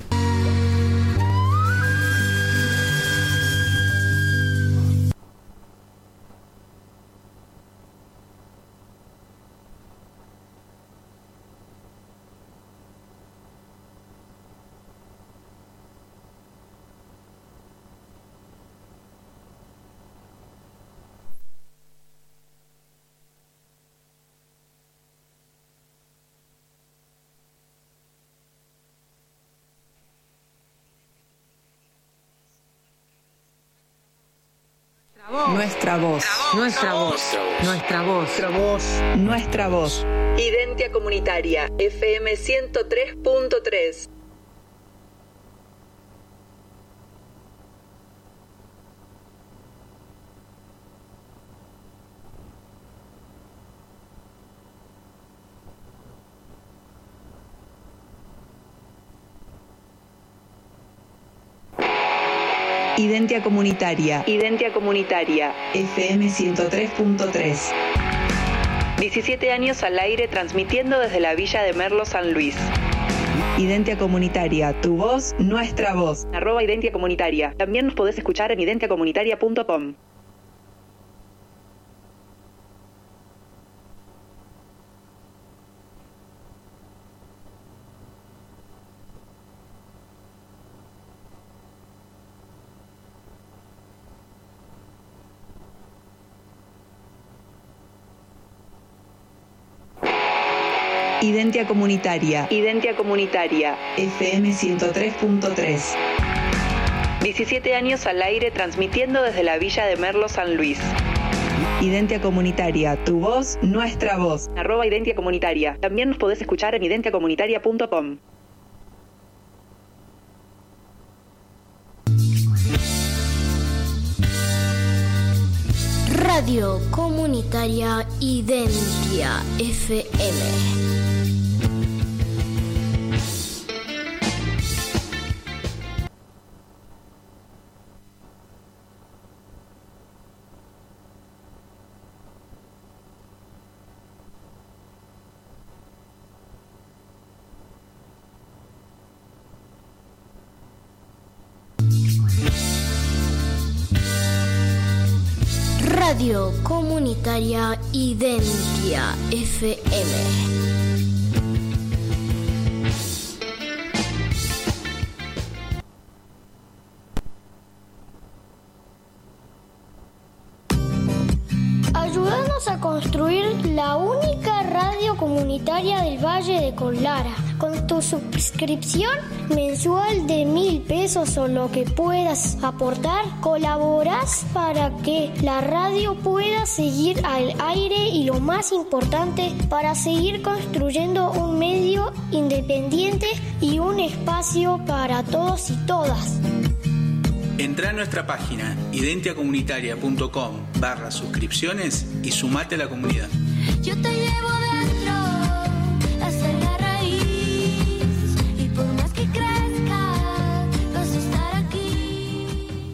Nuestra voz. Nuestra voz. Nuestra voz. Nuestra voz. Nuestra voz. Identia Comunitaria, F M ciento tres punto tres. Identia Comunitaria, Identia Comunitaria, F M ciento tres punto tres. diecisiete años al aire transmitiendo desde la Villa de Merlo, San Luis. Identia Comunitaria, tu voz, nuestra voz. Arroba Identia Comunitaria. También nos podés escuchar en identia comunitaria punto com. Identia Comunitaria, Identia Comunitaria, F M ciento tres punto tres. diecisiete años al aire transmitiendo desde la Villa de Merlo, San Luis. Identia Comunitaria, tu voz, nuestra voz. Arroba Identia Comunitaria. También nos podés escuchar en identia comunitaria punto com. Radio Comunitaria Identia F M. Radio Comunitaria Identia F M. Ayúdanos a construir la única radio comunitaria del Valle de Conlara. Con tu suscripción mensual de mil pesos o lo que puedas aportar, colaborás para que la radio pueda seguir al aire y, lo más importante, para seguir construyendo un medio independiente y un espacio para todos y todas. Entrá a nuestra página identiacomunitaria.com barra suscripciones y sumate a la comunidad. Yo te llevo dentro hasta la raíz y por más que crezca vas a estar aquí.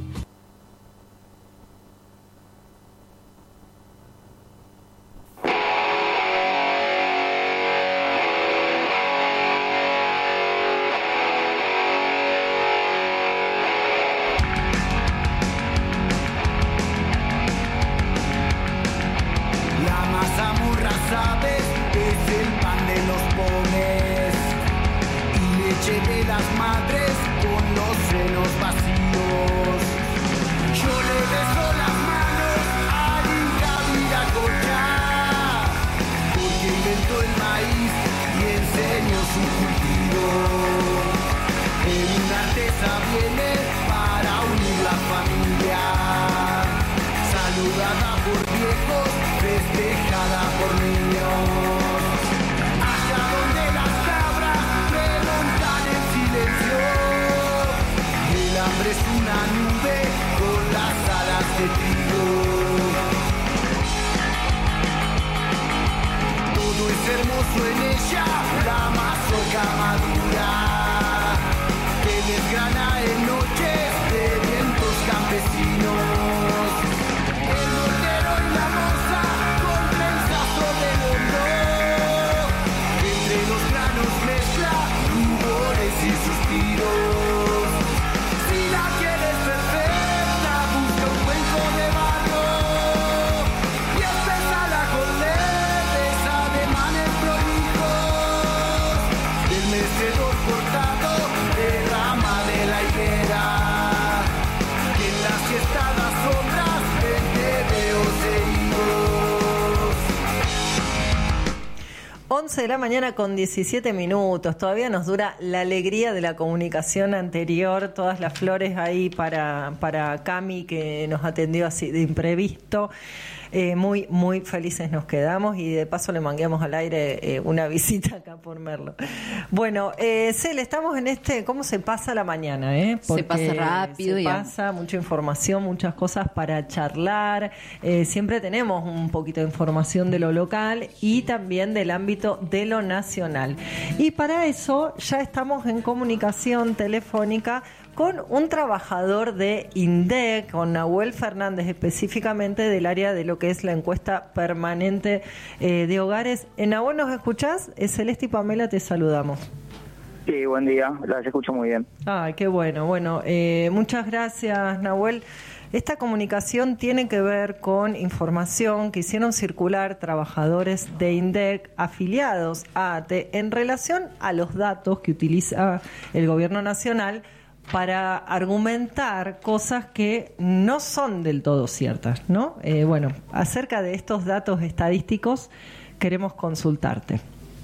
¿Sabes? Es el pan de los pobres y leche de las madres con los senos vacíos. Yo le beso las manos a Inca Viracocha, porque inventó el maíz y enseñó su cultivo. En una artesa viene para unir la familia, saludada por viejos, festejada por niños. Allá donde las cabras preguntan en silencio, el hambre es una nube con las alas de trigo. Todo es hermoso en ella, la mazorca madura, que desgrana en noches de vientos campesinos. Y suspiros. Si la quieres perfecta, busca un cuenco de barro y empezala con leves ademanes prolijos. Del mecedor cortado de rama de la higuera, y en las siestadas sombras de tebeos e higos. once de la mañana con diecisiete minutos. Todavía nos dura la alegría de la comunicación anterior. Todas las flores ahí para, para Cami, que nos atendió así de imprevisto. Eh, muy, muy felices nos quedamos y de paso le mangueamos al aire eh, una visita acá por Merlo. Bueno, eh, Cel, estamos en este, ¿cómo se pasa la mañana? Eh? Se pasa rápido. Se y pasa, mucha información, muchas cosas para charlar. Eh, siempre tenemos un poquito de información de lo local y también del ámbito de lo nacional. Y para eso ya estamos en comunicación telefónica con un trabajador de INDEC, con Nahuel Fernández, específicamente del área de lo que es la encuesta permanente eh, de hogares. Eh, Nahuel, ¿nos escuchás? Eh, Celeste y Pamela te saludamos. Sí, buen día, las escucho muy bien. Ay, qué bueno. Bueno, eh, muchas gracias, Nahuel. Esta comunicación tiene que ver con información que hicieron circular trabajadores de INDEC afiliados a A T E en relación a los datos que utiliza el gobierno nacional para argumentar cosas que no son del todo ciertas, ¿no? Eh, bueno, acerca de estos datos estadísticos queremos consultarte.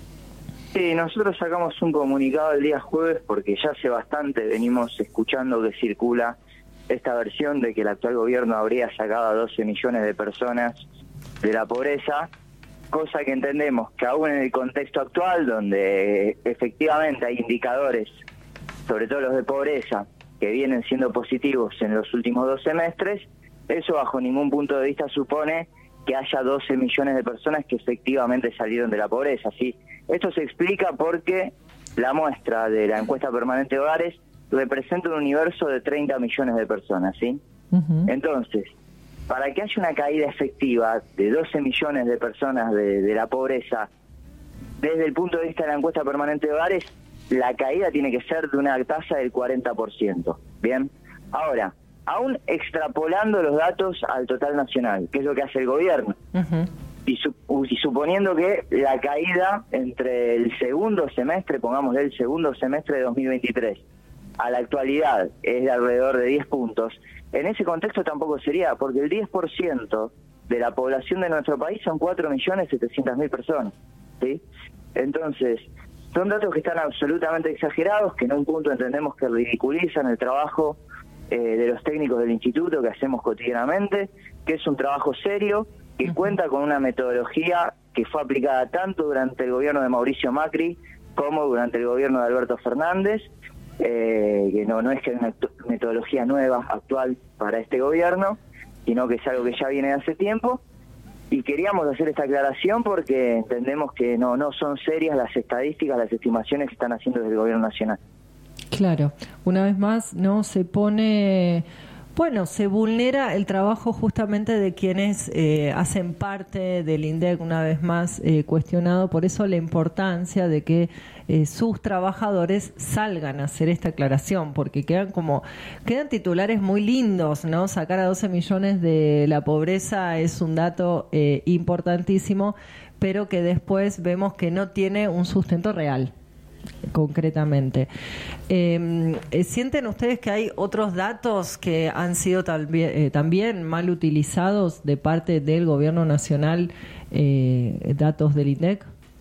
Sí, nosotros sacamos un comunicado el día jueves porque ya hace bastante venimos escuchando que circula esta versión de que el actual gobierno habría sacado a doce millones de personas de la pobreza, cosa que entendemos que aún en el contexto actual, donde efectivamente hay indicadores, sobre todo los de pobreza, que vienen siendo positivos en los últimos dos semestres, eso bajo ningún punto de vista supone que haya doce millones de personas que efectivamente salieron de la pobreza. ¿Sí? Esto se explica porque la muestra de la encuesta permanente de hogares representa un universo de treinta millones de personas, ¿sí? Uh-huh. Entonces, para que haya una caída efectiva de doce millones de personas de, de la pobreza, desde el punto de vista de la encuesta permanente de hogares, la caída tiene que ser de una tasa del cuarenta por ciento. Bien, ahora, aún extrapolando los datos al total nacional, que es lo que hace el gobierno. Uh-huh. Y, su, y suponiendo que la caída entre el segundo semestre, pongamos el segundo semestre de dos mil veintitrés, a la actualidad es de alrededor de diez puntos, en ese contexto tampoco sería, porque el diez por ciento de la población de nuestro país son cuatro millones setecientas mil personas, ¿sí? Entonces, son datos que están absolutamente exagerados, que en un punto entendemos que ridiculizan el trabajo eh, de los técnicos del instituto que hacemos cotidianamente, que es un trabajo serio, que cuenta con una metodología que fue aplicada tanto durante el gobierno de Mauricio Macri como durante el gobierno de Alberto Fernández, eh, que no, no es que es una metodología nueva, actual para este gobierno, sino que es algo que ya viene de hace tiempo, y queríamos hacer esta aclaración porque entendemos que no, no son serias las estadísticas, las estimaciones que están haciendo desde el gobierno nacional. Claro, una vez más no se pone... Bueno, se vulnera el trabajo justamente de quienes eh, hacen parte del INDEC, una vez más eh, cuestionado, por eso la importancia de que eh, sus trabajadores salgan a hacer esta aclaración, porque quedan como quedan titulares muy lindos, ¿no? Sacar a doce millones de la pobreza es un dato eh, importantísimo, pero que después vemos que no tiene un sustento real. Concretamente, eh, ¿sienten ustedes que hay otros datos que han sido también, eh, también mal utilizados de parte del gobierno nacional, eh, datos del INDEC?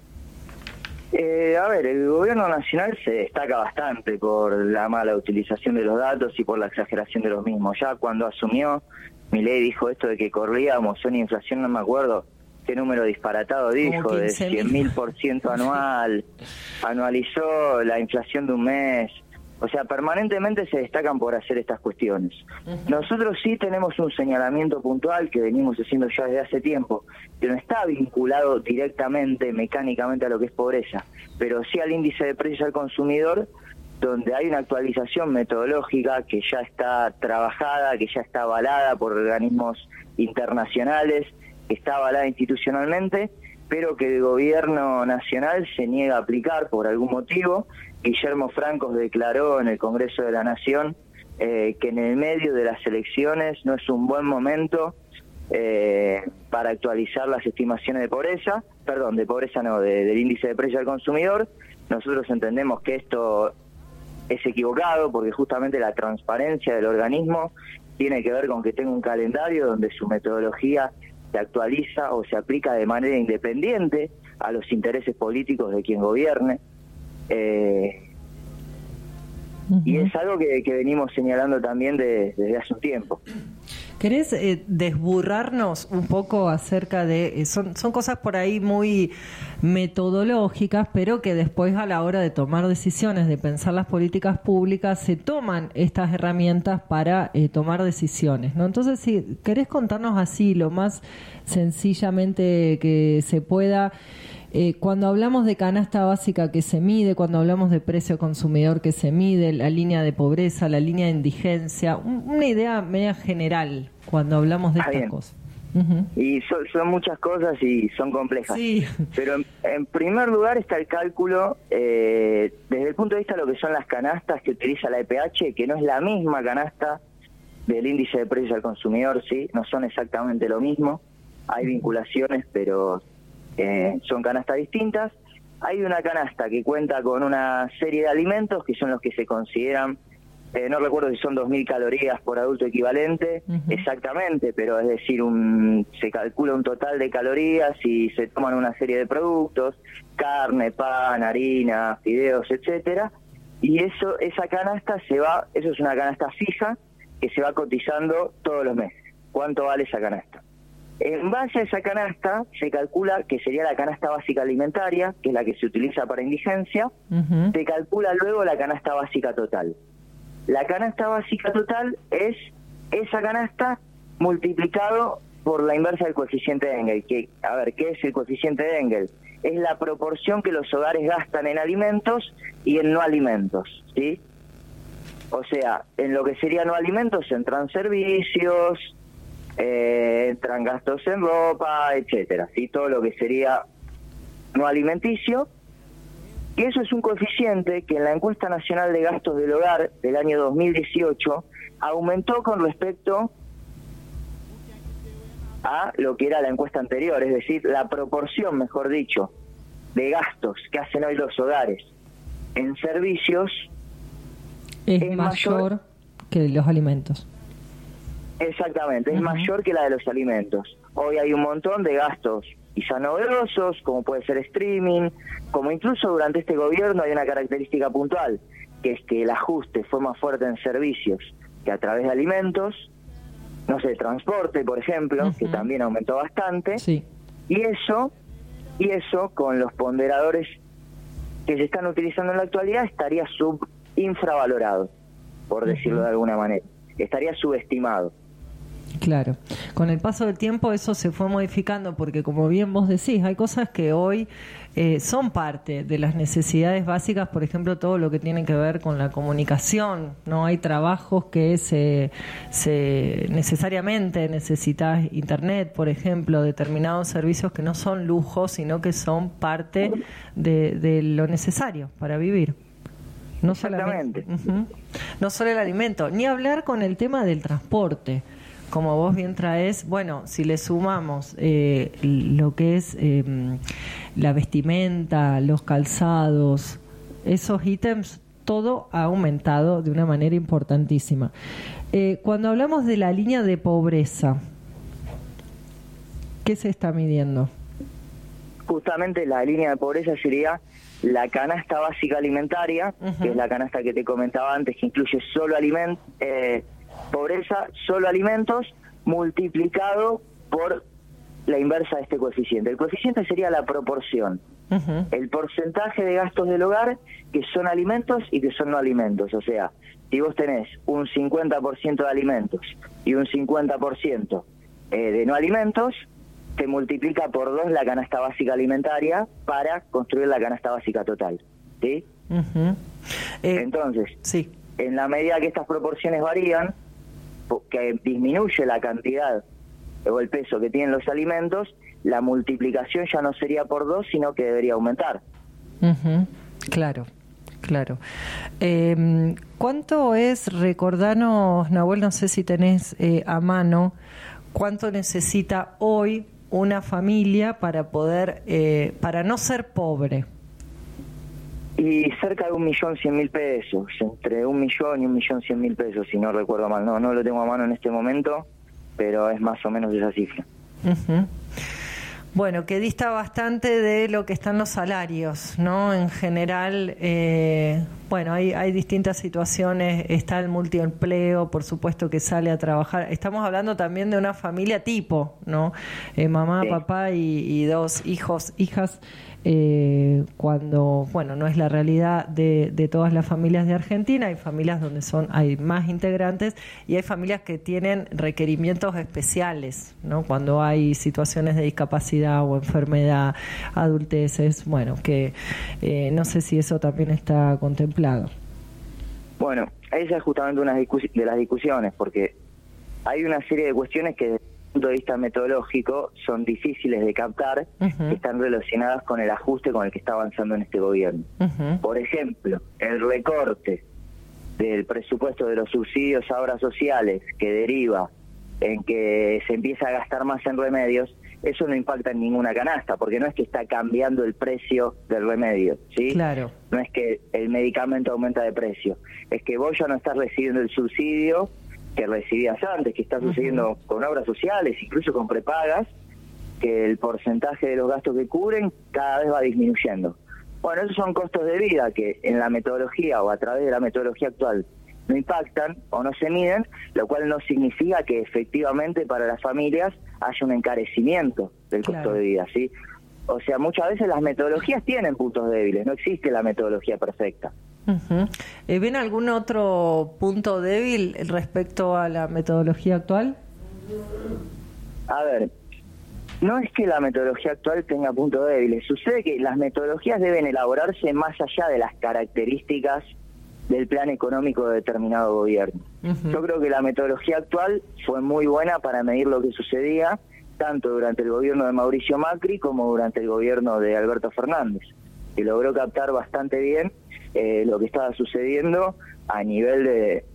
Eh, a ver, el gobierno nacional se destaca bastante por la mala utilización de los datos y por la exageración de los mismos. Ya cuando asumió, Milei dijo esto de que corríamos una inflación, no me acuerdo qué número disparatado dijo, de cien mil por ciento anual, anualizó la inflación de un mes. O sea, permanentemente se destacan por hacer estas cuestiones. Uh-huh. Nosotros sí tenemos un señalamiento puntual que venimos haciendo ya desde hace tiempo, que no está vinculado directamente, mecánicamente a lo que es pobreza, pero sí al índice de precios al consumidor, donde hay una actualización metodológica que ya está trabajada, que ya está avalada por organismos internacionales, que está avalada institucionalmente, pero que el gobierno nacional se niega a aplicar por algún motivo. Guillermo Francos declaró en el Congreso de la Nación eh, que en el medio de las elecciones no es un buen momento eh, para actualizar las estimaciones de pobreza, perdón, de pobreza no, de, del índice de precio al consumidor. Nosotros entendemos que esto es equivocado porque justamente la transparencia del organismo tiene que ver con que tenga un calendario donde su metodología se actualiza o se aplica de manera independiente a los intereses políticos de quien gobierne. Eh, uh-huh. Y es algo que, que venimos señalando también de, desde hace un tiempo. ¿Querés eh, desburrarnos un poco acerca de... Eh, son, son cosas por ahí muy metodológicas, pero que después a la hora de tomar decisiones, de pensar las políticas públicas, se toman estas herramientas para eh, tomar decisiones, ¿no? Entonces, si querés contarnos así, lo más sencillamente que se pueda... Eh, cuando hablamos de canasta básica que se mide, cuando hablamos de precio consumidor que se mide, la línea de pobreza, la línea de indigencia, un, una idea media general cuando hablamos de ah, estas bien. cosas. Uh-huh. Y so, son muchas cosas y son complejas. Sí. Pero en, en primer lugar está el cálculo eh, desde el punto de vista de lo que son las canastas que utiliza la E P H, que no es la misma canasta del índice de precios al consumidor, sí, no son exactamente lo mismo. Hay vinculaciones, pero... Eh, son canastas distintas. Hay una canasta que cuenta con una serie de alimentos que son los que se consideran, eh, no recuerdo si son dos mil calorías por adulto equivalente, uh-huh. exactamente, pero es decir, un, se calcula un total de calorías y se toman una serie de productos, carne, pan, harina, fideos, etcétera, y eso, esa canasta se va, eso es una canasta fija que se va cotizando todos los meses. ¿Cuánto vale esa canasta? En base a esa canasta se calcula que sería la canasta básica alimentaria, que es la que se utiliza para indigencia, uh-huh. se calcula luego la canasta básica total. La canasta básica total es esa canasta multiplicado por la inversa del coeficiente de Engel. Que, a ver, ¿qué es el coeficiente de Engel? Es la proporción que los hogares gastan en alimentos y en no alimentos, ¿sí? O sea, en lo que sería no alimentos entran servicios... Eh, entran gastos en ropa, etcétera, ¿sí? Todo lo que sería no alimenticio, Y eso es un coeficiente que en la encuesta nacional de gastos del hogar del año dos mil dieciocho aumentó con respecto a lo que era la encuesta anterior, es decir, la proporción, mejor dicho, de gastos que hacen hoy los hogares en servicios es, es mayor, mayor que los alimentos. Exactamente, es uh-huh. mayor que la de los alimentos. Hoy hay un montón de gastos quizá novedosos, como puede ser streaming, como incluso durante este gobierno hay una característica puntual, que es que el ajuste fue más fuerte en servicios que a través de alimentos, no sé, transporte, por ejemplo, uh-huh. que también aumentó bastante, sí. y eso, y eso con los ponderadores que se están utilizando en la actualidad estaría subinfravalorado, por decirlo uh-huh. de alguna manera, estaría subestimado. Claro, con el paso del tiempo eso se fue modificando porque, como bien vos decís, hay cosas que hoy eh, son parte de las necesidades básicas, por ejemplo, todo lo que tiene que ver con la comunicación, no hay trabajos que se, se necesariamente necesitas internet, por ejemplo, determinados servicios que no son lujos, sino que son parte de, de lo necesario para vivir. No Exactamente. Uh-huh. No solo el alimento, ni hablar con el tema del transporte. Como vos bien traes, bueno, si le sumamos eh, lo que es eh, la vestimenta, los calzados, esos ítems, todo ha aumentado de una manera importantísima. Eh, cuando hablamos de la línea de pobreza, ¿qué se está midiendo? Justamente la línea de pobreza sería la canasta básica alimentaria, uh-huh. que es la canasta que te comentaba antes, que incluye solo alimentos, eh, pobreza, solo alimentos, multiplicado por la inversa de este coeficiente. El coeficiente sería la proporción, uh-huh. el porcentaje de gastos del hogar que son alimentos y que son no alimentos. O sea, si vos tenés un cincuenta por ciento de alimentos y un cincuenta por ciento eh, de no alimentos, te multiplica por dos la canasta básica alimentaria para construir la canasta básica total. ¿Sí? Uh-huh. eh, Entonces, sí. en la medida que estas proporciones varían, que disminuye la cantidad o el peso que tienen los alimentos, la multiplicación ya no sería por dos, sino que debería aumentar. Uh-huh. Claro, claro. Eh, ¿Cuánto es, recordanos, Nahuel, no sé si tenés eh, a mano, cuánto necesita hoy una familia para poder, eh, para no ser pobre? Y cerca de un millón cien mil pesos, entre un millón y un millón cien mil pesos, si no recuerdo mal. No, no lo tengo a mano en este momento, pero es más o menos esa cifra. Uh-huh. Bueno, que dista bastante de lo que están los salarios, ¿no? En general, eh, bueno, hay, hay distintas situaciones, está el multiempleo, por supuesto que sale a trabajar. Estamos hablando también de una familia tipo, ¿no? Eh, mamá, sí. papá y, y dos hijos, hijas. Eh, cuando, bueno, no es la realidad de, de todas las familias de Argentina, hay familias donde son hay más integrantes y hay familias que tienen requerimientos especiales, ¿no? Cuando hay situaciones de discapacidad o enfermedad, adulteces, bueno, que eh, no sé si eso también está contemplado. Bueno, esa es justamente una de las discusiones, porque hay una serie de cuestiones que punto de vista metodológico son difíciles de captar, uh-huh. que están relacionadas con el ajuste con el que está avanzando en este gobierno. Uh-huh. Por ejemplo, el recorte del presupuesto de los subsidios a obras sociales que deriva en que se empieza a gastar más en remedios, eso no impacta en ninguna canasta, porque no es que está cambiando el precio del remedio, ¿sí? Claro. No es que el medicamento aumenta de precio, es que vos ya no estás recibiendo el subsidio que recibías antes, que está sucediendo uh-huh. con obras sociales, incluso con prepagas, que el porcentaje de los gastos que cubren cada vez va disminuyendo. Bueno, esos son costos de vida que en la metodología o a través de la metodología actual no impactan o no se miden, lo cual no significa que efectivamente para las familias haya un encarecimiento del costo claro. de vida, ¿sí? O sea, muchas veces las metodologías tienen puntos débiles, no existe la metodología perfecta. Uh-huh. Eh, ¿Ven algún otro punto débil respecto a la metodología actual? A ver, no es que la metodología actual tenga puntos débiles, sucede que las metodologías deben elaborarse más allá de las características del plan económico de determinado gobierno. Uh-huh. Yo creo que la metodología actual fue muy buena para medir lo que sucedía, tanto durante el gobierno de Mauricio Macri como durante el gobierno de Alberto Fernández. que logró captar bastante bien eh, lo que estaba sucediendo a nivel de,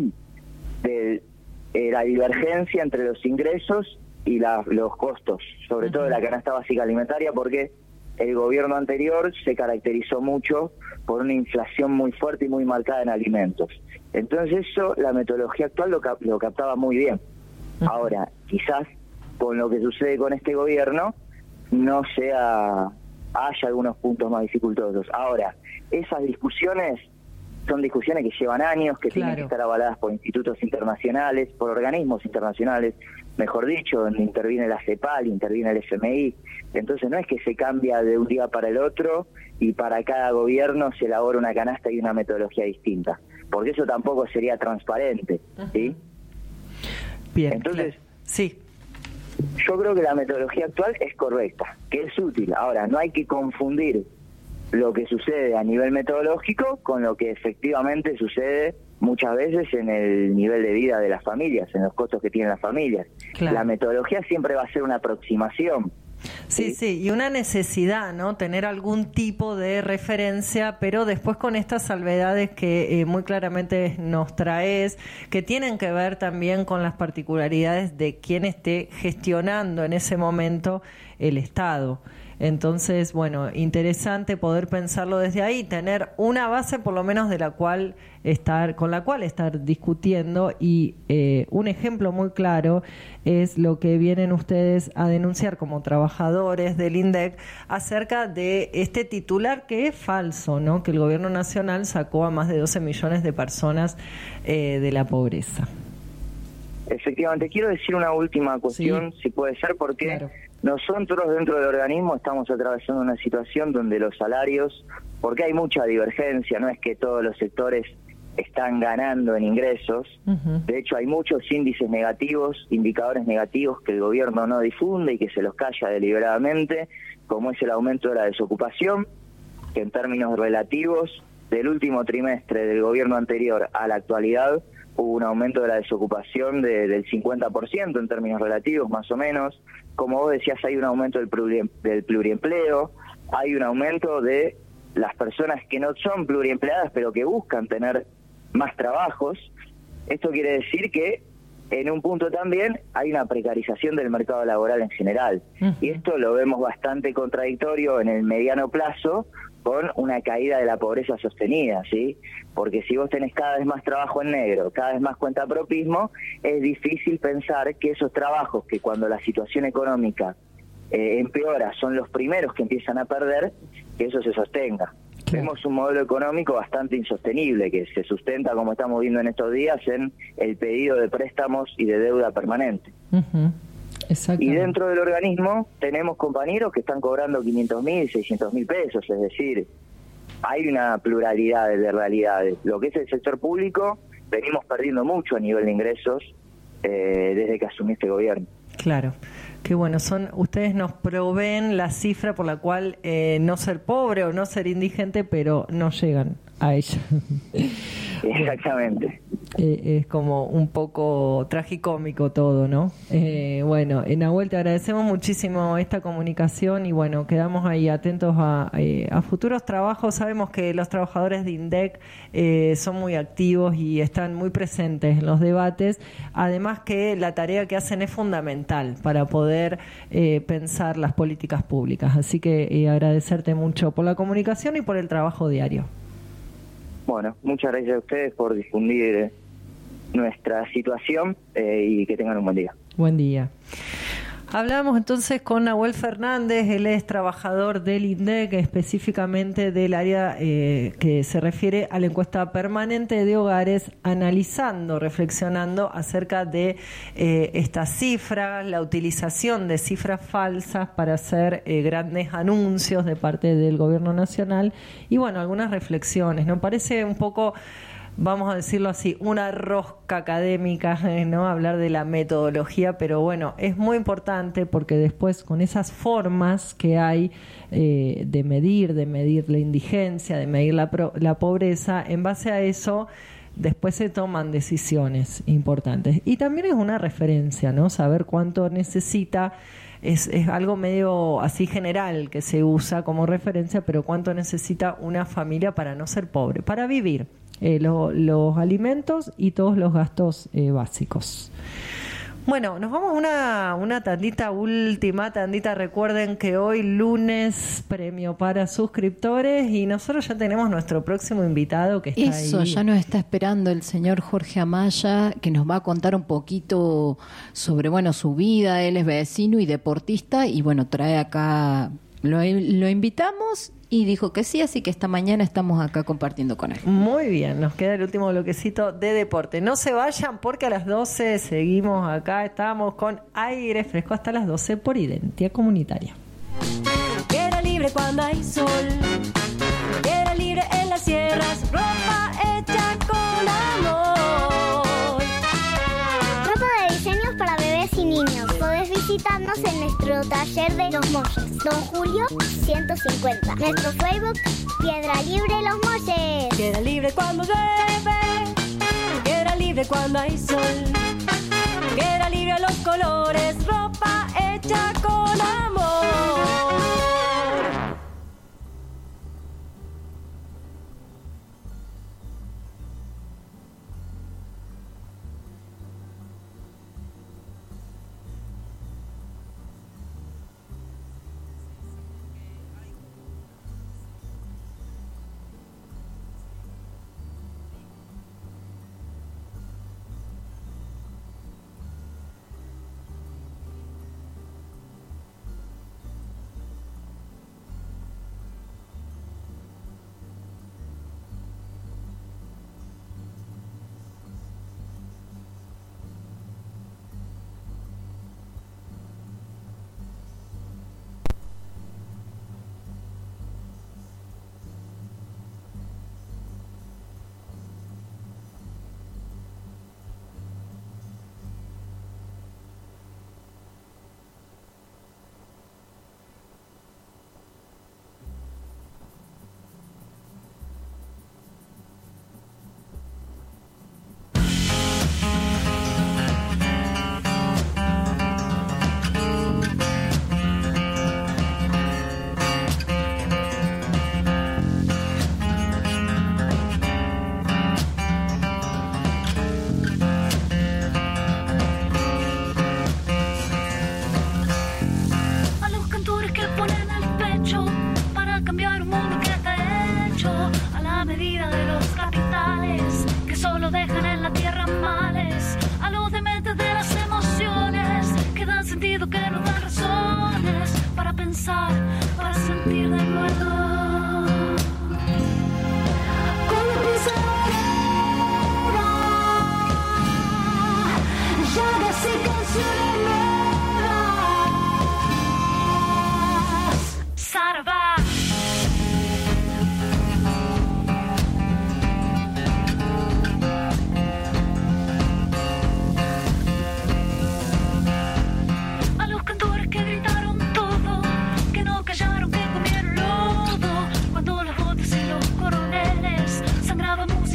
de, de la divergencia entre los ingresos y la, los costos, sobre todo de la canasta básica alimentaria, porque el gobierno anterior se caracterizó mucho por una inflación muy fuerte y muy marcada en alimentos. Entonces eso, la metodología actual lo, cap lo captaba muy bien. Ahora, quizás con lo que sucede con este gobierno, no sea, haya algunos puntos más dificultosos. Ahora, esas discusiones son discusiones que llevan años, que claro. tienen que estar avaladas por institutos internacionales, por organismos internacionales, mejor dicho, donde interviene la CEPAL, interviene el F M I. Entonces no es que se cambia de un día para el otro y para cada gobierno se elabora una canasta y una metodología distinta, porque eso tampoco sería transparente, ¿sí? Bien, entonces, claro. sí. Yo creo que la metodología actual es correcta, que es útil. Ahora, no hay que confundir lo que sucede a nivel metodológico con lo que efectivamente sucede muchas veces en el nivel de vida de las familias, en los costos que tienen las familias. Claro. La metodología siempre va a ser una aproximación. Sí, sí, sí, y una necesidad, ¿no? Tener algún tipo de referencia, pero después con estas salvedades que eh, muy claramente nos traes, que tienen que ver también con las particularidades de quien esté gestionando en ese momento el Estado. Entonces, bueno, interesante poder pensarlo desde ahí, tener una base por lo menos de la cual estar, con la cual estar discutiendo, y eh, un ejemplo muy claro es lo que vienen ustedes a denunciar como trabajadores del INDEC acerca de este titular que es falso, ¿no? Que el gobierno nacional sacó a más de doce millones de personas eh, de la pobreza. Efectivamente, quiero decir una última cuestión, sí. si puede ser, porque claro. nosotros dentro del organismo estamos atravesando una situación donde los salarios, porque hay mucha divergencia, no es que todos los sectores están ganando en ingresos, uh-huh. de hecho hay muchos índices negativos, indicadores negativos que el gobierno no difunde y que se los calla deliberadamente, como es el aumento de la desocupación, que en términos relativos del último trimestre del gobierno anterior a la actualidad hubo un aumento de la desocupación de, del cincuenta por ciento en términos relativos, más o menos. Como vos decías, hay un aumento del, pluri, del pluriempleo, hay un aumento de las personas que no son pluriempleadas, pero que buscan tener más trabajos. Esto quiere decir que, en un punto también, hay una precarización del mercado laboral en general. Uh-huh. Y esto lo vemos bastante contradictorio en el mediano plazo, con una caída de la pobreza sostenida, ¿sí? Porque si vos tenés cada vez más trabajo en negro, cada vez más cuentapropismo, es difícil pensar que esos trabajos que cuando la situación económica eh, empeora son los primeros que empiezan a perder, que eso se sostenga. Sí. Vemos un modelo económico bastante insostenible que se sustenta, como estamos viendo en estos días, en el pedido de préstamos y de deuda permanente. Uh-huh. Y dentro del organismo tenemos compañeros que están cobrando quinientos mil, seiscientos mil pesos, es decir, hay una pluralidad de realidades. Lo que es el sector público, venimos perdiendo mucho a nivel de ingresos eh, desde que asumió este gobierno. Claro, qué bueno, son ustedes nos proveen la cifra por la cual eh, no ser pobre o no ser indigente, pero no llegan a ella. Exactamente. Eh, es como un poco tragicómico todo, ¿no? Eh, bueno, en Nahuel, te agradecemos muchísimo esta comunicación y bueno, quedamos ahí atentos a, eh, a futuros trabajos. Sabemos que los trabajadores de INDEC eh, son muy activos y están muy presentes en los debates, además que la tarea que hacen es fundamental para poder eh, pensar las políticas públicas. Así que eh, agradecerte mucho por la comunicación y por el trabajo diario. Bueno, muchas gracias a ustedes por difundir nuestra situación eh, y que tengan un buen día. Buen día. Hablábamos entonces con Nahuel Fernández, él es trabajador del INDEC, específicamente del área eh, que se refiere a la encuesta permanente de hogares, analizando, reflexionando acerca de eh, estas cifras, la utilización de cifras falsas para hacer eh, grandes anuncios de parte del gobierno nacional y bueno, algunas reflexiones. ¿No? Parece un poco, vamos a decirlo así, una rosca académica, ¿no? Hablar de la metodología, pero bueno, es muy importante porque después con esas formas que hay eh, de medir, de medir la indigencia, de medir la, pro, la pobreza, en base a eso después se toman decisiones importantes. Y también es una referencia, ¿no? Saber cuánto necesita, es, es algo medio así general que se usa como referencia, pero cuánto necesita una familia para no ser pobre, para vivir, eh, lo, los alimentos y todos los gastos eh, básicos. Bueno, nos vamos a una, una tandita, última tandita. Recuerden que hoy lunes premio para suscriptores y nosotros ya tenemos nuestro próximo invitado que está ahí. Eso, ya nos está esperando el señor Jorge Amaya, que nos va a contar un poquito sobre, bueno, su vida. Él es vecino y deportista y, bueno, trae acá, lo, lo invitamos y dijo que sí, así que esta mañana estamos acá compartiendo con él. Muy bien, nos queda el último bloquecito de deporte. No se vayan porque a las doce seguimos acá, estamos con aire fresco hasta las doce por Identidad Comunitaria. Era libre cuando hay sol, era libre en las sierras, ropa hecha con amor. Ropa de diseños para bebés y niños. Podés visitarnos en nuestro taller de Los Molles, Don Julio ciento cincuenta. Nuestro Facebook, Piedra Libre Los Molles. Piedra libre cuando llueve, piedra libre cuando hay sol, piedra libre los colores, ropa hecha con amor.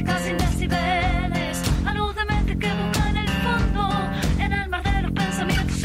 Decibeles, a luz de mente que busca en el fondo, en el mar de los pensamientos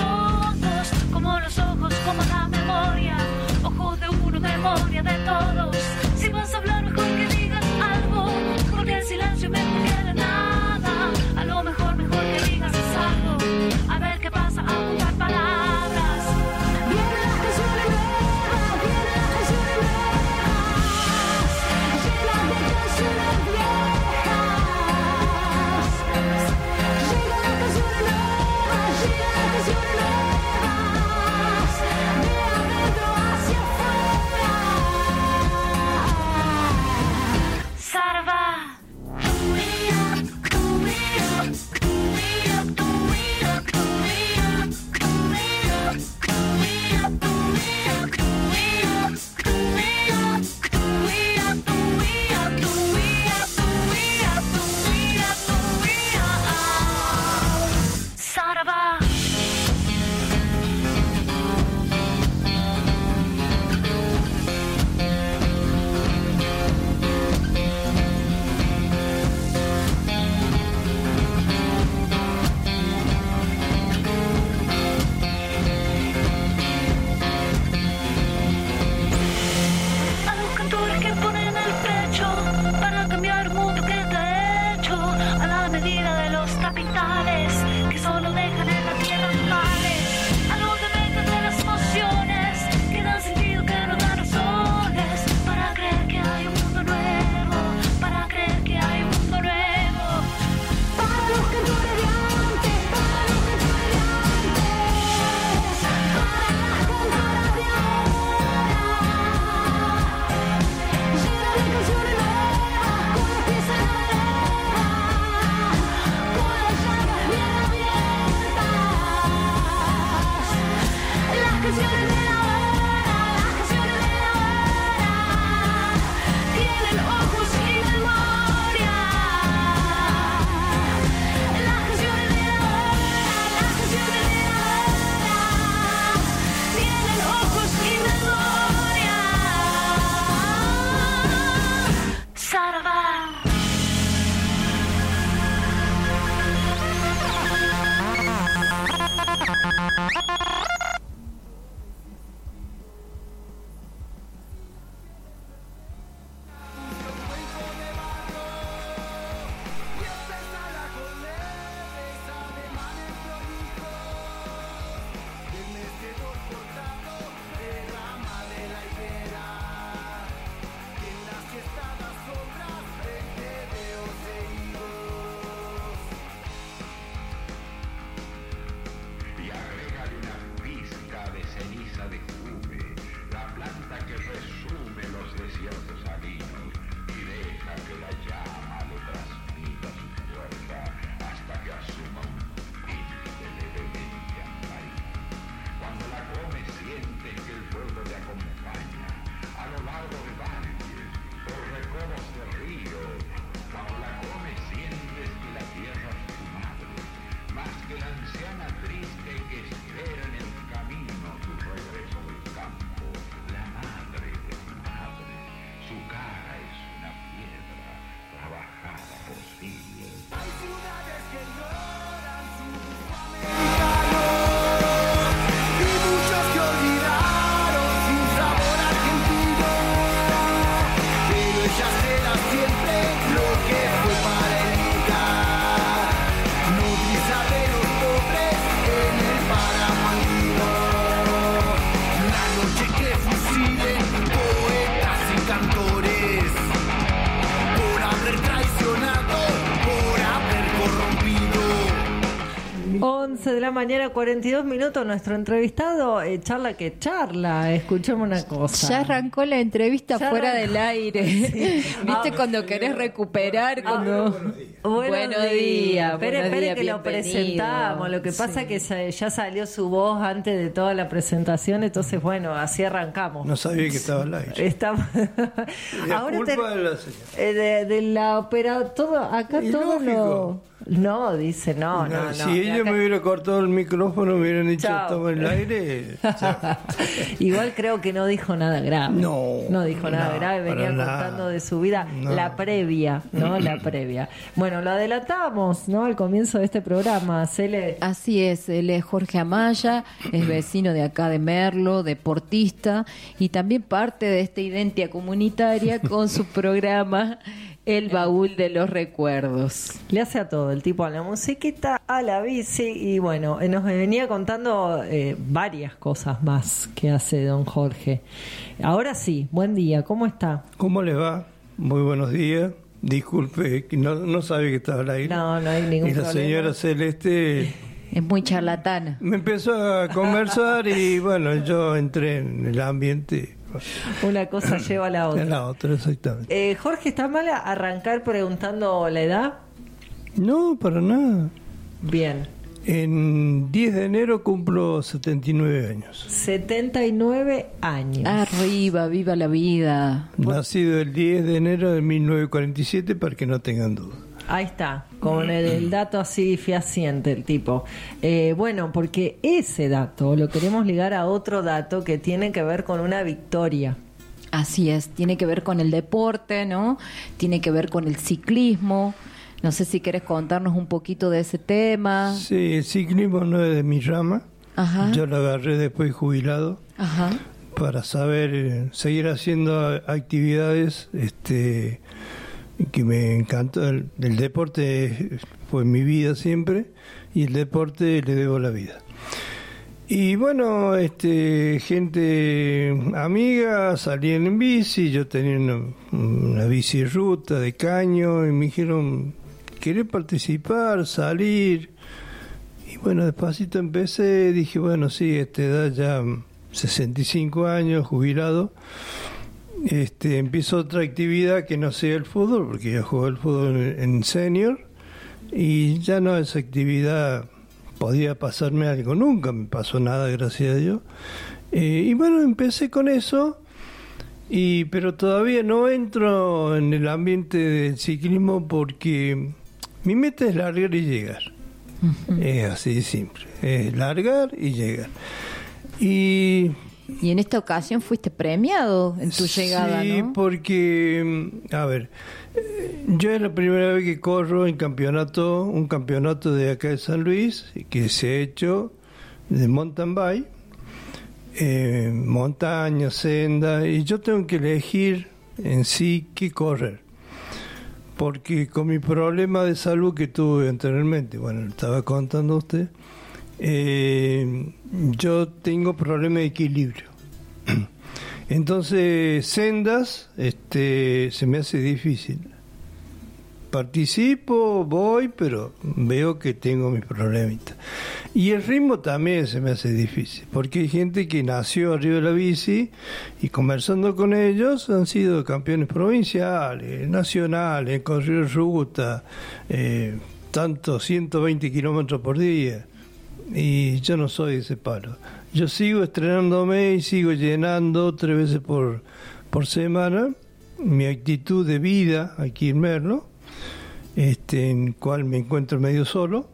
once de la mañana, cuarenta y dos minutos. Nuestro entrevistado eh, charla que charla. Escuchemos una cosa. Ya arrancó la entrevista Ya fuera arrancó. del aire. Sí. ¿Viste Ah, cuando querés recuperar? Ah, Cuando... Buenos, Buenos días. días. Espere, buenos espere días, que lo bienvenido. presentamos. Lo que pasa Sí. es que sa- ya salió su voz antes de toda la presentación, entonces bueno, así arrancamos. No sabía que estaba al aire. Estamos... La Ahora culpa te- de la señora. eh, de, de la opera, todo acá Y todo lógico. lo... No, dice, no, no, no. si Y ella acá- me hubiera cortado el micrófono, me hubieran dicho Chao. estaba en el aire. chao. Igual creo que no dijo nada grave. No, No dijo nada no, grave, venía para nada. contando de su vida, No. la previa, ¿no? La previa. Bueno, lo adelantamos, ¿no? Al comienzo de este programa, Cele. Así es, él es Jorge Amaya, es vecino de acá de Merlo, deportista y también parte de esta identidad comunitaria con su programa El Baúl de los Recuerdos. Le hace a todo, el tipo a la musiquita, a la bici y bueno, eh, nos venía contando eh, varias cosas más que hace don Jorge. Ahora sí, buen día, ¿cómo está? ¿Cómo le va? Muy buenos días. Disculpe, que no, no sabía que estaba al aire. No, no hay ningún Y la problema. señora Celeste Es muy charlatana. me empezó a conversar y bueno, yo entré en el ambiente. Una cosa lleva a la otra. En la otra, exactamente. Eh, Jorge, ¿está mal arrancar preguntando la edad? No, para nada. Bien. En diez de enero cumplo setenta y nueve años. setenta y nueve años. Arriba, viva la vida. Nacido el diez de enero de mil novecientos cuarenta y siete, para que no tengan duda. Ahí está, con el, el dato así fehaciente el tipo. Eh, bueno, porque ese dato lo queremos ligar a otro dato que tiene que ver con una victoria. Así es, tiene que ver con el deporte, ¿no? Tiene que ver con el ciclismo. No sé si quieres contarnos un poquito de ese tema. Sí, el ciclismo no es de mi rama. Ajá. Yo lo agarré después jubilado Ajá. para saber eh, seguir haciendo actividades este que me encanta. El, el deporte fue mi vida siempre y el deporte le debo la vida. Y bueno, este gente amiga salían en bici, yo tenía una, una bici ruta de caño y me dijeron, ¿querés participar, salir? Y bueno, despacito empecé, dije, bueno, sí, a esta edad ya sesenta y cinco años, jubilado, este empiezo otra actividad que no sea el fútbol, porque yo jugué el fútbol en, en senior y ya no esa actividad podía pasarme algo, nunca me pasó nada, gracias a Dios. Eh, y bueno, empecé con eso, y pero todavía no entro en el ambiente del ciclismo porque mi meta es largar y llegar. Uh-huh. Es así de simple, es largar y llegar. Y... Y en esta ocasión fuiste premiado en tu llegada, sí, ¿no? porque, a ver, yo es la primera vez que corro en campeonato, un campeonato de acá de San Luis, que se ha hecho de mountain bike, eh, montaña, senda, y yo tengo que elegir en sí qué correr. Porque con mi problema de salud que tuve anteriormente, bueno, lo estaba contando a usted, eh, yo tengo problemas de equilibrio. Entonces, sendas, este, se me hace difícil. Participo, voy, pero veo que tengo mis problemitas. Y el ritmo también se me hace difícil, porque hay gente que nació arriba de la bici y conversando con ellos han sido campeones provinciales, nacionales, corrido ruta, eh, tanto ciento veinte kilómetros por día. Y yo no soy ese palo. Yo sigo estrenándome y sigo llenando tres veces por, por semana mi actitud de vida aquí en Merlo, este, en cual me encuentro medio solo,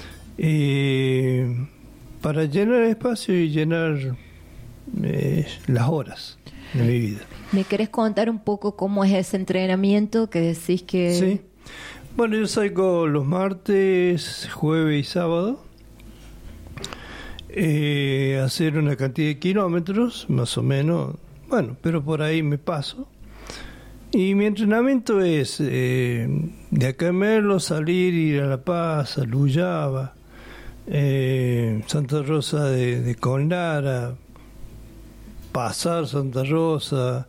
eh, para llenar espacio y llenar eh, las horas de mi vida. ¿Me querés contar un poco cómo es ese entrenamiento que decís que...? Sí. Bueno, yo salgo los martes, jueves y sábado, Eh, hacer una cantidad de kilómetros, más o menos, bueno, pero por ahí me paso. Y mi entrenamiento es eh, de acá en Merlo salir, ir a La Paz, a Luyaba, eh, Santa Rosa de, de Conlara, pasar Santa Rosa,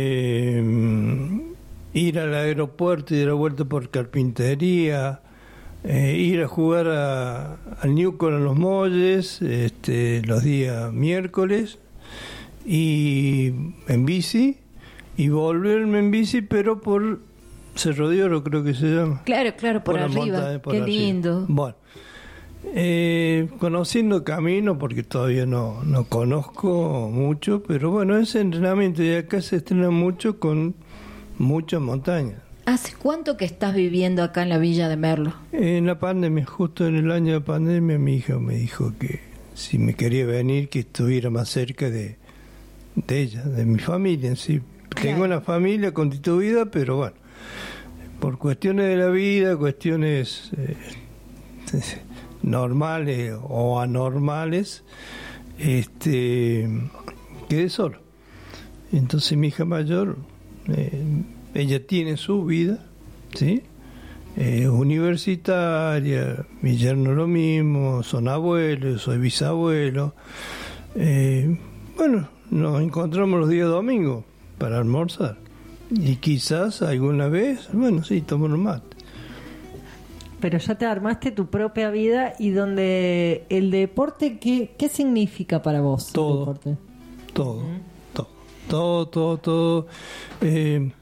eh, ir al aeropuerto y dar vuelta por Carpintería, eh, ir a jugar a, al Newcomb en los Molles este, los días miércoles y en bici y volverme en bici, pero por Cerro de Oro creo que se llama. Claro, claro, por, por arriba. Montaña, por Qué arriba. Lindo. Bueno, eh, conociendo camino, porque todavía no, no conozco mucho, pero bueno, ese entrenamiento y acá se estrena mucho con muchas montañas. ¿Hace cuánto que estás viviendo acá en la Villa de Merlo? En la pandemia, justo en el año de pandemia, mi hija me dijo que si me quería venir, que estuviera más cerca de, de ella, de mi familia en sí. Claro. Tengo una familia constituida, pero bueno, por cuestiones de la vida, cuestiones eh, normales o anormales, este, quedé solo. Entonces mi hija mayor, eh, ella tiene su vida, ¿sí? Eh, universitaria, mi yerno lo mismo, son abuelos, soy bisabuelo. Eh, bueno, nos encontramos los días domingos para almorzar. Y quizás alguna vez, bueno, sí, tomo un mate. Pero ya te armaste tu propia vida y donde el deporte, ¿qué, qué significa para vos? Todo, el deporte? todo, uh-huh. todo, todo, todo, todo. Eh,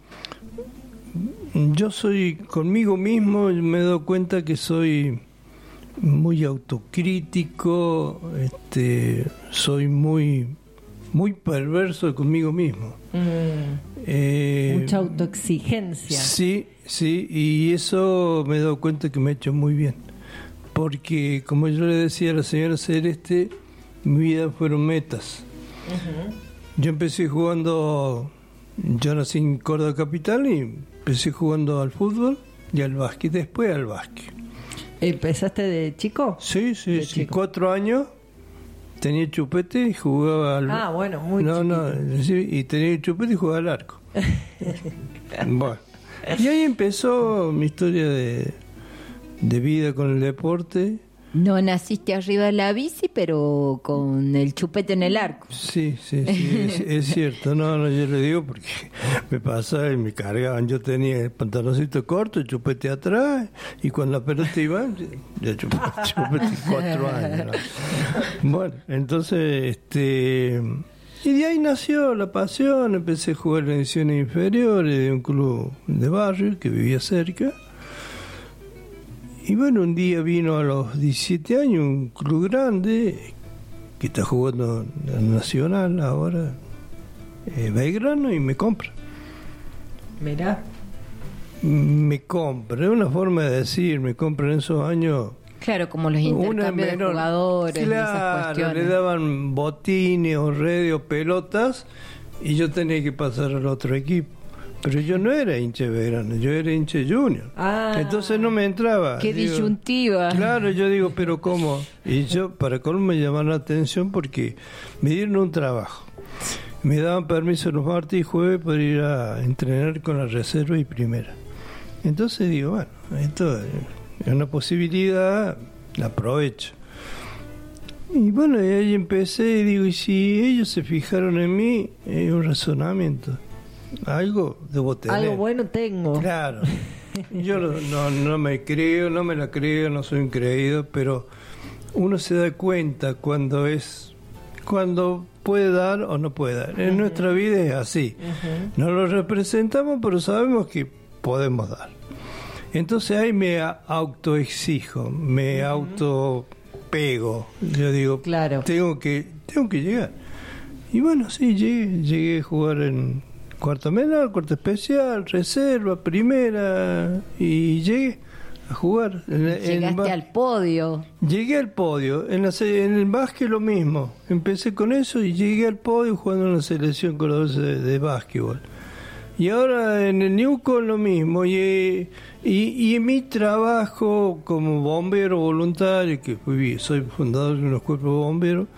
yo soy conmigo mismo, me he dado cuenta que soy muy autocrítico, este, soy muy... muy perverso conmigo mismo. Mm. Eh, Mucha autoexigencia. Sí, sí, y eso me he dado cuenta que me ha hecho muy bien. Porque, como yo le decía a la señora Celeste, mi vida fueron metas. Uh-huh. Yo empecé jugando, yo nací en Córdoba Capital y empecé jugando al fútbol y al básquet, después al básquet. ¿Empezaste de chico? Sí, sí, de sí, chico. cuatro años. Tenía chupete y jugaba al... Ah, bueno, muy No, chiquito. no, sí, y tenía chupete y jugaba al arco. Bueno. Y ahí empezó mi historia de, de vida con el deporte. No naciste arriba de la bici, pero con el chupete en el arco. Sí, sí, sí, es, es cierto. No, no, yo le digo porque me pasaba y me cargaban. Yo tenía el pantaloncito corto, el chupete atrás, y cuando la pelota iba, ya chupete, chupete cuatro años. ¿No? Bueno, entonces, este... y de ahí nació la pasión. Empecé a jugar en ediciones inferiores de un club de barrio que vivía cerca. Y bueno, un día vino a los diecisiete años un club grande que está jugando en Nacional ahora, eh, Belgrano, y me compra. Mirá. Me compra, es una forma de decir, me compra en esos años. Claro, como los intercambios de jugadores, claro, y esas cuestiones. Le daban botines o redes o pelotas y yo tenía que pasar al otro equipo. Pero yo no era hincha de Belgrano, yo era hincha de Junior. Ah, entonces no me entraba. Qué digo, disyuntiva. Claro, yo digo, pero ¿cómo? Y yo, para colmo, me llamaron la atención porque me dieron un trabajo. Me daban permiso los martes y jueves para ir a entrenar con la reserva y primera. Entonces digo, bueno, esto es una posibilidad, la aprovecho. Y bueno, y ahí empecé y digo, y si ellos se fijaron en mí, es un razonamiento. Algo debo tener. Algo bueno tengo. Claro. Yo no, no, no me creo, no me la creo, no soy un creído, pero uno se da cuenta cuando es, cuando puede dar o no puede dar. En uh-huh. nuestra vida es así. Uh-huh. No lo representamos, pero sabemos que podemos dar. Entonces ahí me autoexijo, me uh-huh. autopego. Yo digo, claro. tengo que, tengo que llegar. Y bueno, sí, llegué, llegué a jugar en cuarto menor, cuarto especial, reserva, primera, y llegué a jugar. En, Llegaste en, al podio. Llegué al podio. En, la, en el básquet lo mismo. Empecé con eso y llegué al podio jugando en la selección cordobesa de, de básquetbol. Y ahora en el Newcomb lo mismo. Y, y, y en mi trabajo como bombero voluntario, que fui, soy fundador de unos cuerpos bomberos,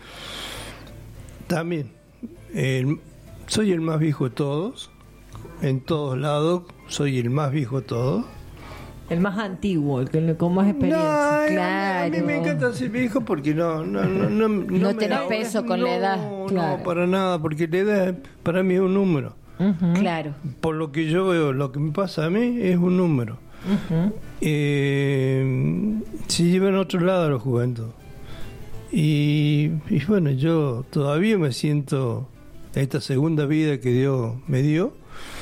también. El, soy el más viejo de todos, en todos lados, soy el más viejo de todos. El más antiguo, el que con más experiencia. No, claro. A mí me encanta ser viejo porque no no no no, no, no te da peso con no, la edad. No, claro. para nada, porque la edad para mí es un número. Uh-huh. Claro. Por lo que yo veo, lo que me pasa a mí es un número. Uh-huh. eh, se llevan a otro lado a los Juventud. Y, y bueno, yo todavía me siento, esta segunda vida que Dios me dio,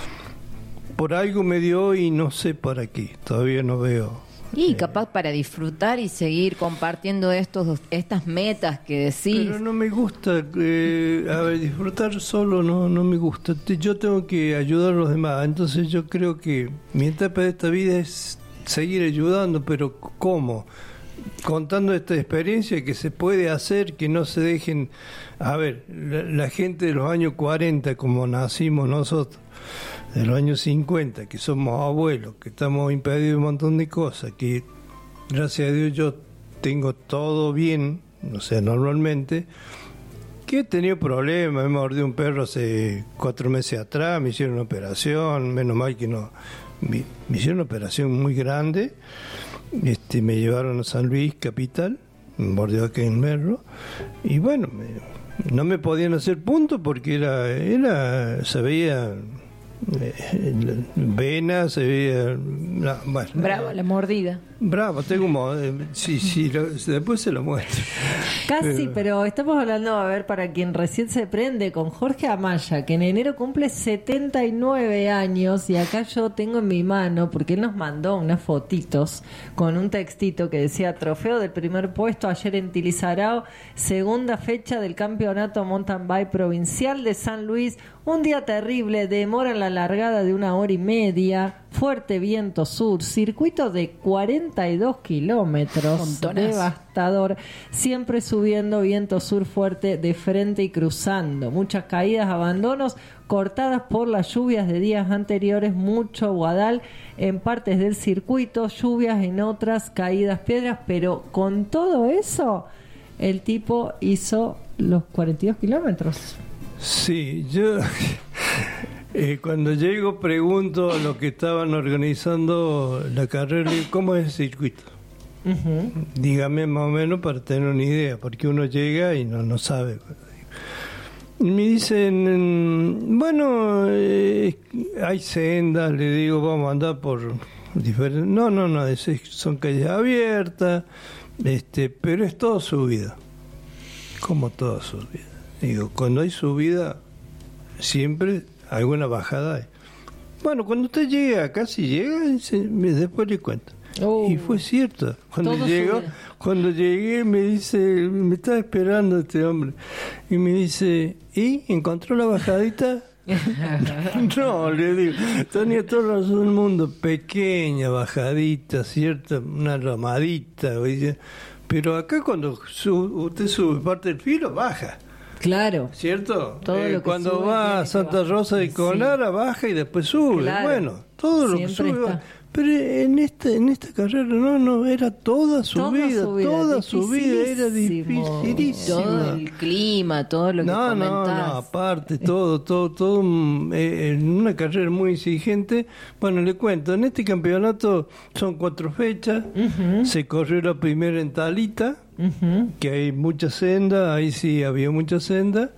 por algo me dio y no sé para qué, todavía no veo. Y capaz para disfrutar y seguir compartiendo estos estas metas que decís. Pero no me gusta, eh, a ver, disfrutar solo no no me gusta. Yo tengo que ayudar a los demás. Entonces yo creo que mi etapa de esta vida es seguir ayudando, pero ¿cómo? Contando esta experiencia que se puede hacer, que no se dejen... A ver, la, la gente de los años cuarenta, como nacimos nosotros, de los años cincuenta, que somos abuelos, que estamos impedidos de un montón de cosas, que gracias a Dios yo tengo todo bien, o sea, normalmente, que he tenido problemas, me mordió un perro hace cuatro meses atrás, me hicieron una operación, menos mal que no, me, me hicieron una operación muy grande, este, me llevaron a San Luis, capital, me mordió aquí en Merlo, y bueno, me, no me podían hacer punto porque era, era se veía... Eh, venas, se veía no, bueno, bravo, la mordida. Bravo, tengo un sí, sí, lo, después se lo muestro. Casi, pero... pero estamos hablando, a ver, para quien recién se prende, con Jorge Amaya, que en enero cumple setenta y nueve años, y acá yo tengo en mi mano, porque él nos mandó unas fotitos con un textito que decía: trofeo del primer puesto ayer en Tilizarao, segunda fecha del campeonato mountain bike provincial de San Luis, un día terrible, demora en la largada de una hora y media, fuerte viento sur, circuito de cuarenta y dos kilómetros, Montonas. devastador, siempre subiendo, viento sur fuerte de frente y cruzando, muchas caídas, abandonos, cortadas por las lluvias de días anteriores, mucho guadal en partes del circuito, lluvias en otras, caídas, piedras, pero con todo eso, el tipo hizo los cuarenta y dos kilómetros. Sí, yo eh, cuando llego pregunto a los que estaban organizando la carrera, ¿cómo es el circuito? Uh-huh. Dígame más o menos para tener una idea, porque uno llega y no, no sabe. Y me dicen, bueno, eh, hay sendas, le digo, vamos a andar por diferentes... No, no, no, es, son calles abiertas, este, pero es todo subida, como toda subida. Digo, cuando hay subida, siempre alguna bajada hay. Bueno, cuando usted llega, casi llega, dice, después le cuento. Oh, y fue cierto. Cuando llegó, cuando llegué, me dice, me estaba esperando este hombre. Y me dice, ¿y encontró la bajadita? No, le digo, tenía toda la razón del mundo, pequeña bajadita, cierta, una ramadita. Oye. Pero acá cuando sube, usted sube parte del filo, baja. Claro. ¿Cierto? Todo eh, lo que cuando sube va a Santa Rosa de Conara, sí, baja y después sube. Claro. Bueno, todo lo Siempre que sube. Va. Pero en esta, en esta carrera no, no, era toda subida, toda subida, toda subida era dificilísima. Todo el clima, todo lo que no, comentás. No, no, aparte, todo, todo, todo, eh, en una carrera muy exigente. Bueno, le cuento, en este campeonato son cuatro fechas, uh-huh. Se corrió la primera en Talita, uh-huh. que hay mucha senda, ahí sí había mucha senda,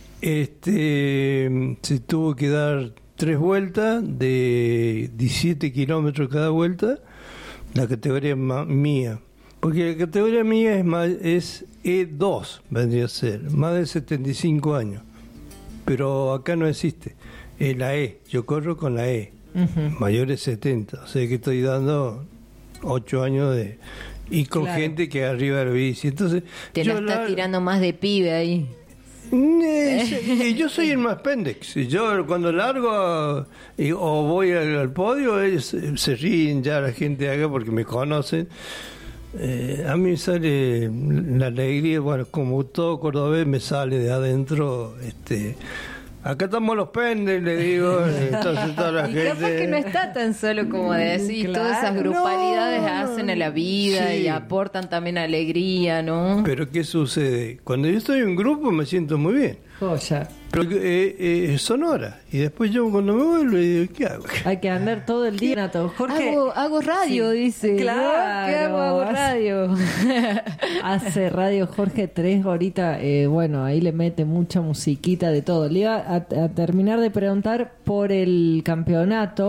este, se tuvo que dar tres vueltas de diecisiete kilómetros cada vuelta, la categoría ma- mía, porque la categoría mía es, más, es E dos, vendría a ser, más de setenta y cinco años, pero acá no existe, es la E, yo corro con la E, uh-huh. mayores setenta, o sea que estoy dando ocho años de... y con claro. gente que arriba de la bici, entonces... Te la estás la... tirando más de pibe ahí. Eh, yo soy el más pendex. Yo cuando largo y, o voy al, al podio, ellos se ríen ya la gente acá porque me conocen. Eh, a mí sale la alegría, bueno, como todo cordobés me sale de adentro, este... Acá estamos los pendes, le digo, entonces toda la y gente... capaz que no está tan solo como decís, claro, todas esas grupalidades no, hacen a la vida, sí, y aportan también alegría, ¿no? Pero ¿qué sucede? Cuando yo estoy en un grupo me siento muy bien. Joya. Pero eh, eh, son horas. Y después yo cuando me vuelvo le digo, ¿qué hago? Hay que andar todo el día, Nato. Jorge. Hago, hago radio, sí, dice. Claro. ¿Qué hago? Hago radio. Hace radio Jorge tres horitas. Eh, bueno, ahí le mete mucha musiquita de todo. Le iba a, a terminar de preguntar por el campeonato.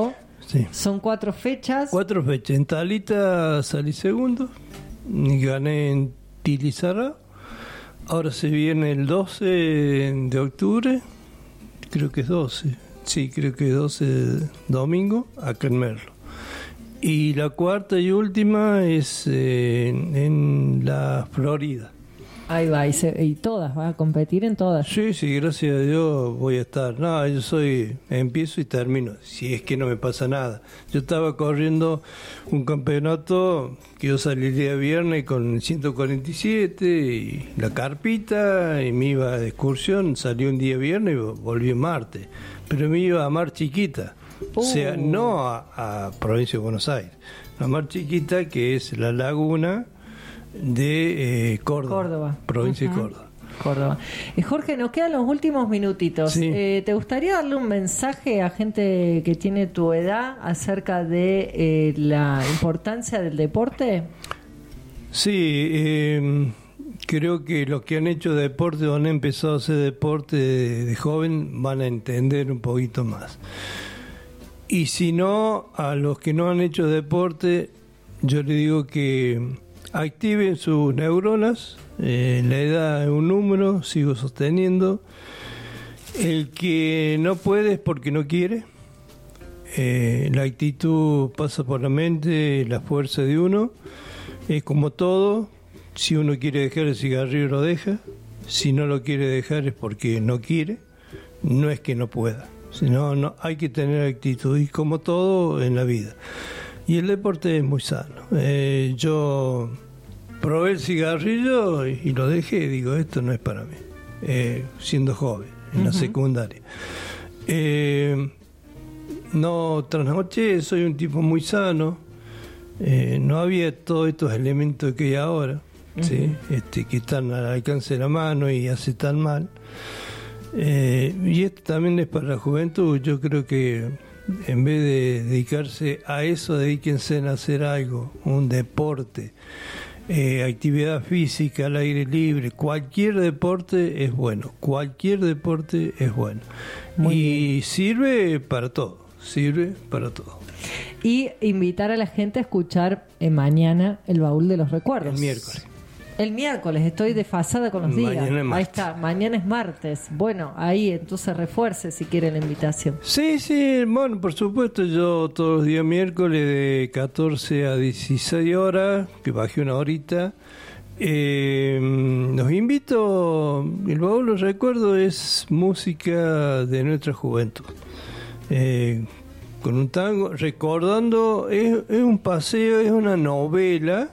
sí. Son cuatro fechas. Cuatro fechas. En Talita salí segundo, y gané en Tilizarra. Ahora se viene el doce de octubre, creo que es doce, sí, creo que es doce domingo, acá en Merlo. Y la cuarta y última es eh, en, en la Florida. Ahí va, y, se, y todas, va a competir en todas. Sí, sí, gracias a Dios voy a estar. No, yo soy, empiezo y termino, si es que no me pasa nada. Yo estaba corriendo un campeonato que yo saliría viernes con el ciento cuarenta y siete y la carpita, y me iba de excursión, salí un día viernes y volví martes. Pero me iba a Mar Chiquita, uh. o sea, no a, a Provincia de Buenos Aires, a Mar Chiquita, que es la laguna de eh, Córdoba, Córdoba, provincia uh-huh. de Córdoba. Córdoba. Eh, Jorge, nos quedan los últimos minutitos. Sí. Eh, ¿Te gustaría darle un mensaje a gente que tiene tu edad acerca de eh, la importancia del deporte? Sí, eh, creo que los que han hecho deporte o han empezado a hacer deporte de, de joven van a entender un poquito más. Y si no, a los que no han hecho deporte, yo le digo que activen sus neuronas. Eh, la edad es un número, sigo sosteniendo. El que no puede es porque no quiere. Eh, la actitud pasa por la mente, la fuerza de uno. Es como todo, si uno quiere dejar el cigarrillo lo deja, si no lo quiere dejar es porque no quiere, no es que no pueda, sino no, hay que tener actitud, y como todo en la vida. Y el deporte es muy sano. Eh, yo probé el cigarrillo y, y lo dejé, digo, esto no es para mí, eh, siendo joven, en uh-huh. la secundaria. Eh, no trasnoché, soy un tipo muy sano, eh, no había todos estos elementos que hay ahora, uh-huh. ¿sí? este, que están al alcance de la mano y hace tan mal. Eh, y esto también es para la juventud. Yo creo que en vez de dedicarse a eso, dedíquense a hacer algo, un deporte. Eh, actividad física al aire libre, cualquier deporte es bueno, cualquier deporte es bueno. Muy y bien. Sirve para todo, sirve para todo. Y invitar a la gente a escuchar eh, mañana el Baúl de los Recuerdos. El miércoles. El miércoles, estoy desfasada con los días. Ahí está, mañana es martes. Bueno, ahí entonces refuerce si quiere la invitación. Sí, sí, bueno, por supuesto, yo todos los días miércoles de catorce a dieciséis horas, que bajé una horita, eh, los invito. El Baúl de los Recuerdos es música de nuestra juventud. Eh, con un tango, recordando, es, es un paseo, es una novela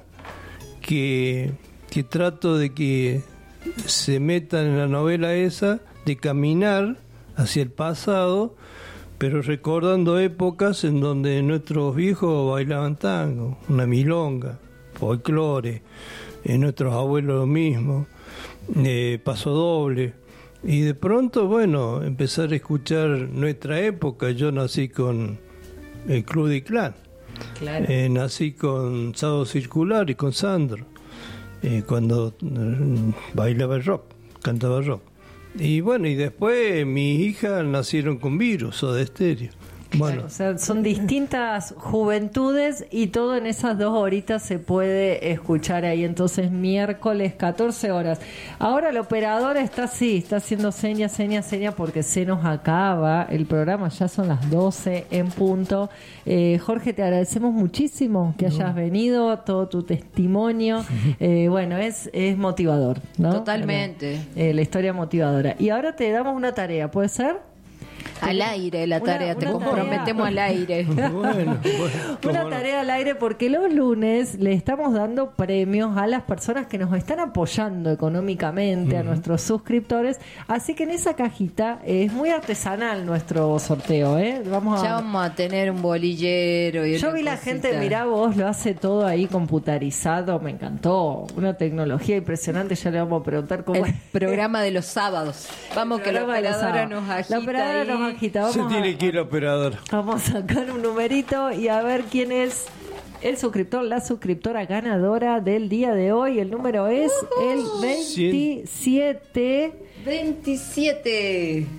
que... que trato de que se metan en la novela esa, de caminar hacia el pasado, pero recordando épocas en donde nuestros viejos bailaban tango, una milonga, folclore, eh, nuestros abuelos lo mismo, eh, paso doble, y de pronto, bueno, empezar a escuchar nuestra época. Yo nací con el Club de Clan, claro. eh, nací con Sábado Circular y con Sandro. Eh, cuando eh, bailaba el rock, cantaba rock. Y bueno, y después mis hijas nacieron con Virus o de Estéreo. Bueno. Claro, o sea, son distintas juventudes y todo en esas dos horitas se puede escuchar ahí. Entonces, miércoles, catorce horas. Ahora el operador está así, está haciendo seña, seña, seña, porque se nos acaba el programa. Ya son las doce en punto. Eh, Jorge, te agradecemos muchísimo que hayas no. venido, todo tu testimonio. Eh, bueno, es, es motivador, ¿no? Totalmente. Eh, la historia motivadora. Y ahora te damos una tarea, ¿puede ser? Al aire la tarea, una, una te comprometemos tarea. Al aire. Bueno, bueno, una tarea al aire, porque los lunes le estamos dando premios a las personas que nos están apoyando económicamente, uh-huh. a nuestros suscriptores. Así que en esa cajita es muy artesanal nuestro sorteo, ¿eh? Vamos a... Ya vamos a tener un bolillero. Y yo vi la gente, mirá vos, lo hace todo ahí computarizado, me encantó. Una tecnología impresionante, ya le vamos a preguntar cómo el es. Programa de los sábados. Vamos que la operadora nos agita. La operadora nos agita. Vamos Se tiene que ir la operadora. Vamos a sacar un numerito y a ver quién es el suscriptor, la suscriptora ganadora del día de hoy. El número es uh-huh. el veintisiete. veintisiete.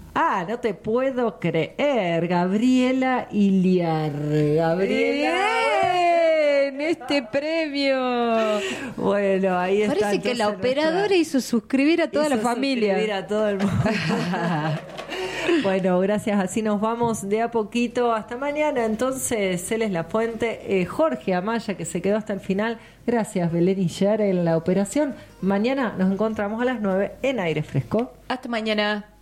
Ah, no te puedo creer. Gabriela Iliar. Gabriela. En este premio. Bueno, ahí está. Parece que la entonces operadora nuestra- hizo suscribir a toda hizo la familia. suscribir a todo el mundo. Bueno, gracias. Así nos vamos de a poquito. Hasta mañana. Entonces, él es La Fuente. Eh, Jorge Amaya, que se quedó hasta el final. Gracias, Belén Illar, en la operación. Mañana nos encontramos a las nueve en Aire Fresco. Hasta mañana.